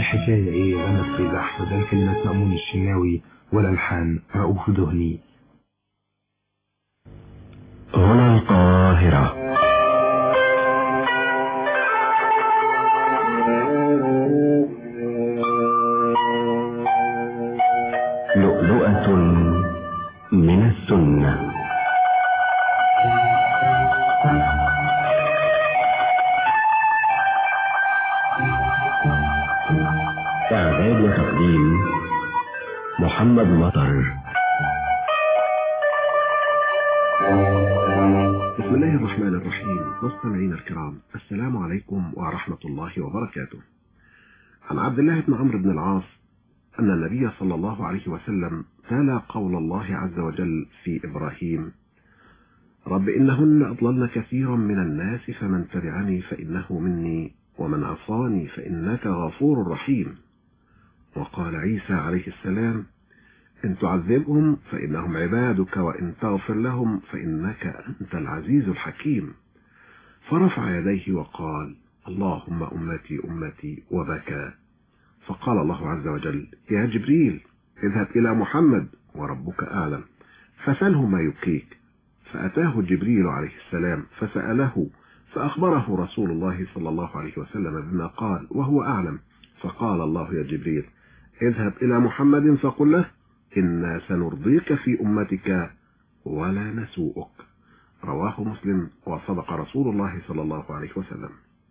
الحكاية ايه؟ غنى السيد احمد، الكلمات مأمون الشناوي والالحان رؤوف دهني. هنا القاهرة. لؤلؤة من السنة. إعداد وتقديم محمد مطر. بسم الله الرحمن الرحيم. مستمعينا الكرام، السلام عليكم ورحمة الله وبركاته. عن عبد الله بن عمرو بن العاص أن النبي صلى الله عليه وسلم تلا قول الله عز وجل في إبراهيم: رب إنهن أضللن كثيرا من الناس فمن تبعني فإنه مني ومن عصاني فإنك غفور رحيم. وقال عيسى عليه السلام: إن تعذبهم فإنهم عبادك وإن تغفر لهم فإنك أنت العزيز الحكيم. فرفع يديه وقال: اللهم أمتي أمتي، وبكى. فقال الله عز وجل: يا جبريل اذهب إلى محمد وربك أعلم فسأله ما يبكيك. فأتاه جبريل عليه السلام فسأله، فأخبره رسول الله صلى الله عليه وسلم بما قال وهو أعلم. فقال الله: يا جبريل اذهب إلى محمد فقل له: إنا سنرضيك في أمتك ولا نسوءك. رواه مسلم، وصدق رسول الله صلى الله عليه وسلم.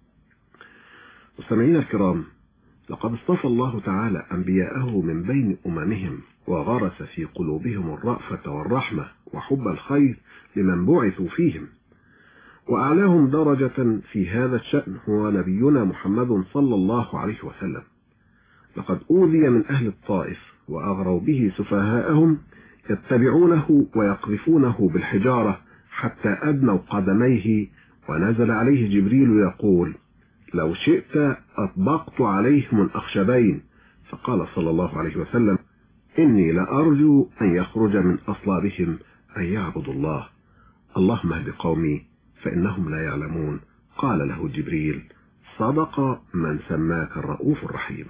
مستمعينا الكرام، لقد اصطفى الله تعالى أنبياءه من بين أممهم وغرس في قلوبهم الرأفة والرحمة وحب الخير لمن بعثوا فيهم، وأعلاهم درجة في هذا الشأن هو نبينا محمد صلى الله عليه وسلم. لقد أوذي من أهل الطائف وأغروا به سفهاءهم يتبعونه ويقذفونه بالحجارة حتى أدنوا قدميه، ونزل عليه جبريل يقول: لو شئت أطبقت عليهم الأخشبين. فقال صلى الله عليه وسلم: إني لأرجو أن يخرج من أصلابهم أن يعبدوا الله، اللهم اهد قومي فإنهم لا يعلمون. قال له جبريل: صدق من سماك الرؤوف الرحيم.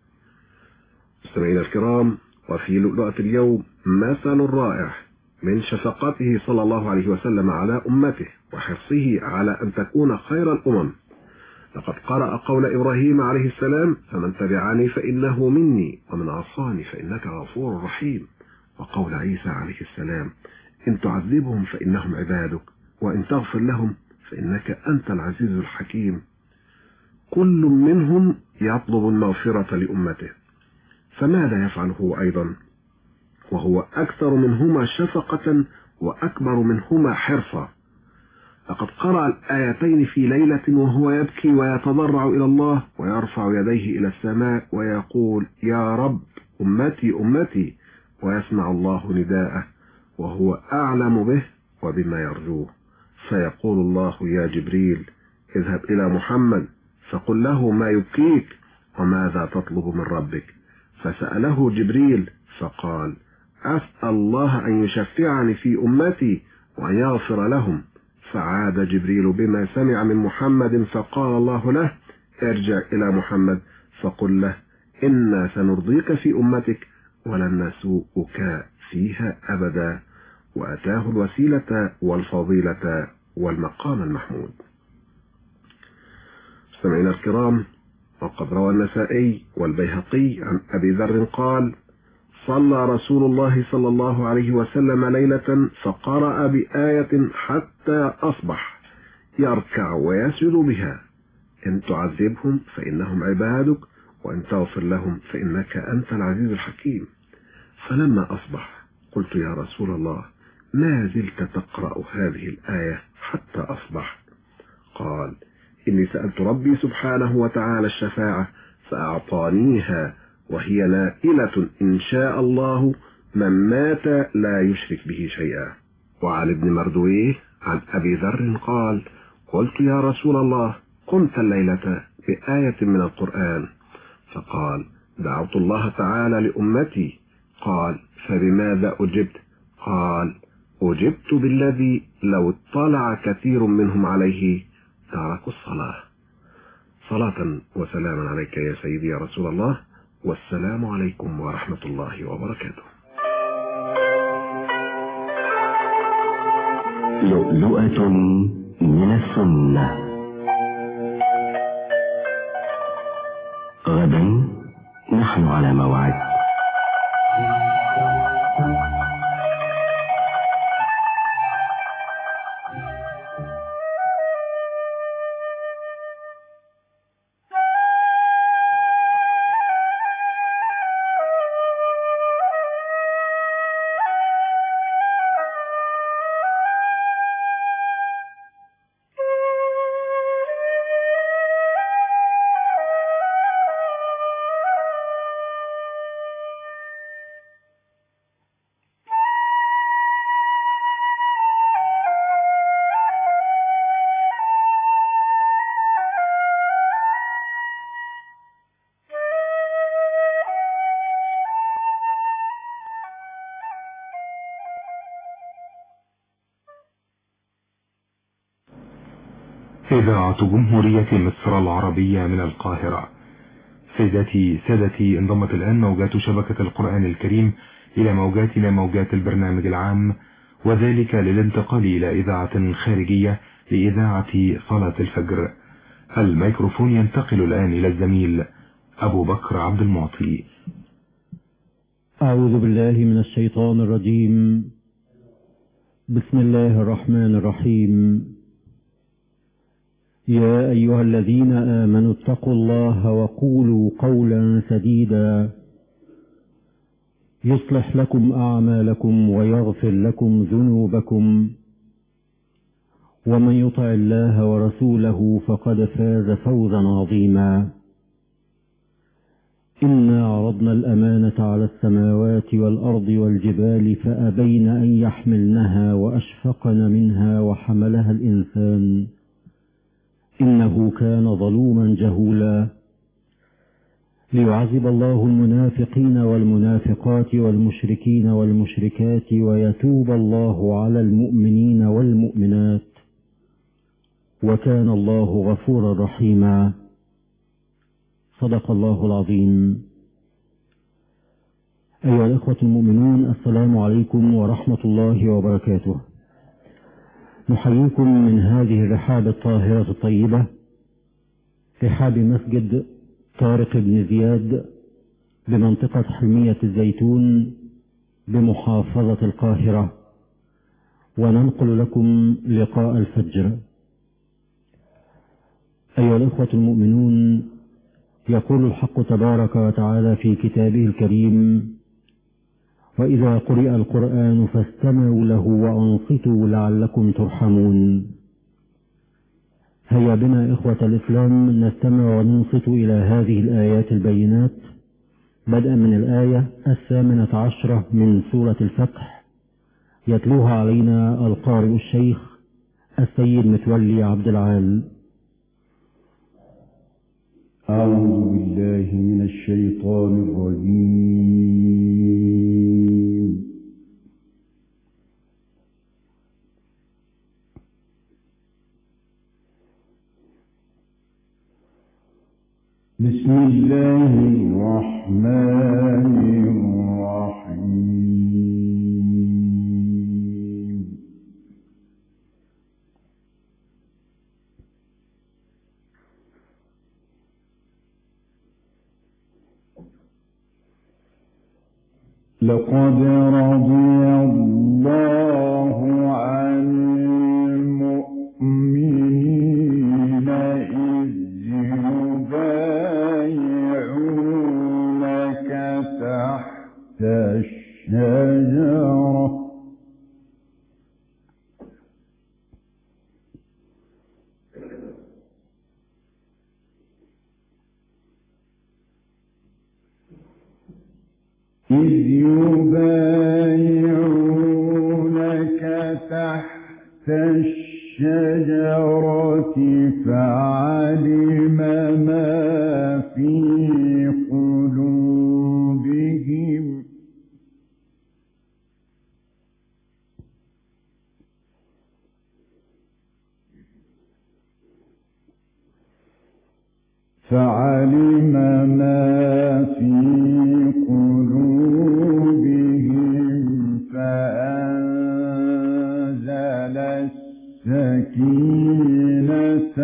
مستمعينا الكرام، وفي لؤلؤة اليوم مثل رائع من شفقته صلى الله عليه وسلم على أمته وحرصه على أن تكون خير الأمم. لقد قرأ قول إبراهيم عليه السلام: فمن تبعني فإنه مني ومن عصاني فإنك غفور رحيم. وقول عيسى عليه السلام: إن تعذبهم فإنهم عبادك وإن تغفر لهم فإنك أنت العزيز الحكيم. كل منهم يطلب المغفرة لأمته، فماذا يفعله أيضا وهو أكثر منهما شفقة وأكبر منهما حرصا؟ لقد قرأ الآيتين في ليلة وهو يبكي ويتضرع إلى الله ويرفع يديه إلى السماء ويقول: يا رب أمتي أمتي، ويسمع الله نداءه وهو أعلم به وبما يرجوه. فيقول الله: يا جبريل اذهب إلى محمد فقل له ما يبكيك وماذا تطلب من ربك. فسأله جبريل فقال: أسأل الله أن يشفعني في أمتي وأن يغفر لهم. فعاد جبريل بما سمع من محمد فقال الله له: ارجع إلى محمد فقل له: إنا سنرضيك في أمتك ولن نسوءك فيها أبدا. وأتاه الوسيلة والفضيلة والمقام المحمود. مستمعينا الكرام، وقد روى النسائي والبيهقي عن أبي ذر قال: صلى رسول الله صلى الله عليه وسلم ليلة فقرأ بآية حتى أصبح يركع ويسجد بها: إن تعذبهم فإنهم عبادك وإن تغفر لهم فإنك أنت العزيز الحكيم. فلما أصبح قلت: يا رسول الله، ما زلت تقرأ هذه الآية حتى أصبح؟ قال: إني سألت ربي سبحانه وتعالى الشفاعة فأعطانيها، وهي نائلة إن شاء الله من مات لا يشرك به شيئا. وعن ابن مردويه عن أبي ذر قال: قلت: يا رسول الله، قمت الليلة بآية من القرآن. فقال: دعوت الله تعالى لأمتي. قال: فبماذا أجبت؟ قال: أجبت بالذي لو اطلع كثير منهم عليه تركوا الصلاة. صلاة وسلاما عليك يا سيدي يا رسول الله، والسلام عليكم ورحمة الله وبركاته. لؤلؤة من السنة. غدا نحن على موعد. إذاعة جمهورية مصر العربية من القاهرة. سيداتي سادتي، انضمت الآن موجات شبكة القرآن الكريم إلى موجاتنا موجات البرنامج العام، وذلك للانتقال إلى إذاعة خارجية لإذاعة صلاة الفجر. الميكروفون ينتقل الآن إلى الزميل أبو بكر عبد المعطي. أعوذ بالله من الشيطان الرجيم. بسم الله الرحمن الرحيم. يا أيها الذين آمنوا اتقوا الله وقولوا قولا سديدا يصلح لكم أعمالكم ويغفر لكم ذنوبكم، ومن يطع الله ورسوله فقد فاز فوزا عظيما. إنا عرضنا الأمانة على السماوات والأرض والجبال فأبين أن يحملنها وأشفقن منها وحملها الإنسان إنه كان ظلوما جهولا. ليعذب الله المنافقين والمنافقات والمشركين والمشركات ويتوب الله على المؤمنين والمؤمنات، وكان الله غفورا رحيما. صدق الله العظيم. أيها الأخوة المؤمنون، السلام عليكم ورحمة الله وبركاته. نحييكم من هذه الرحاب الطاهرة الطيبة، رحاب مسجد طارق بن زياد بمنطقة حلمية الزيتون بمحافظة القاهرة، وننقل لكم لقاء الفجر. أيها الأخوة المؤمنون، يقول الحق تبارك وتعالى في كتابه الكريم: وإذا قرئ القرآن فاستمعوا له وأنصتوا لعلكم ترحمون. هيا بنا إخوة الإسلام نستمع وننصت إلى هذه الآيات البينات، بدءا من الآية الثامنة عشرة من سورة الفتح، يتلوها علينا القارئ الشيخ السيد متولي عبد العال. أعوذ بالله من الشيطان الرجيم. بسم الله الرحمن الرحيم. لقد رضي الله عن المؤمنين إذ يبايعونك تحت الشجرة إذ يبايعونك تحت الشجرة فعلم ما في قلوبهم فعلم ما في قلوبهم فأنزل السكينة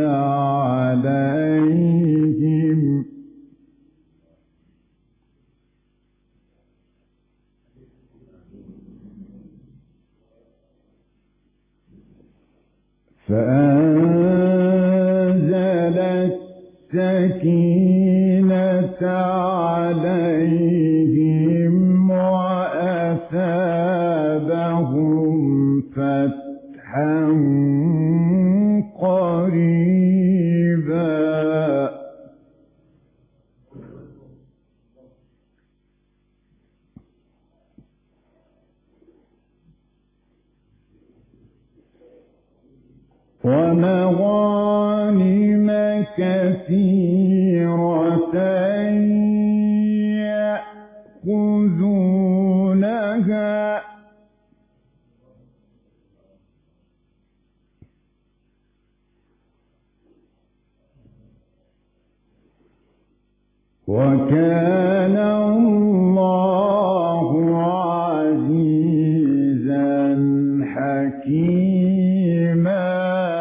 عليهم فأنزل السكينة عليهم وأثابهم فتحا قريبا ومغانم كثيرة يأخذونها وكان الله عزيزا حكيما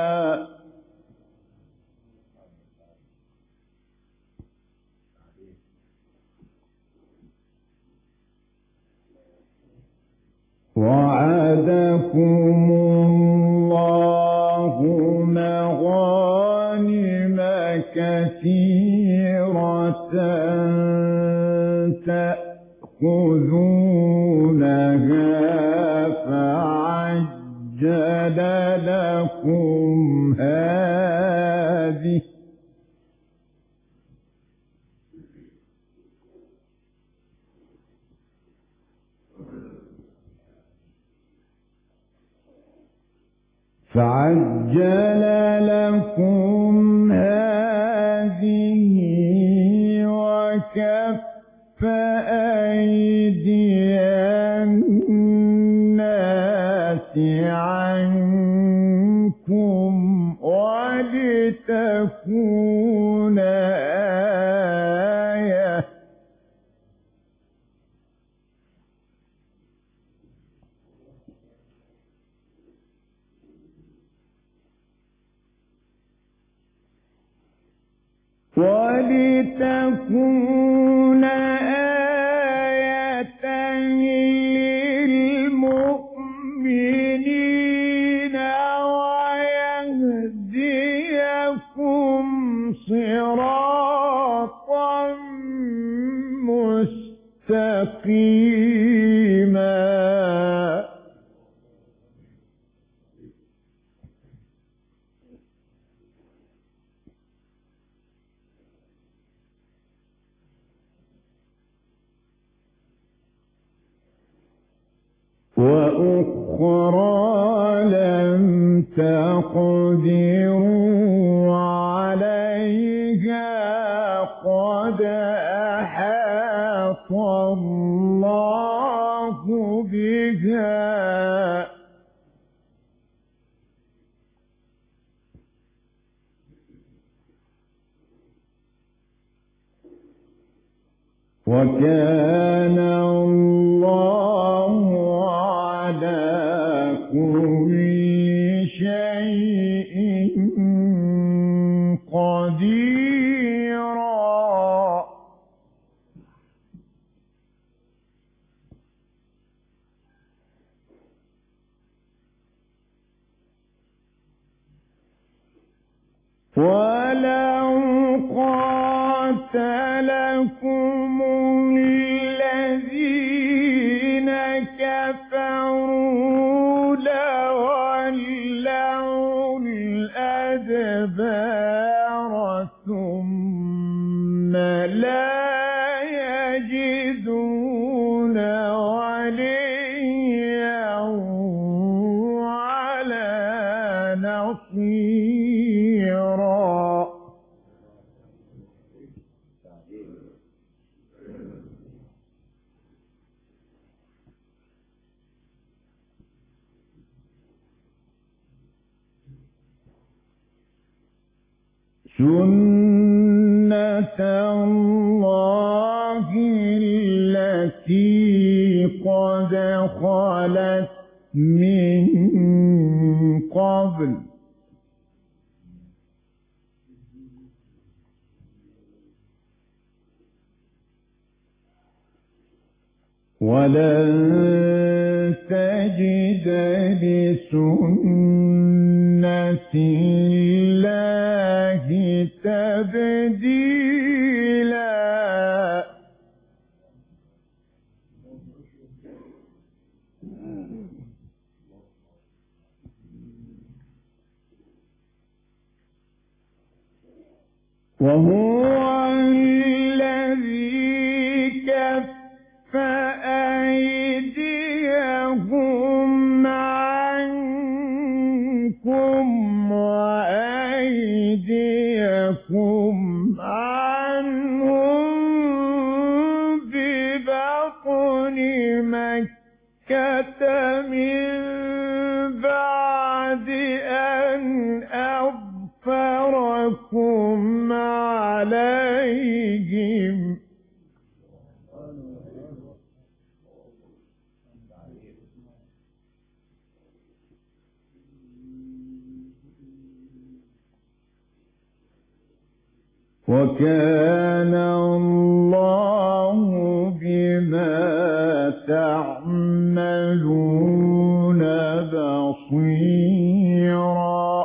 وعدكم الله مغانم كثيرة تأخذونها فعجل لكم هذه فعجل لكم هذه وكف أيدي الناس عنكم ولتكون آية ولتكون آية للمؤمنين ويهديكم صراطا مستقيما وأخرى لم تقدروا عليها قد أحاط الله بها وكان الله على كل شيء قديرا ولو قاتلكم الذين كفروا لولوا الأدبار ثم لا يجدون وليا ولا نصيرا سنة الله التي قد خلت من قبل ولن تجد لسنة الله تبديلا وهو الذي كف أيديهم عنكم وأيديكم عنهم ببطن مكة من بعد أن أظفركم عليهم وكان الله بما تعملون بصيرا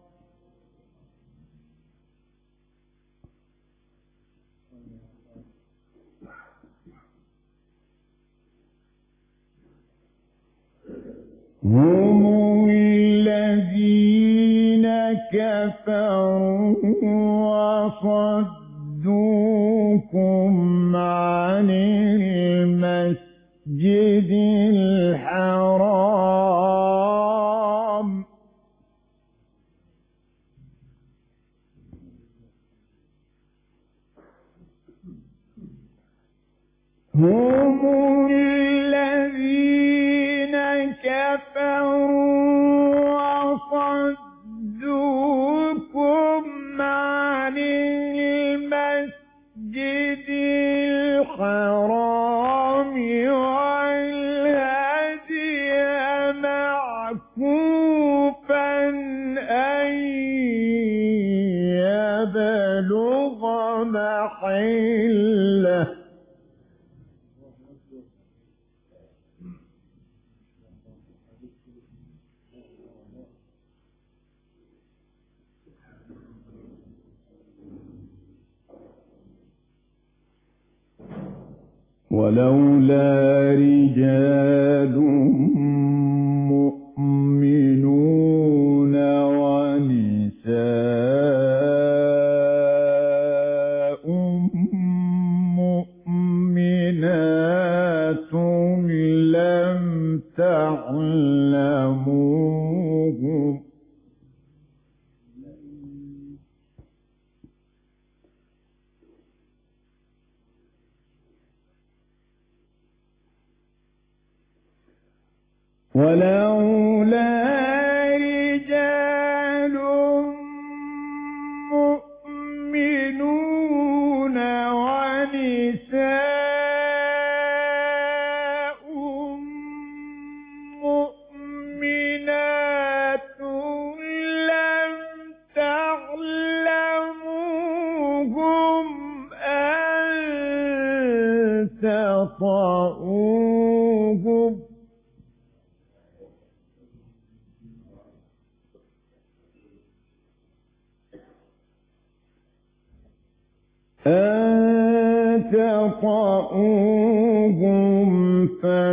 هم الذين كفروا وصدوكم عن المسجد الحرام هم الذين كفروا وصدوكم عن المسجد الحرام والهدي معكوفا أن يبلغ محله ولولا رجال مؤمنون ونساء مؤمنات لم تعلموهم ولولا رجال مؤمنون ونساء مؤمنات لم تعلموهم أن تطؤوهم أن تطؤوهم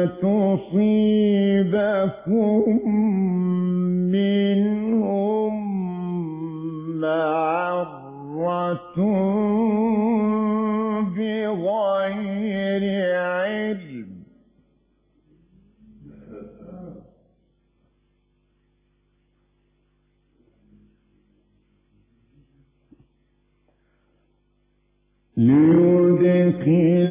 فتصيبكم منهم معرة بغير علم ليدخل